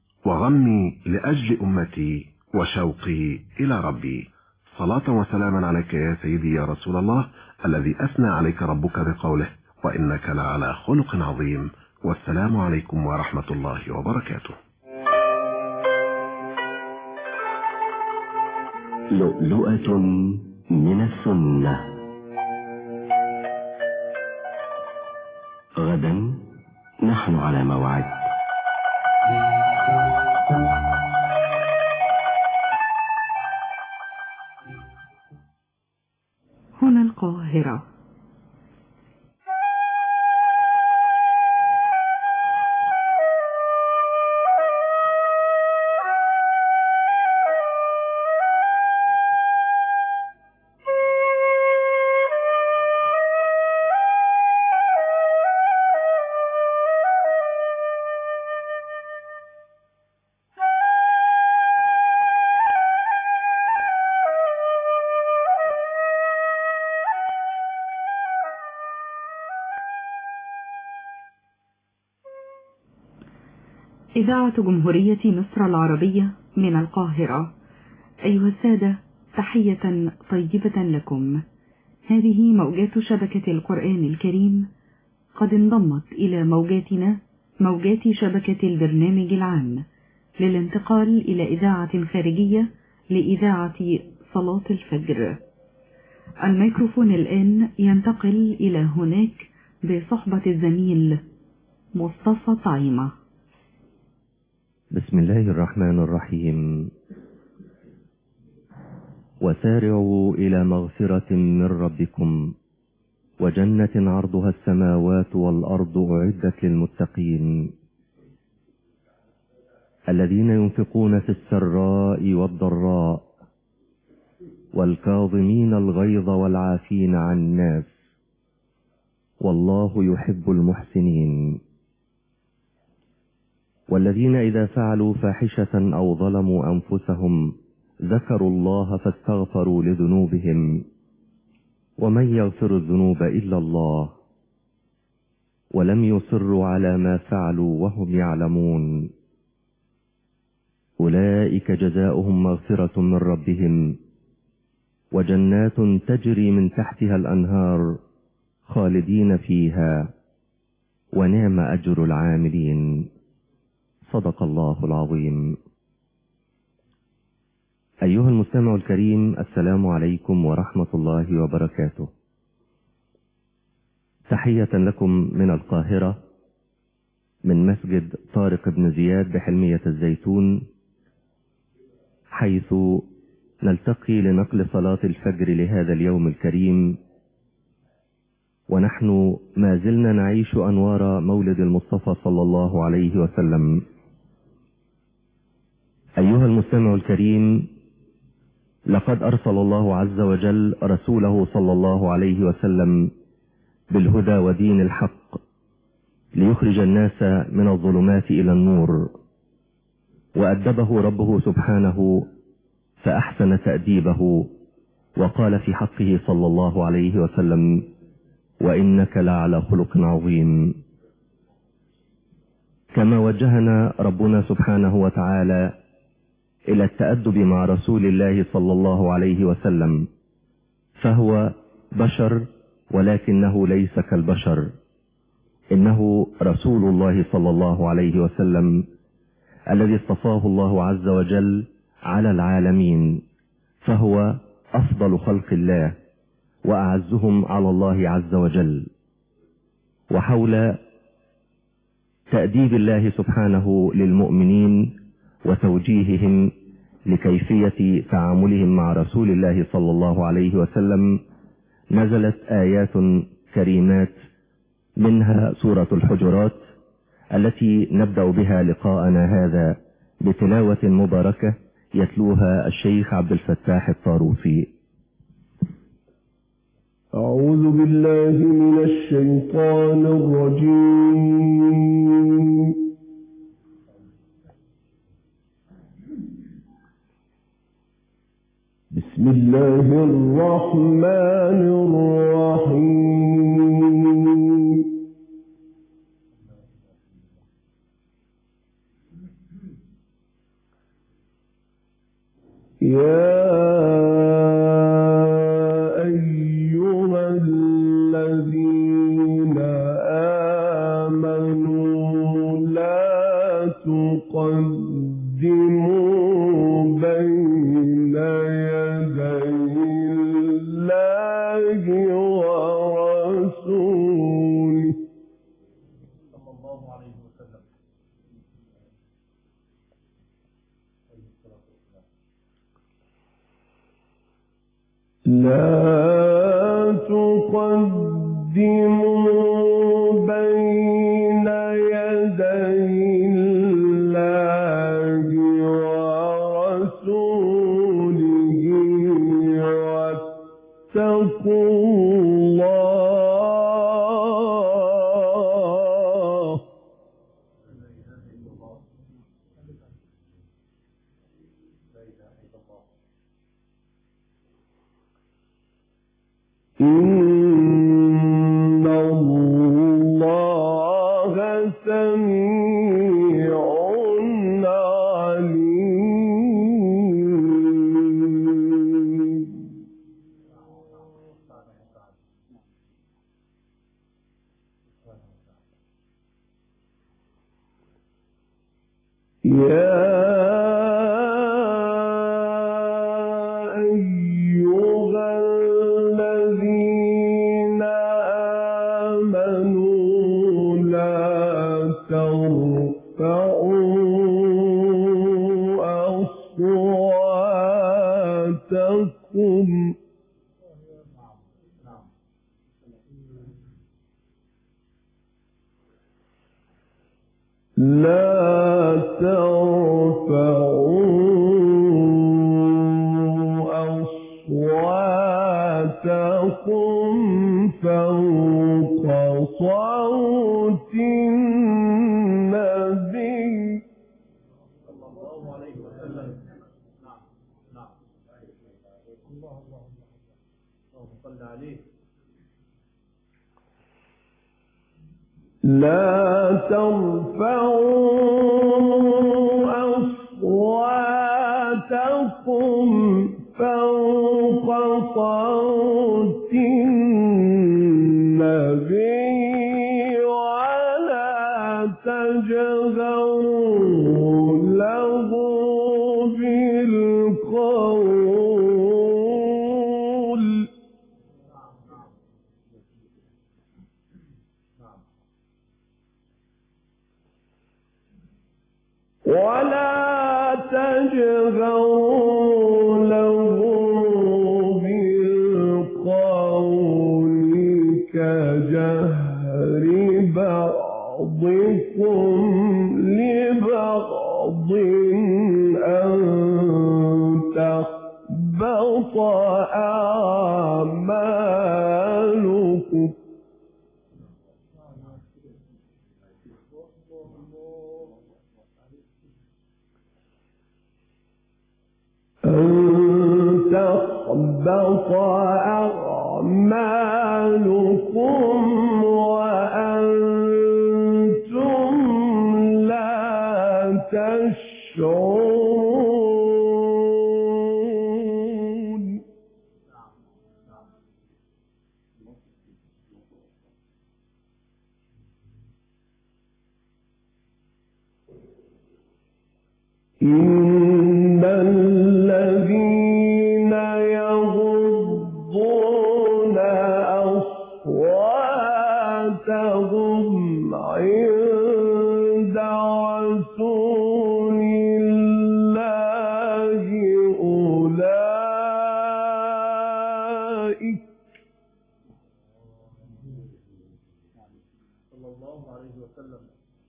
وغمي لأجل أمتي، وشوقي إلى ربي. صلاة وسلاما عليك يا سيدي يا رسول الله، الذي أثنى عليك ربك بقوله: وإنك لعلى خلق عظيم. والسلام عليكم ورحمة الله وبركاته. لؤلؤة من السنة. غدا نحن على موعد. هنا القاهرة. إذاعة جمهورية مصر العربية من القاهرة. أيها السادة، تحية طيبة لكم. هذه موجات شبكة القرآن الكريم، قد انضمت إلى موجاتنا موجات شبكة البرنامج العام للانتقال إلى إذاعة خارجية لإذاعة صلاة الفجر. الميكروفون الآن ينتقل إلى هناك بصحبة الزميل مصطفى طعيمة. بسم الله الرحمن الرحيم. وسارعوا إلى مغفرة من ربكم وجنة عرضها السماوات والأرض أعدت للمتقين الذين ينفقون في السراء والضراء والكاظمين الغيظ والعافين عن الناس والله يحب المحسنين. والذين إذا فعلوا فاحشة أو ظلموا أنفسهم ذكروا الله فاستغفروا لذنوبهم ومن يغفر الذنوب إلا الله ولم يصروا على ما فعلوا وهم يعلمون أولئك جزاؤهم مغفرة من ربهم وجنات تجري من تحتها الأنهار خالدين فيها ونعم أجر العاملين. صدق الله العظيم. أيها المستمع الكريم، السلام عليكم ورحمة الله وبركاته. تحية لكم من القاهرة من مسجد طارق بن زياد بحلمية الزيتون، حيث نلتقي لنقل صلاة الفجر لهذا اليوم الكريم، ونحن ما زلنا نعيش أنوار مولد المصطفى صلى الله عليه وسلم. أيها المستمع الكريم، لقد أرسل الله عز وجل رسوله صلى الله عليه وسلم بالهدى ودين الحق ليخرج الناس من الظلمات إلى النور، وأدبه ربه سبحانه فأحسن تأديبه وقال في حقه صلى الله عليه وسلم: وإنك لعلى خلق عظيم. كما وجهنا ربنا سبحانه وتعالى إلى التأدب مع رسول الله صلى الله عليه وسلم، فهو بشر ولكنه ليس كالبشر، إنه رسول الله صلى الله عليه وسلم الذي اصطفاه الله عز وجل على العالمين، فهو أفضل خلق الله وأعزهم على الله عز وجل. وحول تأديب الله سبحانه للمؤمنين وتوجيههم لكيفية تعاملهم مع رسول الله صلى الله عليه وسلم نزلت آيات كريمات، منها سورة الحجرات التي نبدأ بها لقاءنا هذا بتلاوة مباركة يتلوها الشيخ عبد الفتاح الطاروسي. أعوذ بالله من الشيطان الرجيم. بسم الله الرحمن الرحيم. يا أيها الذين آمنوا لا تقدموا بين الله ورسوله صلى الله عليه وسلم. لا تقدموا بين يدي الله ورسوله واتقوا الله إن الله سميع عليم. يا أيها الذين آمنوا لا ترفعوا أصواتكم لا ترفعوا أصواتكم فوق صوت النبي صلى الله عليه وسلم. نعم نعم الله الله اللهم صل عليه. لا ترفعوا أصواتكم فوق صوت النبي ولا تجهروا له بالقول ولا تجهروا له بالقول كجهر بعضكم لبعض أن تحبط أعمالكم أن تحبط أعمالكم وأنتم لا تشعرون إن الذين يغضون أصواتهم عند رسول الله أولئك صلى الله عليه وسلم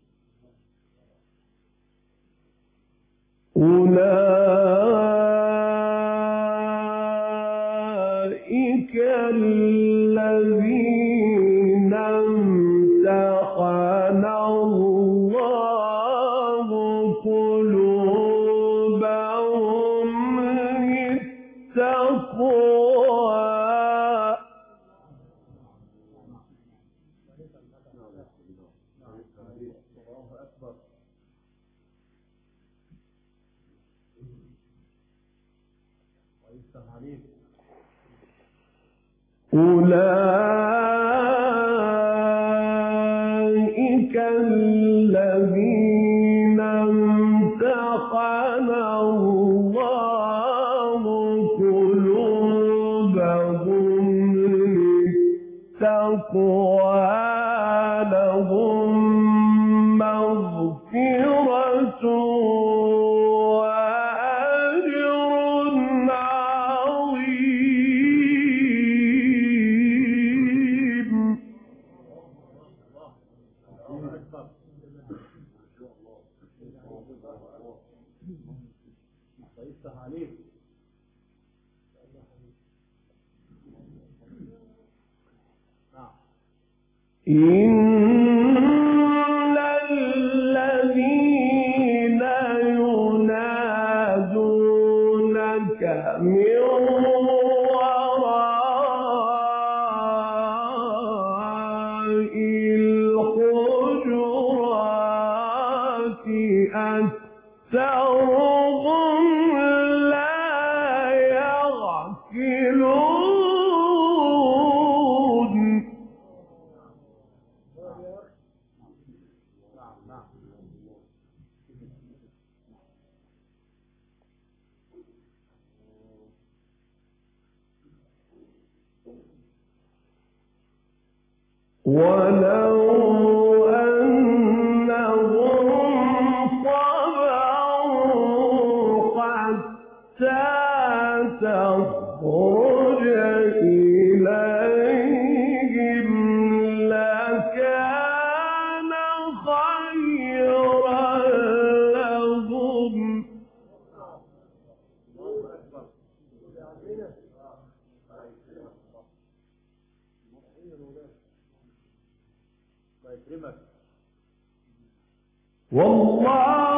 أولئك الذين امتحن الله قلوبهم للتقوى أولئك الذين امتحن الله قلوبهم للتقوى لهم مغفرة إن الذين ينادونك من وراء الحجرات أكثرهم لا يعقلون ولو أنهم صبروا حتى تخرج إليهم لكان خيرا لهم والله